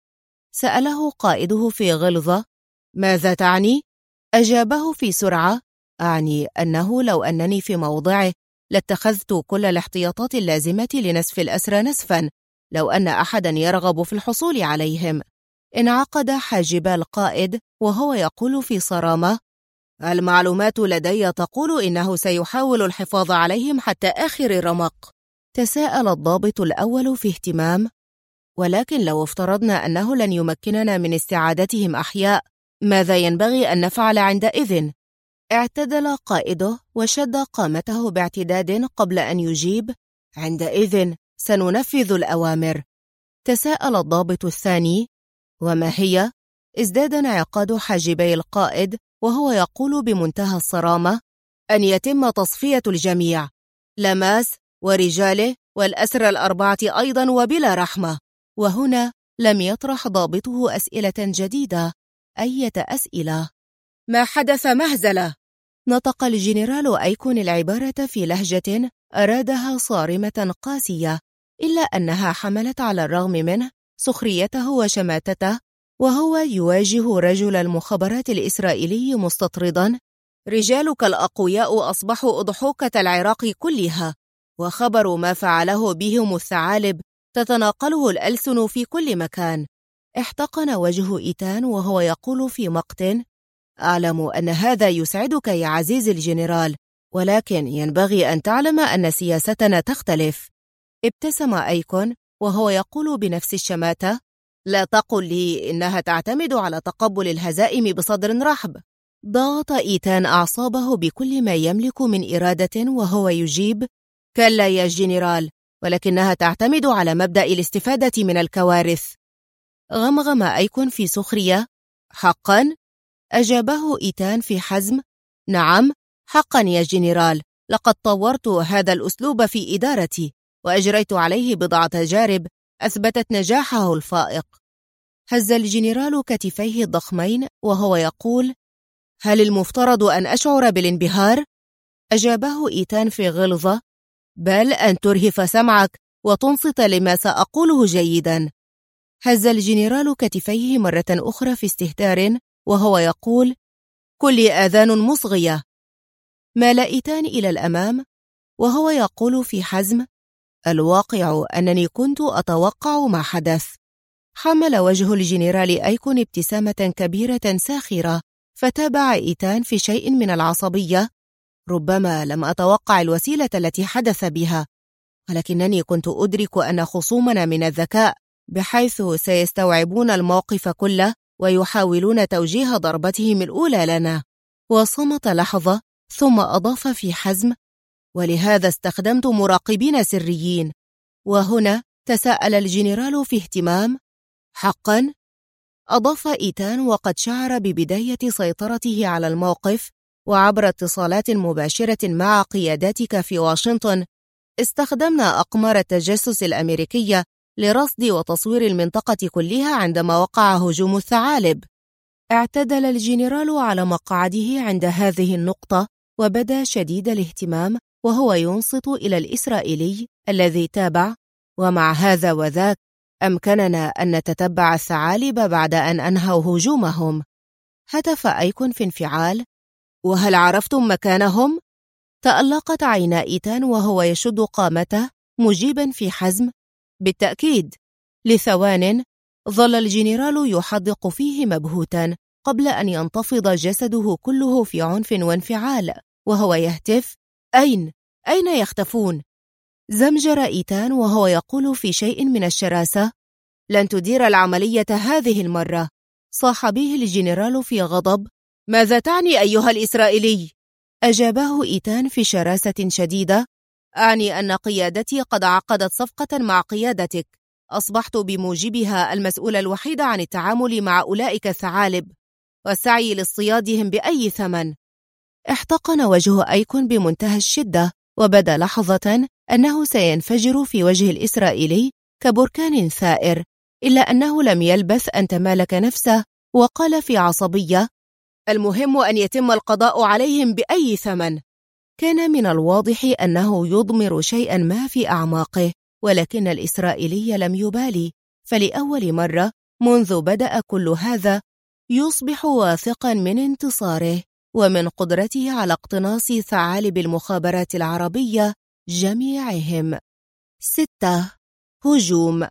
[SPEAKER 1] سأله قائده في غلظة: ماذا تعني؟ أجابه في سرعة: أعني أنه لو أنني في موضعه لاتخذت كل الاحتياطات اللازمة لنسف الأسرى نسفا لو أن أحدا يرغب في الحصول عليهم. انعقد حاجب القائد وهو يقول في صرامة: المعلومات لدي تقول إنه سيحاول الحفاظ عليهم حتى آخر الرمق. تساءل الضابط الأول في اهتمام: ولكن لو افترضنا أنه لن يمكننا من استعادتهم أحياء، ماذا ينبغي أن نفعل عندئذ؟ اعتدل قائده وشد قامته باعتداد قبل أن يجيب: عندئذ سننفذ الأوامر. تساءل الضابط الثاني: وما هي؟ ازداد انعقاد حاجبي القائد وهو يقول بمنتهى الصرامة: أن يتم تصفية الجميع، لاماس ورجاله والأسرى ال4 أيضا وبلا رحمة. وهنا لم يطرح ضابطه أسئلة جديدة. أية أسئلة؟ ما حدث مهزلة؟ نطق الجنرال أيكون العبارة في لهجة أرادها صارمة قاسية، إلا أنها حملت على الرغم منه سخريته وشماتته، وهو يواجه رجل المخابرات الإسرائيلي مستطردا: رجالك الأقوياء أصبحوا أضحوكة العراق كلها، وخبر ما فعله بهم الثعالب تتناقله الألسن في كل مكان. احتقن وجه إيتان وهو يقول في مقت: أعلم أن هذا يسعدك يا عزيزي الجنرال، ولكن ينبغي أن تعلم أن سياستنا تختلف. ابتسم أيكون وهو يقول بنفس الشماتة: لا تقل لي إنها تعتمد على تقبل الهزائم بصدر رحب. ضغط إيتان أعصابه بكل ما يملك من إرادة وهو يجيب: كلا يا جنرال، ولكنها تعتمد على مبدأ الاستفادة من الكوارث. غمغم أيكون في سخرية: حقا؟ أجابه إيتان في حزم: نعم، حقا يا جنرال، لقد طورت هذا الأسلوب في إدارتي وأجريت عليه بضع تجارب أثبتت نجاحه الفائق. هز الجنرال كتفيه الضخمين وهو يقول: هل المفترض أن أشعر بالانبهار؟ أجابه إيتان في غلظة: بل أن ترهف سمعك وتنصت لما سأقوله جيدا. هز الجنرال كتفيه مرة أخرى في استهتار وهو يقول: كل آذان مصغية. مال إيتان إلى الأمام وهو يقول في حزم: الواقع أنني كنت أتوقع ما حدث. حمل وجه الجنرال أيكون ابتسامة كبيرة ساخرة، فتابع إيتان في شيء من العصبية: ربما لم أتوقع الوسيلة التي حدث بها، ولكنني كنت أدرك أن خصومنا من الذكاء بحيث سيستوعبون الموقف كله ويحاولون توجيه ضربتهم الأولى لنا. وصمت لحظة ثم أضاف في حزم: ولهذا استخدمت مراقبين سريين. وهنا تساءل الجنرال في اهتمام: حقا؟ أضاف إيتان وقد شعر ببداية سيطرته على الموقف: وعبر اتصالات مباشرة مع قياداتك في واشنطن استخدمنا أقمار التجسس الأمريكية لرصد وتصوير المنطقة كلها عندما وقع هجوم الثعالب. اعتدل الجنرال على مقعده عند هذه النقطة وبدا شديد الاهتمام وهو ينصت إلى الإسرائيلي الذي تابع: ومع هذا وذاك أمكننا أن نتتبع الثعالب بعد أن أنهوا هجومهم. هتف أيكون في انفعال: وهل عرفتم مكانهم؟ تألقت عينا إيتان وهو يشد قامته مجيبا في حزم: بالتأكيد. لثوان ظل الجنرال يحدق فيه مبهوتا قبل أن ينتفض جسده كله في عنف وانفعال وهو يهتف: أين يختفون؟ زمجر إيتان وهو يقول في شيء من الشراسة: لن تدير العملية هذه المرة. صاح به الجنرال في غضب: ماذا تعني أيها الإسرائيلي؟ أجابه إيتان في شراسة شديدة: أعني أن قيادتي قد عقدت صفقة مع قيادتك، أصبحت بموجبها المسؤول الوحيد عن التعامل مع أولئك الثعالب والسعي لاصطيادهم بأي ثمن. احتقن وجه أيكون بمنتهى الشدة وبدا لحظة أنه سينفجر في وجه الإسرائيلي كبركان ثائر، إلا أنه لم يلبث أن تمالك نفسه وقال في عصبية: المهم أن يتم القضاء عليهم بأي ثمن. كان من الواضح أنه يضمر شيئا ما في أعماقه، ولكن الإسرائيلي لم يبالي، فلأول مرة منذ بدأ كل هذا يصبح واثقا من انتصاره ومن قدرته على اقتناص ثعالب المخابرات العربية جميعهم. 6. هجوم.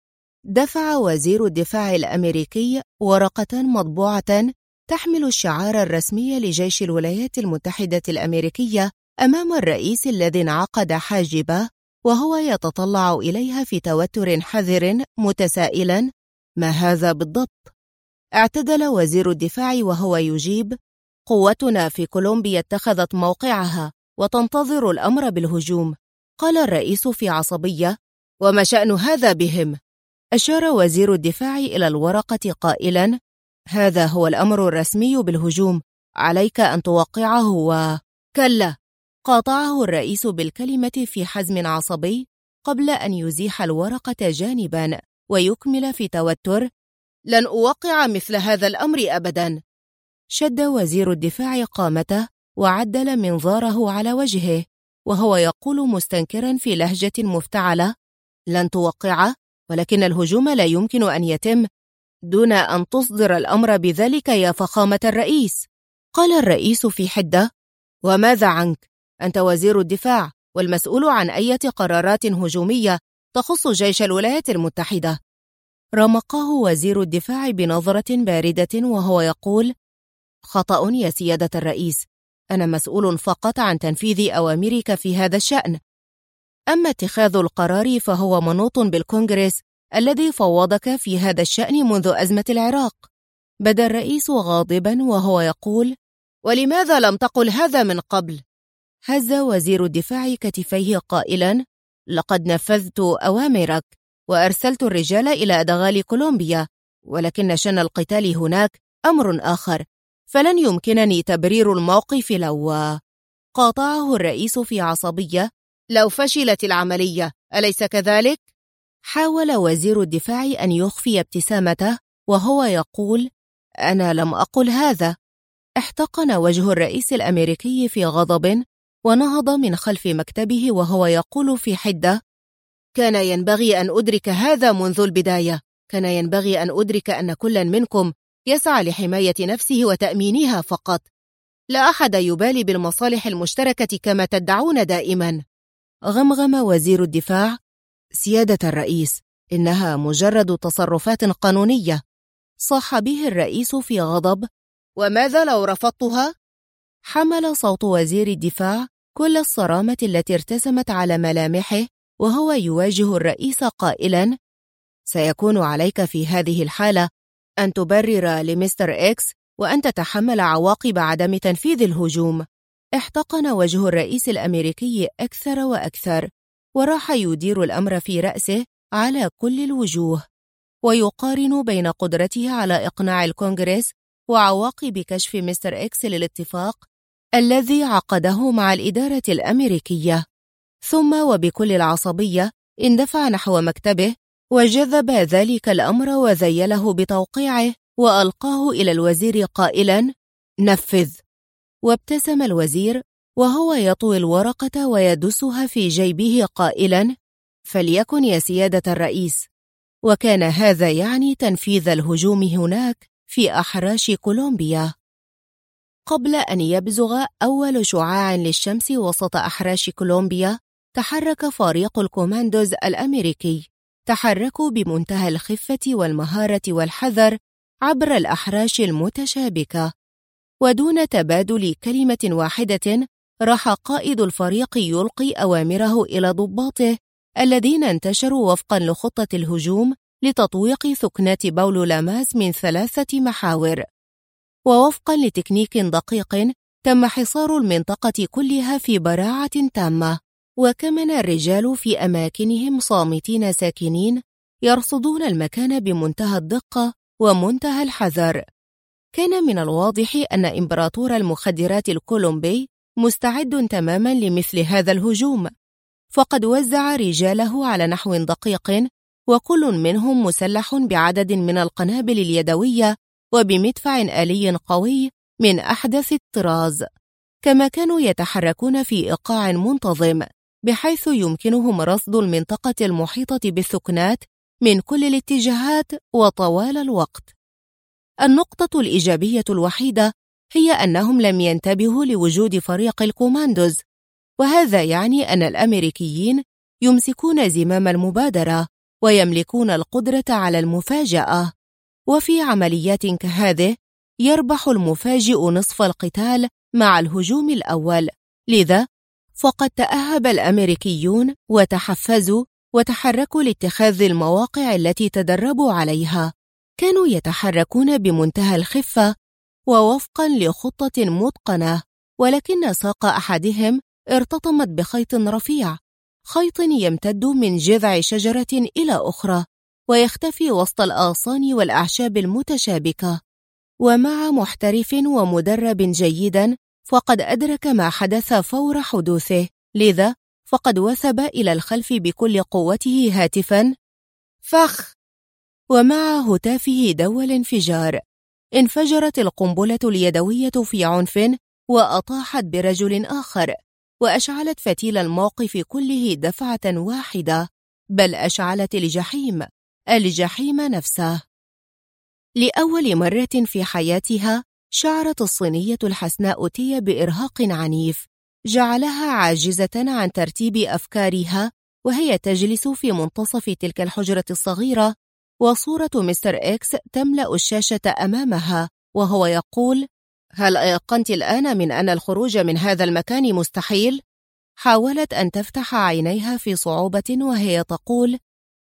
[SPEAKER 1] دفع وزير الدفاع الأمريكي ورقة مطبوعة تحمل الشعار الرسمي لجيش الولايات المتحدة الأمريكية أمام الرئيس الذي انعقد حاجبه وهو يتطلع إليها في توتر حذر متسائلا: ما هذا بالضبط؟ اعتدل وزير الدفاع وهو يجيب: قوتنا في كولومبيا اتخذت موقعها وتنتظر الأمر بالهجوم. قال الرئيس في عصبية: وما شأن هذا بهم؟ أشار وزير الدفاع إلى الورقة قائلا: هذا هو الأمر الرسمي بالهجوم، عليك أن توقعه. كلا، قاطعه الرئيس بالكلمة في حزم عصبي قبل أن يزيح الورقة جانبا ويكمل في توتر: لن أوقع مثل هذا الأمر أبدا. شد وزير الدفاع قامته وعدل منظاره على وجهه وهو يقول مستنكرا في لهجة مفتعلة: لن توقع، ولكن الهجوم لا يمكن أن يتم دون أن تصدر الأمر بذلك يا فخامة الرئيس. قال الرئيس في حدة: وماذا عنك؟ أنت وزير الدفاع والمسؤول عن أي قرارات هجومية تخص جيش الولايات المتحدة. رمقه وزير الدفاع بنظرة باردة وهو يقول: خطأ يا سيادة الرئيس، أنا مسؤول فقط عن تنفيذ أوامرك في هذا الشأن. أما اتخاذ القرار فهو منوط بالكونغرس الذي فوضك في هذا الشأن منذ أزمة العراق. بدا الرئيس غاضبا وهو يقول: ولماذا لم تقل هذا من قبل؟ هز وزير الدفاع كتفيه قائلا: لقد نفذت أوامرك وأرسلت الرجال إلى أدغال كولومبيا، ولكن شن القتال هناك أمر آخر، فلن يمكنني تبرير الموقف لو... قاطعه الرئيس في عصبية: لو فشلت العملية، أليس كذلك؟ حاول وزير الدفاع أن يخفي ابتسامته وهو يقول: أنا لم أقل هذا. احتقن وجه الرئيس الأمريكي في غضب ونهض من خلف مكتبه وهو يقول في حدة: كان ينبغي أن أدرك هذا منذ البداية. كان ينبغي أن أدرك أن كل منكم يسعى لحماية نفسه وتأمينها فقط. لا أحد يبالي بالمصالح المشتركة كما تدعون دائما. غمغم وزير الدفاع: سيادة الرئيس، إنها مجرد تصرفات قانونية. صاح به الرئيس في غضب: وماذا لو رفضتها؟ حمل صوت وزير الدفاع كل الصرامة التي ارتسمت على ملامحه وهو يواجه الرئيس قائلا: سيكون عليك في هذه الحالة أن تبرر لمستر إكس وأن تتحمل عواقب عدم تنفيذ الهجوم. احتقن وجه الرئيس الأمريكي أكثر وأكثر، وراح يدير الأمر في رأسه على كل الوجوه، ويقارن بين قدرته على إقناع الكونغرس وعواقب كشف مستر إكس للاتفاق الذي عقده مع الإدارة الأمريكية. ثم وبكل العصبية اندفع نحو مكتبه وجذب ذلك الأمر وذيله بتوقيعه وألقاه إلى الوزير قائلا: نفذ. وابتسم الوزير وهو يطوي الورقة ويدسها في جيبه قائلا: فليكن يا سيادة الرئيس. وكان هذا يعني تنفيذ الهجوم هناك في أحراش كولومبيا. قبل أن يبزغ أول شعاع للشمس وسط أحراش كولومبيا، تحرك فريق الكوماندوز الأمريكي. تحركوا بمنتهى الخفة والمهارة والحذر عبر الأحراش المتشابكة، ودون تبادل كلمة واحدة راح قائد الفريق يلقي أوامره إلى ضباطه الذين انتشروا وفقا لخطة الهجوم لتطويق ثكنات باولو لاماس من 3 محاور. ووفقا لتكنيك دقيق تم حصار المنطقة كلها في براعة تامة، وكمن الرجال في أماكنهم صامتين ساكنين يرصدون المكان بمنتهى الدقة ومنتهى الحذر. كان من الواضح أن إمبراطور المخدرات الكولومبي مستعد تماما لمثل هذا الهجوم، فقد وزع رجاله على نحو دقيق، وكل منهم مسلح بعدد من القنابل اليدوية وبمدفع آلي قوي من أحدث الطراز. كما كانوا يتحركون في إيقاع منتظم بحيث يمكنهم رصد المنطقة المحيطة بالثكنات من كل الاتجاهات وطوال الوقت. النقطة الإيجابية الوحيدة هي أنهم لم ينتبهوا لوجود فريق الكوماندوز، وهذا يعني أن الأمريكيين يمسكون زمام المبادرة ويملكون القدرة على المفاجأة. وفي عمليات كهذه يربح المفاجئ نصف القتال مع الهجوم الأول، لذا فقد تأهب الأمريكيون وتحفزوا وتحركوا لاتخاذ المواقع التي تدربوا عليها. كانوا يتحركون بمنتهى الخفة ووفقا لخطة متقنة، ولكن ساق أحدهم ارتطمت بخيط رفيع، خيط يمتد من جذع شجرة إلى أخرى ويختفي وسط الأغصان والأعشاب المتشابكة. ومع محترف ومدرب جيدا فقد أدرك ما حدث فور حدوثه، لذا فقد وثب إلى الخلف بكل قوته هاتفا: فخ! ومع هتافه دول الانفجار انفجرت القنبلة اليدوية في عنف وأطاحت برجل آخر، وأشعلت فتيل الموقف كله دفعة واحدة، بل أشعلت الجحيم نفسه. لأول مرة في حياتها شعرت الصينية الحسناء تي بإرهاق عنيف جعلها عاجزة عن ترتيب أفكارها، وهي تجلس في منتصف تلك الحجرة الصغيرة وصورة مستر إكس تملأ الشاشة أمامها وهو يقول: هل أيقنت الآن من أن الخروج من هذا المكان مستحيل؟ حاولت أن تفتح عينيها في صعوبة وهي تقول: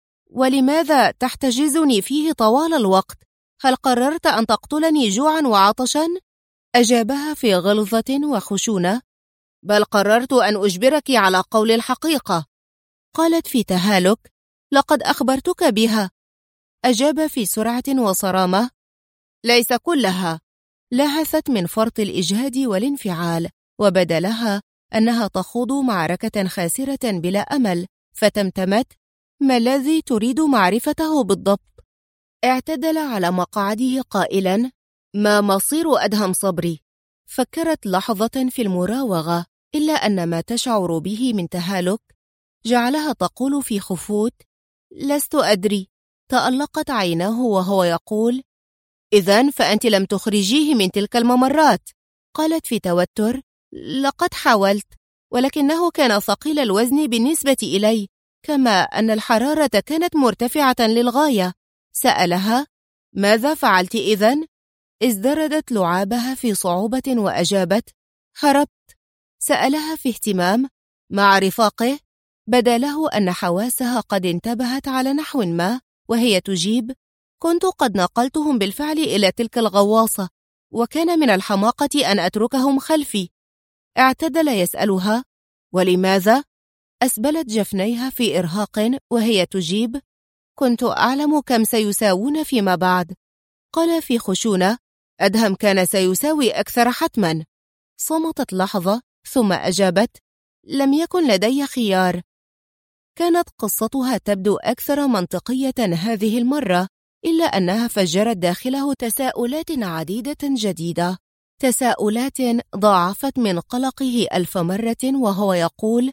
[SPEAKER 1] ولماذا تحتجزني فيه طوال الوقت؟ هل قررت أن تقتلني جوعا وعطشا؟ أجابها في غلظة وخشونة: بل قررت أن أجبرك على قول الحقيقة. قالت في تهالك: لقد أخبرتك بها. أجاب في سرعة وصرامة: ليس كلها. لهثت من فرط الإجهاد والانفعال، وبدا لها أنها تخوض معركة خاسرة بلا أمل، فتمتمت: ما الذي تريد معرفته بالضبط؟ اعتدل على مقعده قائلا: ما مصير أدهم صبري؟ فكرت لحظة في المراوغة، إلا أن ما تشعر به من تهالك جعلها تقول في خفوت: لست أدري. تألقت عيناه وهو يقول: إذن فأنت لم تخرجيه من تلك الممرات. قالت في توتر: لقد حاولت، ولكنه كان ثقيل الوزن بالنسبة إلي، كما أن الحرارة كانت مرتفعة للغاية. سألها: ماذا فعلت إذن؟ ازدردت لعابها في صعوبة وأجابت: هربت. سألها في اهتمام: مع رفاقه؟ بدا له أن حواسها قد انتبهت على نحو ما، وهي تجيب: كنت قد نقلتهم بالفعل إلى تلك الغواصة، وكان من الحماقة أن أتركهم خلفي. اعتدل يسألها: ولماذا؟ أسبلت جفنيها في إرهاق وهي تجيب: كنت أعلم كم سيساوون فيما بعد. قال في خشونة: أدهم كان سيساوي أكثر حتما. صمتت لحظة ثم أجابت: لم يكن لدي خيار. كانت قصتها تبدو أكثر منطقية هذه المرة، إلا أنها فجرت داخله تساؤلات عديدة جديدة، تساؤلات ضاعفت من قلقه 1000 مرة، وهو يقول: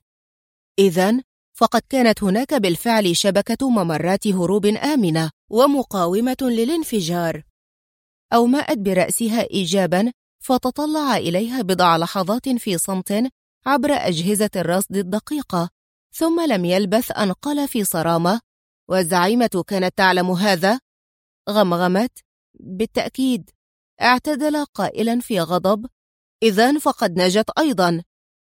[SPEAKER 1] إذن فقد كانت هناك بالفعل شبكة ممرات هروب آمنة ومقاومة للانفجار. أومأت برأسها إيجابا، فتطلع إليها بضع لحظات في صمت عبر أجهزة الرصد الدقيقة، ثم لم يلبث أن قال في صرامة: والزعيمة كانت تعلم هذا؟ غمغمت: بالتأكيد. اعتدل قائلا في غضب: إذن فقد نجت أيضا.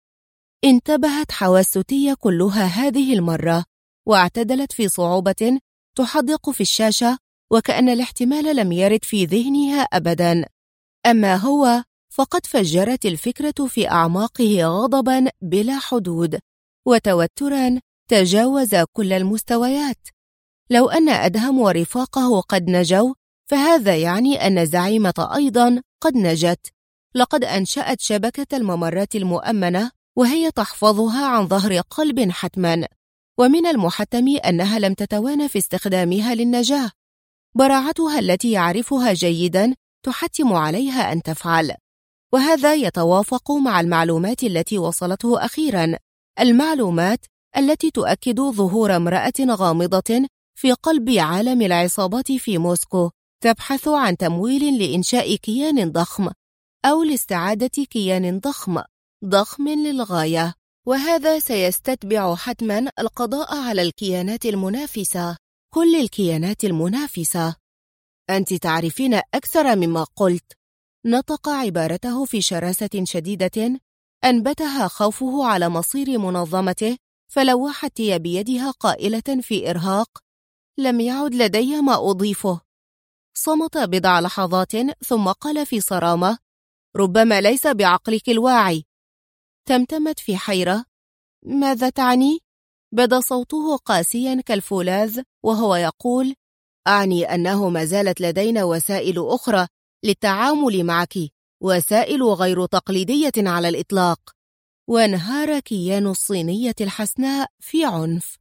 [SPEAKER 1] انتبهت حواس تيا كلها هذه المرة، واعتدلت في صعوبة تحدق في الشاشة، وكأن الاحتمال لم يرد في ذهنها أبدا. أما هو فقد فجرت الفكرة في أعماقه غضبا بلا حدود، وتوترا تجاوز كل المستويات. لو أن أدهم ورفاقه قد نجوا، فهذا يعني أن الزعيمة أيضا قد نجت. لقد أنشأت شبكة الممرات المؤمنة، وهي تحفظها عن ظهر قلب حتما، ومن المحتم أنها لم تتوانى في استخدامها للنجاة. براعتها التي يعرفها جيدا تحتم عليها أن تفعل، وهذا يتوافق مع المعلومات التي وصلته أخيرا، المعلومات التي تؤكد ظهور امرأة غامضة في قلب عالم العصابات في موسكو، تبحث عن تمويل لإنشاء كيان ضخم، أو لاستعادة كيان ضخم للغاية، وهذا سيستتبع حتما القضاء على الكيانات المنافسة، كل الكيانات المنافسة. أنت تعرفين أكثر مما قلت. نطق عبارته في شراسة شديدة أنبتها خوفه على مصير منظمته، فلوحت تيا بيدها قائلة في إرهاق: لم يعد لدي ما أضيفه. صمت بضع لحظات ثم قال في صرامة: ربما ليس بعقلك الواعي. تمتمت في حيرة: ماذا تعني؟ بدا صوته قاسيا كالفولاذ وهو يقول: أعني أنه ما زالت لدينا وسائل أخرى للتعامل معك، وسائل غير تقليدية على الإطلاق. وانهار كيان الصينية الحسناء في عنف.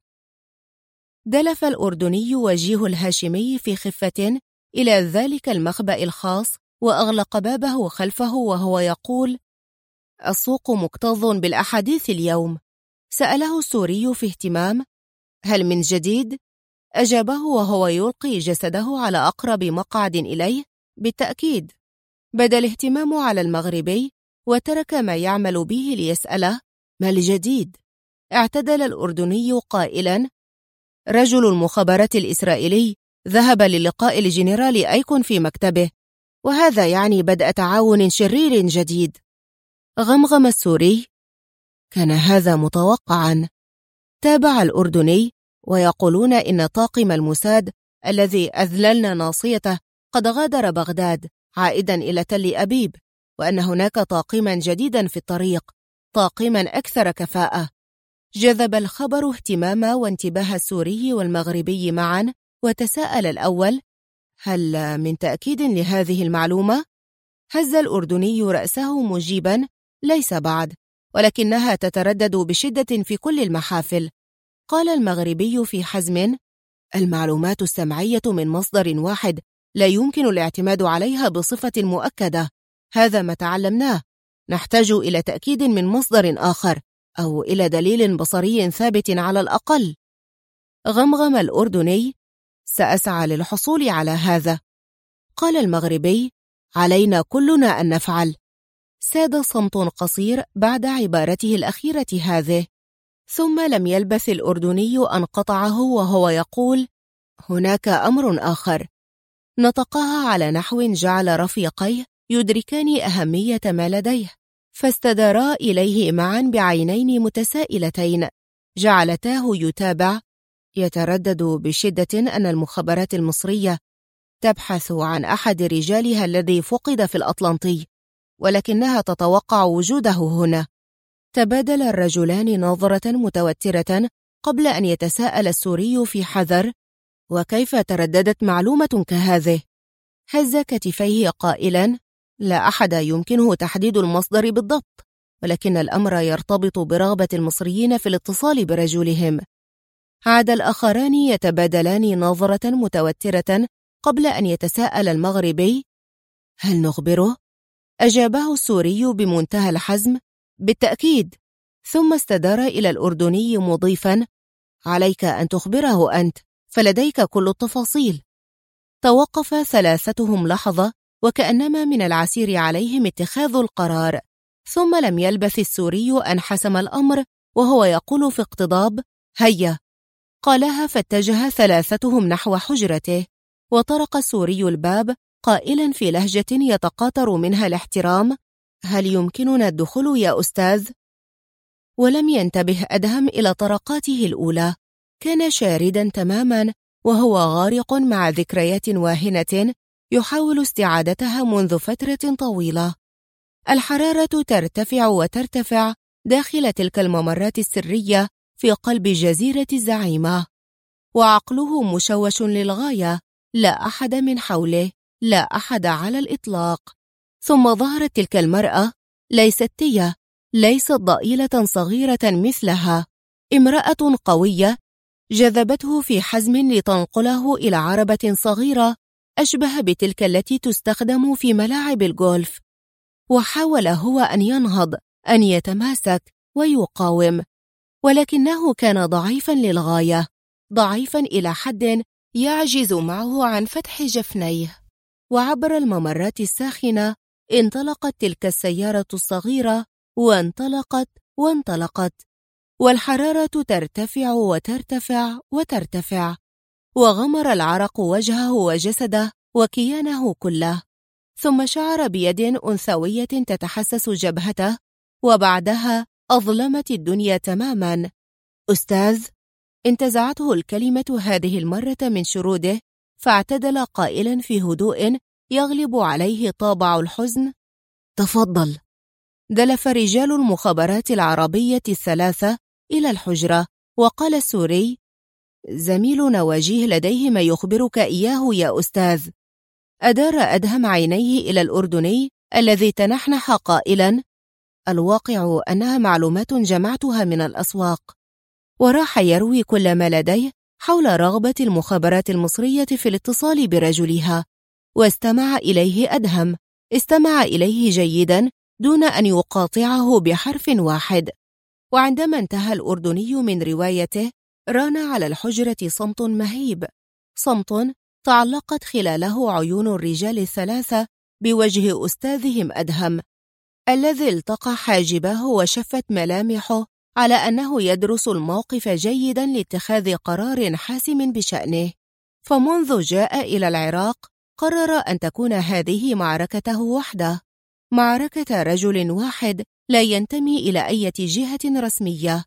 [SPEAKER 1] دلف الأردني وجيه الهاشمي في خفة إلى ذلك المخبأ الخاص، وأغلق بابه خلفه وهو يقول: السوق مكتظ بالأحاديث اليوم. سأله السوري في اهتمام: هل من جديد؟ أجابه وهو يلقي جسده على أقرب مقعد إليه: بالتأكيد. بدا الاهتمام على المغربي، وترك ما يعمل به ليسأله: ما الجديد؟ اعتدل الأردني قائلا: رجل المخابرات الإسرائيلي ذهب للقاء الجنرال أيكون في مكتبه، وهذا يعني بدء تعاون شرير جديد. غمغم السوري: كان هذا متوقعا. تابع الأردني: ويقولون إن طاقم الموساد الذي أذللنا ناصيته قد غادر بغداد عائدا إلى تل أبيب، وأن هناك طاقما جديدا في الطريق، طاقما أكثر كفاءة. جذب الخبر اهتمام وانتباه السوري والمغربي معا، وتساءل الأول: هل من تأكيد لهذه المعلومة؟ هز الأردني رأسه مجيبا: ليس بعد، ولكنها تتردد بشدة في كل المحافل. قال المغربي في حزم: المعلومات السمعية من مصدر واحد لا يمكن الاعتماد عليها بصفة مؤكدة، هذا ما تعلمناه، نحتاج إلى تأكيد من مصدر آخر، أو إلى دليل بصري ثابت على الأقل. غمغم الأردني: سأسعى للحصول على هذا. قال المغربي: علينا كلنا أن نفعل. ساد صمت قصير بعد عبارته الأخيرة هذه، ثم لم يلبث الأردني أن قطعه وهو يقول: هناك أمر آخر. نطقها على نحو جعل رفيقيه يدركان أهمية ما لديه، فاستدارا إليه معا بعينين متسائلتين جعلتاه يتردد بشدة أن المخابرات المصرية تبحث عن أحد رجالها الذي فقد في الأطلنطي، ولكنها تتوقع وجوده هنا. تبادل الرجلان نظرة متوترة قبل أن يتساءل السوري في حذر: وكيف ترددت معلومة كهذه؟ هز كتفيه قائلا: لا أحد يمكنه تحديد المصدر بالضبط، ولكن الأمر يرتبط برغبة المصريين في الاتصال برجلهم. عاد الآخران يتبادلان نظرة متوترة قبل أن يتساءل المغربي: هل نخبره؟ أجابه السوري بمنتهى الحزم: بالتأكيد. ثم استدار إلى الأردني مضيفا: عليك أن تخبره أنت، فلديك كل التفاصيل. توقف ثلاثتهم لحظة، وكأنما من العسير عليهم اتخاذ القرار، ثم لم يلبث السوري أن حسم الأمر وهو يقول في اقتضاب: هيا. قالها فاتجه ثلاثتهم نحو حجرته، وطرق السوري الباب قائلا في لهجة يتقاطر منها الاحترام: هل يمكننا الدخول يا أستاذ؟ ولم ينتبه أدهم إلى طرقاته الأولى، كان شاردا تماما وهو غارق مع ذكريات واهنة يحاول استعادتها منذ فترة طويلة. الحرارة ترتفع وترتفع داخل تلك الممرات السرية في قلب جزيرة الزعيمة، وعقله مشوش للغاية، لا أحد من حوله، لا أحد على الإطلاق. ثم ظهرت تلك المرأة، ليست تيا، ليست ضئيلة صغيرة مثلها، امرأة قوية جذبته في حزم لتنقله إلى عربة صغيرة أشبه بتلك التي تستخدم في ملاعب الجولف، وحاول هو أن ينهض، أن يتماسك ويقاوم، ولكنه كان ضعيفا للغاية، ضعيفا إلى حد يعجز معه عن فتح جفنيه. وعبر الممرات الساخنة انطلقت تلك السيارة الصغيرة، وانطلقت، والحرارة ترتفع وترتفع وترتفع، وغمر العرق وجهه وجسده وكيانه كله. ثم شعر بيد أنثوية تتحسس جبهته، وبعدها أظلمت الدنيا تماما. أستاذ، انتزعته الكلمة هذه المرة من شروده، فاعتدل قائلا في هدوء يغلب عليه طابع الحزن: تفضل. دلف رجال المخابرات العربية الثلاثة إلى الحجرة، وقال السوري: زميلنا وجيه لديه ما يخبرك إياه يا أستاذ. أدار أدهم عينيه إلى الأردني الذي تنحنح قائلا: الواقع أنها معلومات جمعتها من الأسواق. وراح يروي كل ما لديه حول رغبة المخابرات المصرية في الاتصال برجلها، واستمع إليه أدهم، استمع إليه جيدا دون أن يقاطعه بحرف واحد. وعندما انتهى الأردني من روايته، ران على الحجرة صمت مهيب، صمت تعلقت خلاله عيون الرجال الثلاثة بوجه أستاذهم أدهم، الذي التقى حاجبه وشفت ملامحه على أنه يدرس الموقف جيدا لاتخاذ قرار حاسم بشأنه. فمنذ جاء إلى العراق قرر أن تكون هذه معركته وحده، معركة رجل واحد لا ينتمي إلى أي جهة رسمية،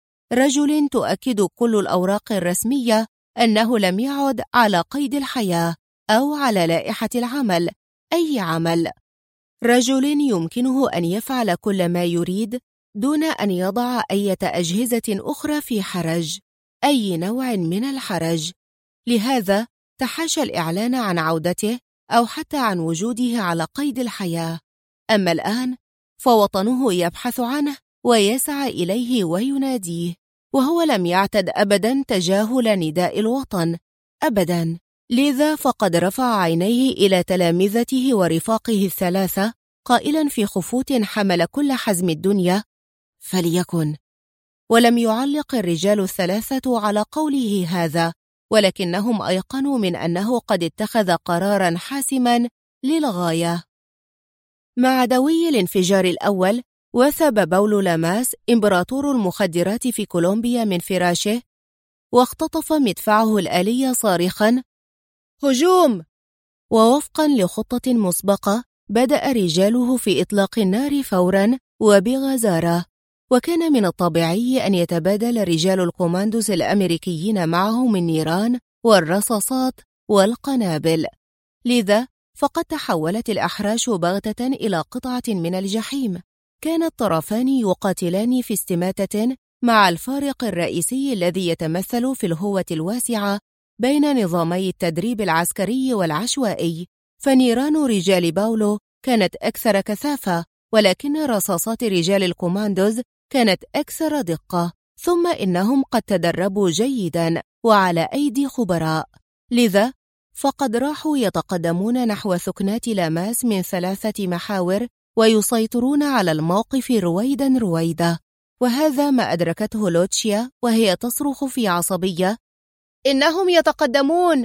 [SPEAKER 1] رجل تؤكد كل الأوراق الرسمية أنه لم يعد على قيد الحياة أو على لائحة العمل، أي عمل، رجل يمكنه أن يفعل كل ما يريد دون أن يضع أي أجهزة أخرى في حرج، أي نوع من الحرج. لهذا تحاشى الإعلان عن عودته أو حتى عن وجوده على قيد الحياة. أما الآن فوطنه يبحث عنه ويسعى إليه ويناديه، وهو لم يعتد أبدا تجاهل نداء الوطن أبدا. لذا فقد رفع عينيه إلى تلامذته ورفاقه الثلاثة قائلا في خفوت حمل كل حزم الدنيا: فليكن. ولم يعلق الرجال الثلاثة على قوله هذا، ولكنهم أيقنوا من أنه قد اتخذ قراراً حاسماً للغاية. مع دوي الانفجار الأول وثب باولو لاماس إمبراطور المخدرات في كولومبيا من فراشه، واختطف مدفعه الآلي صارخاً: هجوم! ووفقاً لخطة مسبقة بدأ رجاله في إطلاق النار فوراً وبغزارة، وكان من الطبيعي أن يتبادل رجال الكوماندوس الأمريكيين معهم النيران والرصاصات والقنابل. لذا فقد تحولت الأحراش بغتة إلى قطعة من الجحيم. كان الطرفان يقاتلان في استماتة، مع الفارق الرئيسي الذي يتمثل في الهوة الواسعة بين نظامي التدريب العسكري والعشوائي. فنيران رجال باولو كانت أكثر كثافة، ولكن رصاصات رجال الكوماندوز كانت أكثر دقة. ثم إنهم قد تدربوا جيداً وعلى أيدي خبراء. لذا فقد راحوا يتقدمون نحو ثكنات لاماس من 3 محاور ويسيطرون على الموقف رويداً رويدا. وهذا ما أدركته لوتشيا وهي تصرخ في عصبية: إنهم يتقدمون!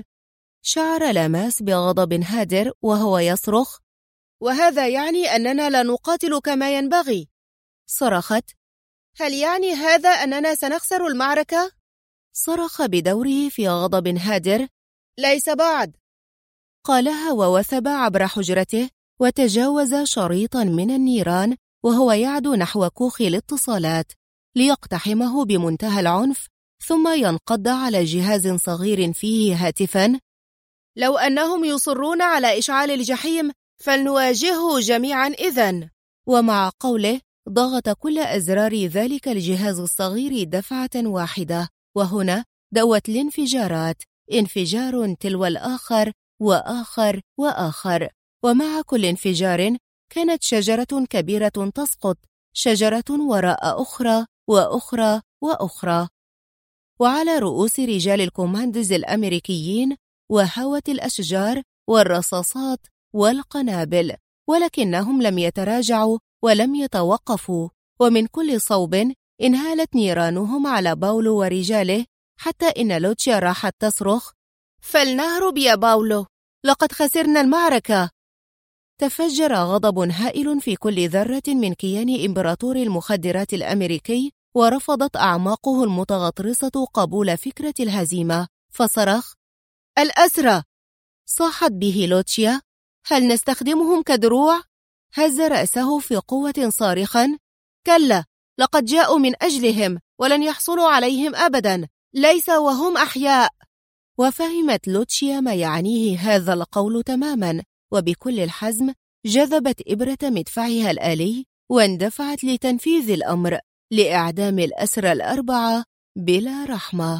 [SPEAKER 1] شعر لاماس بغضب هادر وهو يصرخ: وهذا يعني أننا لا نقاتل كما ينبغي. صرخت: هل يعني هذا أننا سنخسر المعركة؟ صرخ بدوره في غضب هادر: ليس بعد. قالها ووثب عبر حجرته وتجاوز شريطا من النيران وهو يعدو نحو كوخ الاتصالات ليقتحمه بمنتهى العنف، ثم ينقض على جهاز صغير فيه هاتفا: لو أنهم يصرون على إشعال الجحيم فلنواجهه جميعا إذن. ومع قوله ضغط كل أزرار ذلك الجهاز الصغير دفعة واحدة، وهنا دوت الانفجارات، انفجار تلو الآخر وآخر وآخر، ومع كل انفجار كانت شجرة كبيرة تسقط، شجرة وراء أخرى وأخرى وأخرى، وعلى رؤوس رجال الكوماندوز الأمريكيين وهوت الأشجار والرصاصات والقنابل، ولكنهم لم يتراجعوا ولم يتوقفوا، ومن كل صوب انهالت نيرانهم على باولو ورجاله، حتى إن لوتشيا راحت تصرخ: فلنهرب يا باولو، لقد خسرنا المعركة. تفجر غضب هائل في كل ذرة من كيان إمبراطور المخدرات الأمريكي، ورفضت أعماقه المتغطرسة قبول فكرة الهزيمة، فصرخ: الأسرى! صاحت به لوتشيا: هل نستخدمهم كدروع؟ هز رأسه في قوة صارخا: كلا، لقد جاءوا من أجلهم ولن يحصلوا عليهم أبدا، ليس وهم أحياء. وفهمت لوتشيا ما يعنيه هذا القول تماما، وبكل الحزم جذبت إبرة مدفعها الآلي واندفعت لتنفيذ الأمر، لإعدام الأسرى 4 بلا رحمة.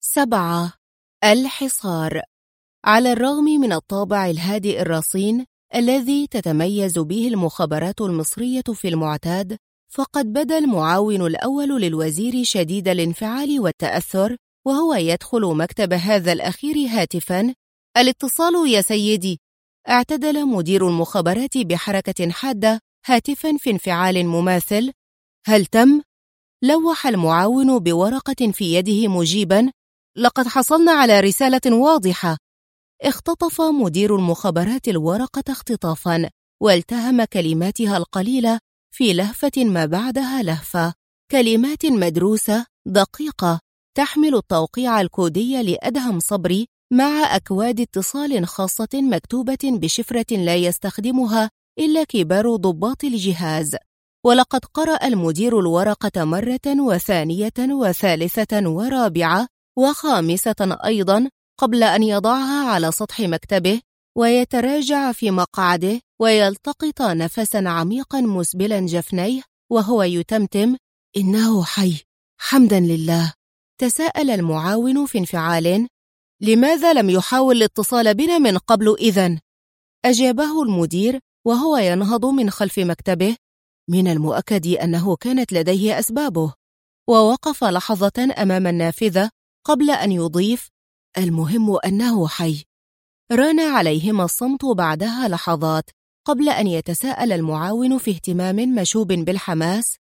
[SPEAKER 1] 7. الحصار. على الرغم من الطابع الهادئ الرصين الذي تتميز به المخابرات المصرية في المعتاد، فقد بدا المعاون الأول للوزير شديد الانفعال والتأثر، وهو يدخل مكتب هذا الأخير هاتفا: الاتصال يا سيدي. اعتدل مدير المخابرات بحركة حادة هاتفا في انفعال مماثل: هل تم؟ لوح المعاون بورقة في يده مجيبا: لقد حصلنا على رسالة واضحة. اختطف مدير المخابرات الورقة اختطافا، والتهم كلماتها القليلة في لهفة ما بعدها لهفة، كلمات مدروسة دقيقة تحمل التوقيع الكودي لأدهم صبري مع أكواد اتصال خاصة مكتوبة بشفرة لا يستخدمها إلا كبار ضباط الجهاز. ولقد قرأ المدير الورقة مرة وثانية وثالثة ورابعة وخامسة أيضا قبل أن يضعها على سطح مكتبه ويتراجع في مقعده ويلتقط نفسا عميقا مسبلا جفنيه وهو يتمتم: إنه حي، حمدا لله. تساءل المعاون في انفعال: لماذا لم يحاول الاتصال بنا من قبل إذن؟ أجابه المدير وهو ينهض من خلف مكتبه: من المؤكد أنه كانت لديه أسبابه. ووقف لحظة أمام النافذة قبل أن يضيف: المهم أنه حي. ران عليهما الصمت بعدها لحظات قبل أن يتساءل المعاون في اهتمام مشوب بالحماس: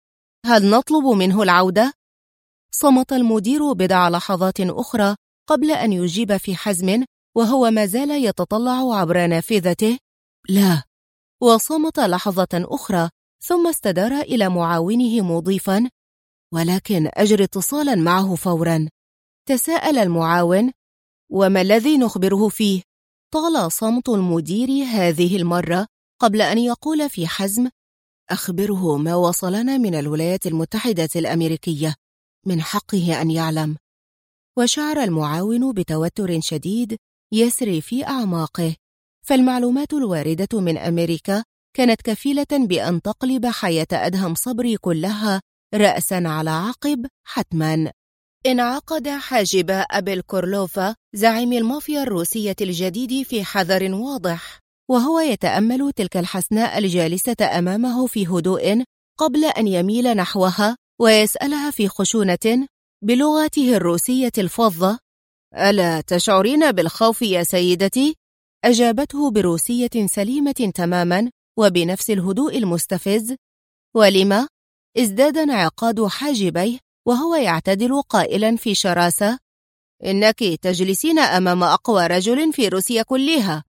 [SPEAKER 1] هل نطلب منه العودة؟ صمت المدير بضع لحظات أخرى قبل أن يجيب في حزم وهو ما زال يتطلع عبر نافذته: لا. وصمت لحظة أخرى ثم استدار إلى معاونه مضيفا: ولكن أجري اتصالا معه فورا. تساءل المعاون: وما الذي نخبره فيه؟ طال صمت المدير هذه المرة قبل أن يقول في حزم: أخبره ما وصلنا من الولايات المتحدة الأمريكية، من حقه أن يعلم. وشعر المعاون بتوتر شديد يسري في أعماقه، فالمعلومات الواردة من أمريكا كانت كفيلة بأن تقلب حياة أدهم صبري كلها رأسا على عقب حتما. انعقد حاجب أبل كورلوفا زعيم المافيا الروسية الجديد في حذر واضح، وهو يتأمل تلك الحسناء الجالسة أمامه في هدوء قبل أن يميل نحوها ويسألها في خشونة بلغته الروسية الفظة: ألا تشعرين بالخوف يا سيدتي؟ أجابته بروسية سليمة تماما وبنفس الهدوء المستفز. ولما؟ ازداد انعقاد حاجبيه وهو يعتدل قائلا في شراسة: إنك تجلسين أمام أقوى رجل في روسيا كلها.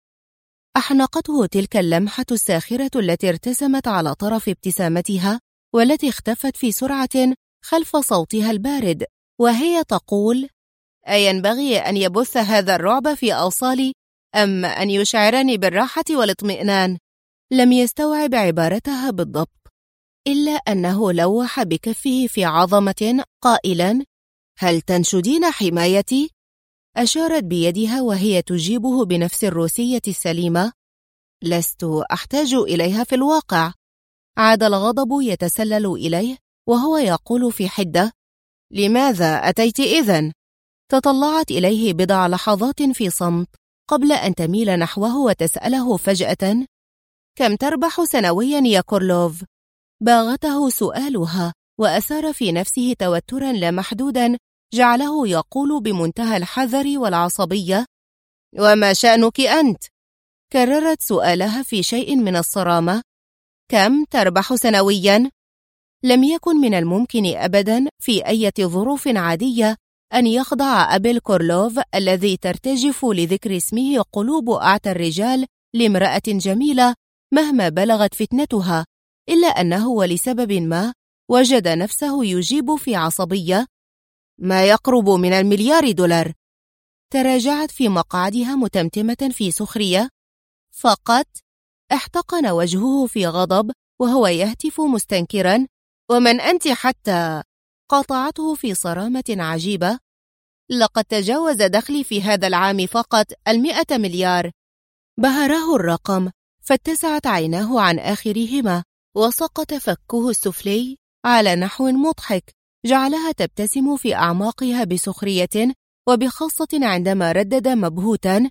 [SPEAKER 1] أحنقته تلك اللمحة الساخرة التي ارتسمت على طرف ابتسامتها والتي اختفت في سرعة خلف صوتها البارد، وهي تقول: أينبغي أن يبث هذا الرعب في أوصالي أم أن يشعرني بالراحة والاطمئنان؟ لم يستوعب عبارتها بالضبط، إلا أنه لوح بكفه في عظمة قائلا: هل تنشدين حمايتي؟ أشارت بيدها وهي تجيبه بنفس الروسية السليمة: لست أحتاج إليها في الواقع. عاد الغضب يتسلل إليه وهو يقول في حدة: لماذا أتيت إذن؟ تطلعت إليه بضع لحظات في صمت قبل أن تميل نحوه وتسأله فجأة: كم تربح سنويا يا كورلوف؟ باغته سؤالها وأثار في نفسه توترا لا محدودا جعله يقول بمنتهى الحذر والعصبية: وما شأنك أنت؟ كررت سؤالها في شيء من الصرامة: كم تربح سنويا؟ لم يكن من الممكن أبدا في أي ظروف عادية أن يخضع أبل كورلوف الذي ترتجف لذكر اسمه قلوب أعتى الرجال لامرأة جميلة مهما بلغت فتنتها، إلا أنه ولسبب ما وجد نفسه يجيب في عصبية: ما يقرب من $1,000,000. تراجعت في مقعدها متمتمة في سخرية. فقط احتقن وجهه في غضب وهو يهتف مستنكرا: ومن أنت حتى؟ قاطعته في صرامة عجيبة: لقد تجاوز دخلي في هذا العام فقط 100 مليار. بهره الرقم فاتسعت عيناه عن آخرهما وسقط فكه السفلي على نحو مضحك جعلها تبتسم في أعماقها بسخرية، وبخاصة عندما ردد مبهوتا: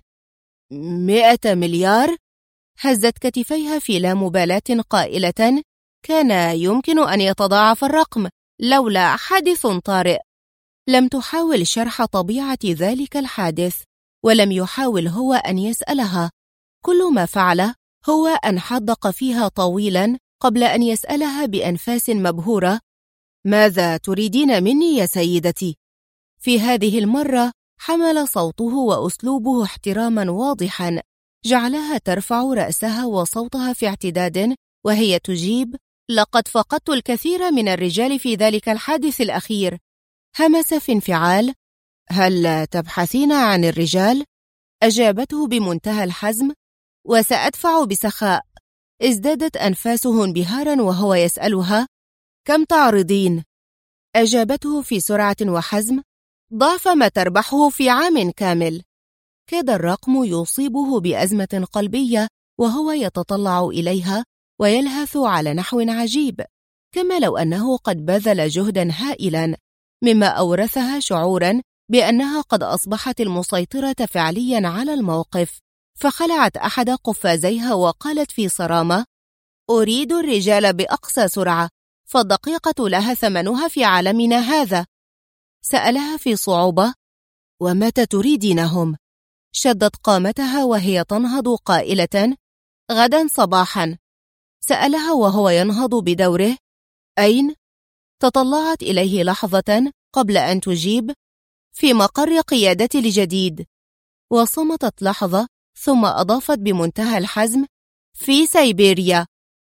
[SPEAKER 1] 100 مليار؟ هزت كتفيها في لا مبالاة قائلة: كان يمكن أن يتضاعف الرقم لولا حادث طارئ. لم تحاول شرح طبيعة ذلك الحادث، ولم يحاول هو أن يسألها. كل ما فعله هو أن حدق فيها طويلا قبل أن يسألها بأنفاس مبهورة: ماذا تريدين مني يا سيدتي؟ في هذه المرة حمل صوته وأسلوبه احتراما واضحا جعلها ترفع رأسها وصوتها في اعتداد وهي تجيب: لقد فقدت الكثير من الرجال في ذلك الحادث الأخير. همس في انفعال: هل تبحثين عن الرجال؟ أجابته بمنتهى الحزم، وسأدفع بسخاء. ازدادت أنفاسه انبهارا وهو يسألها: كم تعرضين؟ أجابته في سرعة وحزم: ضعف ما تربحه في عام كامل. كاد الرقم يصيبه بأزمة قلبية وهو يتطلع إليها ويلهث على نحو عجيب، كما لو أنه قد بذل جهدا هائلا، مما أورثها شعورا بأنها قد أصبحت المسيطرة فعليا على الموقف. فخلعت أحد قفازيها وقالت في صرامة: أريد الرجال بأقصى سرعة، فالدقيقة لها ثمنها في عالمنا هذا. سألها في صعوبة: ومتى تريدينهم؟ شدت قامتها وهي تنهض قائلة: غدا صباحا. سألها وهو ينهض بدوره: أين؟ تطلعت إليه لحظة قبل أن تجيب: في مقر قيادتي الجديد. وصمتت لحظة ثم أضافت بمنتهى الحزم: في سيبيريا.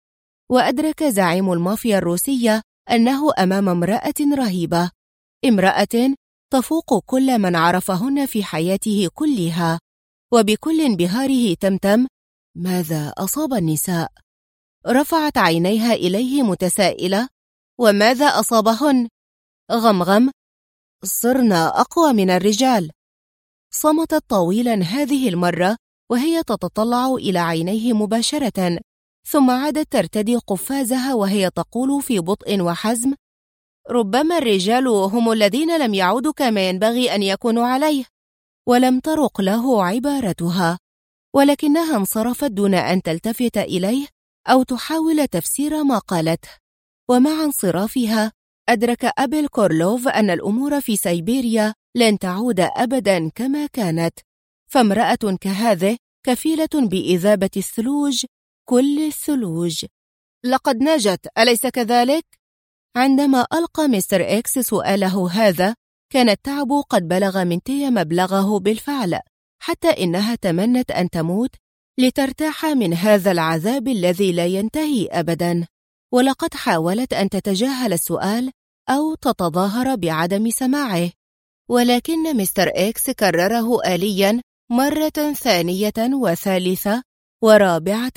[SPEAKER 1] وأدرك زعيم المافيا الروسية أنه أمام امرأة رهيبة، امرأة تفوق كل من عرفهن في حياته كلها. وبكل انبهاره تمتم: ماذا أصاب النساء؟ رفعت عينيها إليه متسائلة: وماذا أصابهن؟ غمغم: صرنا أقوى من الرجال. صمتت طويلا هذه المرة وهي تتطلع إلى عينيه مباشرة، ثم عادت ترتدي قفازها وهي تقول في بطء وحزم: ربما الرجال هم الذين لم يعودوا كما ينبغي أن يكونوا عليه. ولم ترق له عبارتها، ولكنها انصرفت دون أن تلتفت إليه أو تحاول تفسير ما قالته. ومع انصرافها أدرك أبل كورلوف أن الأمور في سيبيريا لن تعود أبدا كما كانت، فامرأة كهذه كفيلة بإذابة الثلوج، كل الثلوج. لقد نجت، أليس كذلك؟ عندما ألقى مستر إكس سؤاله هذا كان التعب قد بلغ من تيا مبلغه بالفعل، حتى إنها تمنت أن تموت لترتاح من هذا العذاب الذي لا ينتهي أبدا. ولقد حاولت أن تتجاهل السؤال أو تتظاهر بعدم سماعه، ولكن مستر إكس كرره آليا مرة ثانية وثالثة ورابعة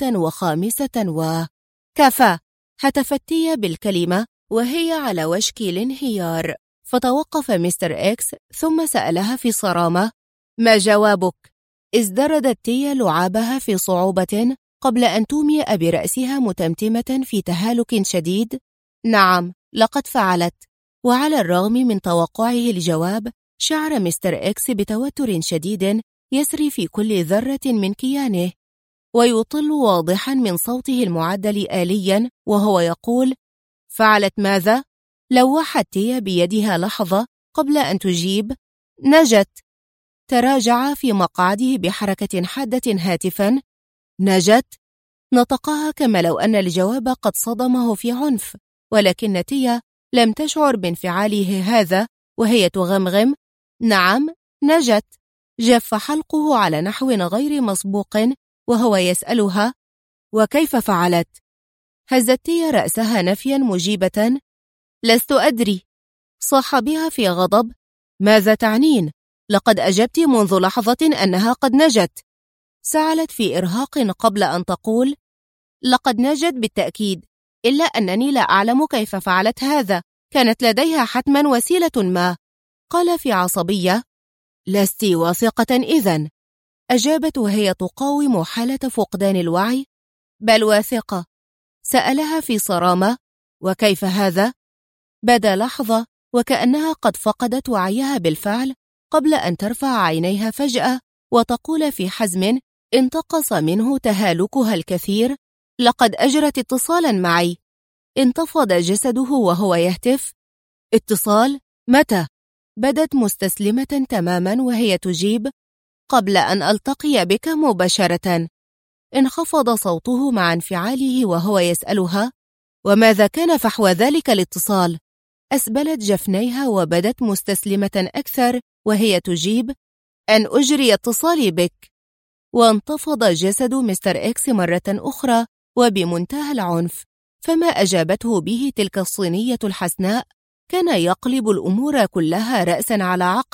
[SPEAKER 1] وخامسة كفى. هتفت تيا بالكلمة وهي على وشك الانهيار، فتوقف مستر إكس ثم سألها في صرامة: ما جوابك؟ ازدردت تيا لعابها في صعوبة قبل أن تومئ برأسها متمتمة في تهالك شديد: نعم، لقد فعلت. وعلى الرغم من توقعه الجواب شعر مستر إكس بتوتر شديد يسري في كل ذرة من كيانه، ويطل واضحا من صوته المعدل آليا وهو يقول: فعلت ماذا؟ لوحت تيا بيدها لحظة قبل أن تجيب: نجت. تراجع في مقعده بحركة حادة هاتفا: نجت؟ نطقها كما لو أن الجواب قد صدمه في عنف، ولكن تيا لم تشعر بانفعاله هذا وهي تغمغم: نعم، نجت. جف حلقه على نحو غير مسبوق وهو يسألها: وكيف فعلت؟ هزت تيا رأسها نفيا مجيبة: لست أدري. صاح بها في غضب: ماذا تعنين؟ لقد أجبت منذ لحظة أنها قد نجت. سعلت في إرهاق قبل أن تقول: لقد نجت بالتأكيد، إلا أنني لا أعلم كيف فعلت هذا، كانت لديها حتما وسيلة ما. قال في عصبية: لست واثقة إذن. أجابت وهي تقاوم حالة فقدان الوعي: بل واثقة. سألها في صرامة: وكيف هذا؟ بدا لحظة وكأنها قد فقدت وعيها بالفعل قبل أن ترفع عينيها فجأة وتقول في حزم انتقص منه تهالكها الكثير: لقد أجرت اتصالا معي. انتفض جسده وهو يهتف: اتصال؟ متى؟ بدت مستسلمة تماما وهي تجيب: قبل أن ألتقي بك مباشرة. انخفض صوته مع انفعاله وهو يسألها: وماذا كان فحوى ذلك الاتصال؟ أسبلت جفنيها وبدت مستسلمة أكثر وهي تجيب: أن أجري اتصالي بك. وانتفض جسد مستر إكس مرة أخرى وبمنتهى العنف، فما أجابته به تلك الصينية الحسناء كان يقلب الأمور كلها رأسا على عقب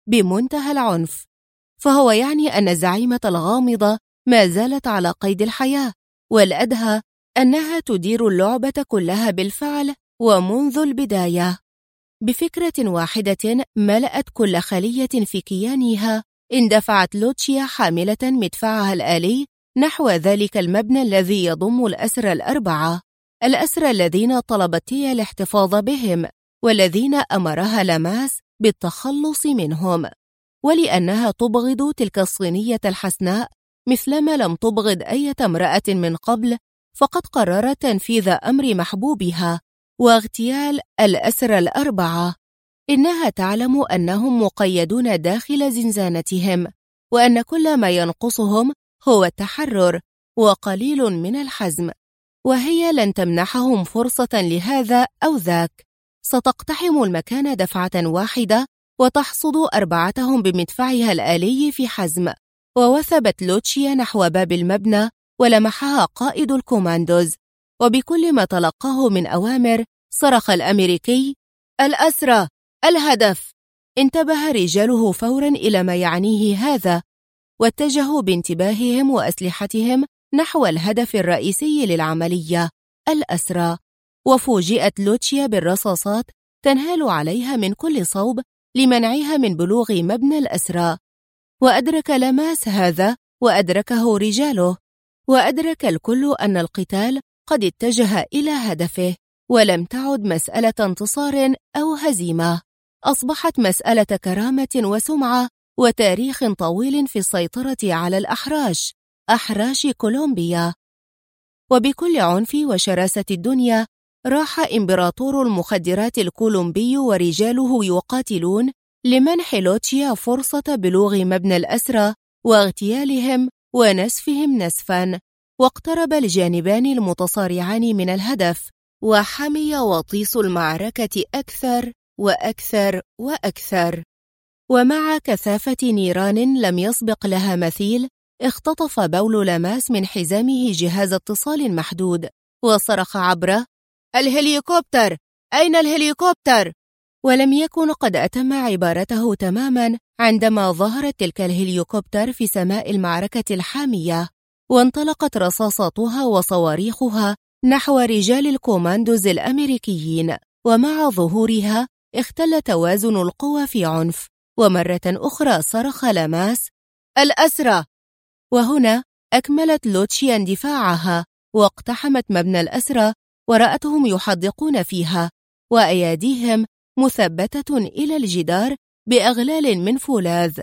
[SPEAKER 1] بمنتهى العنف، فهو يعني أن الزعيمة الغامضة ما زالت على قيد الحياة، والأدهى أنها تدير اللعبة كلها بالفعل ومنذ البداية. بفكرة واحدة ملأت كل خلية في كيانها، اندفعت لوتشيا حاملة مدفعها الآلي نحو ذلك المبنى الذي يضم الأسرى الأربعة، الأسرى الذين طلبت تيا الاحتفاظ بهم، والذين أمرها لاماس بالتخلص منهم. ولأنها تبغض تلك الصينية الحسناء مثلما لم تبغض أي امرأة من قبل، فقد قررت تنفيذ أمر محبوبها واغتيال الأسرى الأربعة. إنها تعلم أنهم مقيدون داخل زنزانتهم، وأن كل ما ينقصهم هو التحرر وقليل من الحزم، وهي لن تمنحهم فرصة لهذا أو ذاك. ستقتحم المكان دفعة واحدة وتحصد أربعتهم بمدفعها الآلي في حزم. ووثبت لوتشيا نحو باب المبنى، ولمحها قائد الكوماندوز، وبكل ما تلقاه من أوامر صرخ الأمريكي: الأسرى، الهدف! انتبه رجاله فورا إلى ما يعنيه هذا، واتجهوا بانتباههم وأسلحتهم نحو الهدف الرئيسي للعملية، الأسرى. وفوجئت لوتشيا بالرصاصات تنهال عليها من كل صوب لمنعها من بلوغ مبنى الأسرى. وأدرك لاماس هذا، وأدركه رجاله، وأدرك الكل أن القتال قد اتجه إلى هدفه، ولم تعد مسألة انتصار أو هزيمة، أصبحت مسألة كرامة وسمعة وتاريخ طويل في السيطرة على الأحراش، أحراش كولومبيا. وبكل عنف وشراسة الدنيا راح إمبراطور المخدرات الكولومبي ورجاله يقاتلون لمنح لوتشيا فرصة بلوغ مبنى الأسرى واغتيالهم ونسفهم نسفا. واقترب الجانبان المتصارعان من الهدف، وحمي وطيس المعركة أكثر وأكثر وأكثر. ومع كثافة نيران لم يسبق لها مثيل، اختطف بول لاماس من حزامه جهاز اتصال محدود، وصرخ عبره: الهليكوبتر! أين الهليكوبتر؟ ولم يكن قد أتم عبارته تماما عندما ظهرت تلك الهليكوبتر في سماء المعركة الحامية، وانطلقت رصاصاتها وصواريخها نحو رجال الكوماندوز الأمريكيين. ومع ظهورها اختل توازن القوى في عنف، ومرة أخرى صرخ لاماس: الأسرى! وهنا أكملت لوتشيا اندفاعها، واقتحمت مبنى الأسرى، ورأتهم يحدقون فيها، وأياديهم مثبتة إلى الجدار بأغلال من فولاذ،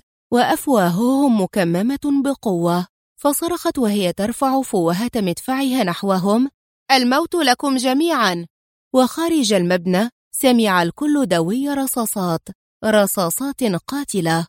[SPEAKER 1] وأفواههم مكممة بقوة. فصرخت وهي ترفع فوهة مدفعها نحوهم: الموت لكم جميعا! وخارج المبنى سمع الكل دوي رصاصات، رصاصات قاتلة.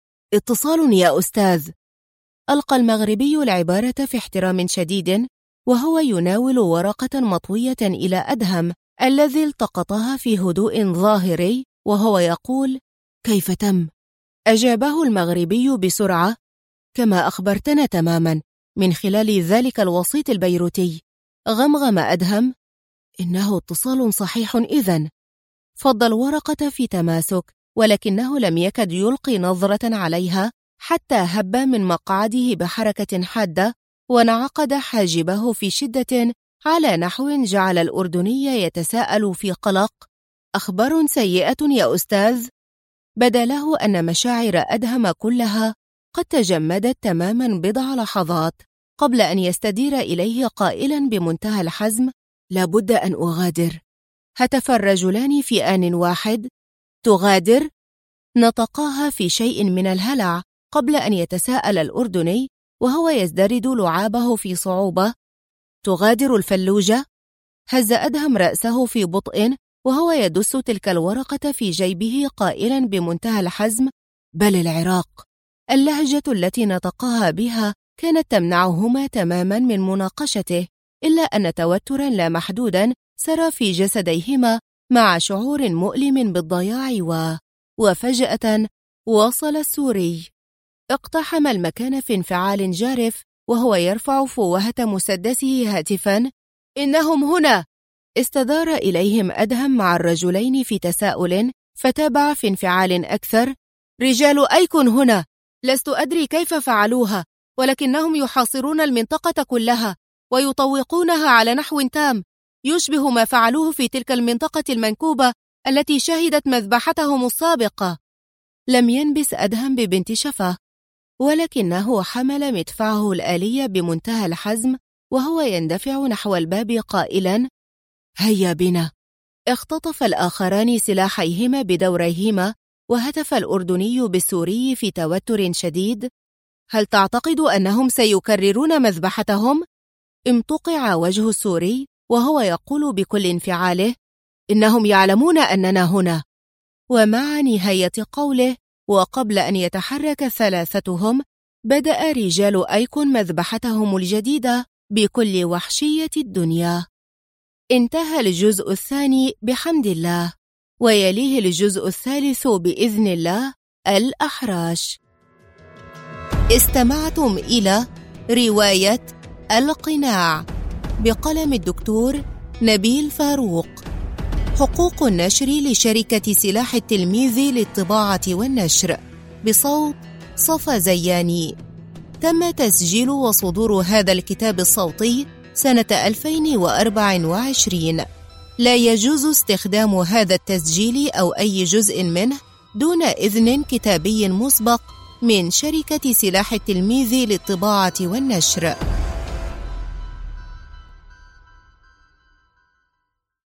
[SPEAKER 1] اتصال يا أستاذ! ألقى المغربي العبارة في احترام شديد، وهو يناول ورقة مطوية إلى أدهم الذي التقطها في هدوء ظاهري، وهو يقول: كيف تم؟ أجابه المغربي بسرعة: كما أخبرتنا تماما من خلال ذلك الوسيط البيروتي. غمغم أدهم: إنه اتصال صحيح إذن. فض الورقة في تماسك، ولكنه لم يكد يلقي نظرة عليها حتى هب من مقعده بحركة حادة، وانعقد حاجبه في شدة على نحو جعل الأردني يتساءل في قلق: أخبار سيئة يا أستاذ؟ بدا له أن مشاعر أدهم كلها قد تجمدت تماما بضع لحظات قبل أن يستدير إليه قائلا بمنتهى الحزم: لابد أن أغادر. هتف الرجلان في آن واحد: تغادر؟ نطقاها في شيء من الهلع قبل أن يتساءل الأردني وهو يزدرد لعابه في صعوبة: تغادر الفلوجة؟ هز أدهم رأسه في بطء وهو يدس تلك الورقة في جيبه قائلا بمنتهى الحزم: بل العراق. اللهجة التي نطقها بها كانت تمنعهما تماما من مناقشته، إلا أن توترا لا محدودا سرى في جسديهما مع شعور مؤلم بالضياع وفجأة وصل السوري. اقتحم المكان في انفعال جارف وهو يرفع فوهة مسدسه هاتفا: إنهم هنا! استدار إليهم أدهم مع الرجلين في تساؤل، فتابع في انفعال أكثر: رجال أيكون هنا. لست أدري كيف فعلوها، ولكنهم يحاصرون المنطقة كلها ويطوقونها على نحو تام، يشبه ما فعلوه في تلك المنطقة المنكوبة التي شهدت مذبحتهم السابقة. لم ينبس أدهم ببنت شفة، ولكنه حمل مدفعه الآلي بمنتهى الحزم وهو يندفع نحو الباب قائلا: هيا بنا. اختطف الآخران سلاحيهما بدوريهما، وهتف الأردني بالسوري في توتر شديد: هل تعتقد أنهم سيكررون مذبحتهم؟ امتقع وجه السوري وهو يقول بكل انفعاله: إنهم يعلمون أننا هنا. ومع نهاية قوله وقبل أن يتحرك ثلاثتهم، بدأ رجال أيكون مذبحتهم الجديدة بكل وحشية الدنيا. انتهى الجزء الثاني بحمد الله، ويليه الجزء الثالث بإذن الله الأحراش. استمعتم إلى رواية القناع بقلم الدكتور نبيل فاروق. حقوق النشر لشركة سلاح التلميذ للطباعة والنشر، بصوت صفا زياني. تم تسجيل وصدور هذا الكتاب الصوتي سنة 2024. لا يجوز استخدام هذا التسجيل أو أي جزء منه دون إذن كتابي مسبق من شركة سلاح التلميذ للطباعة والنشر.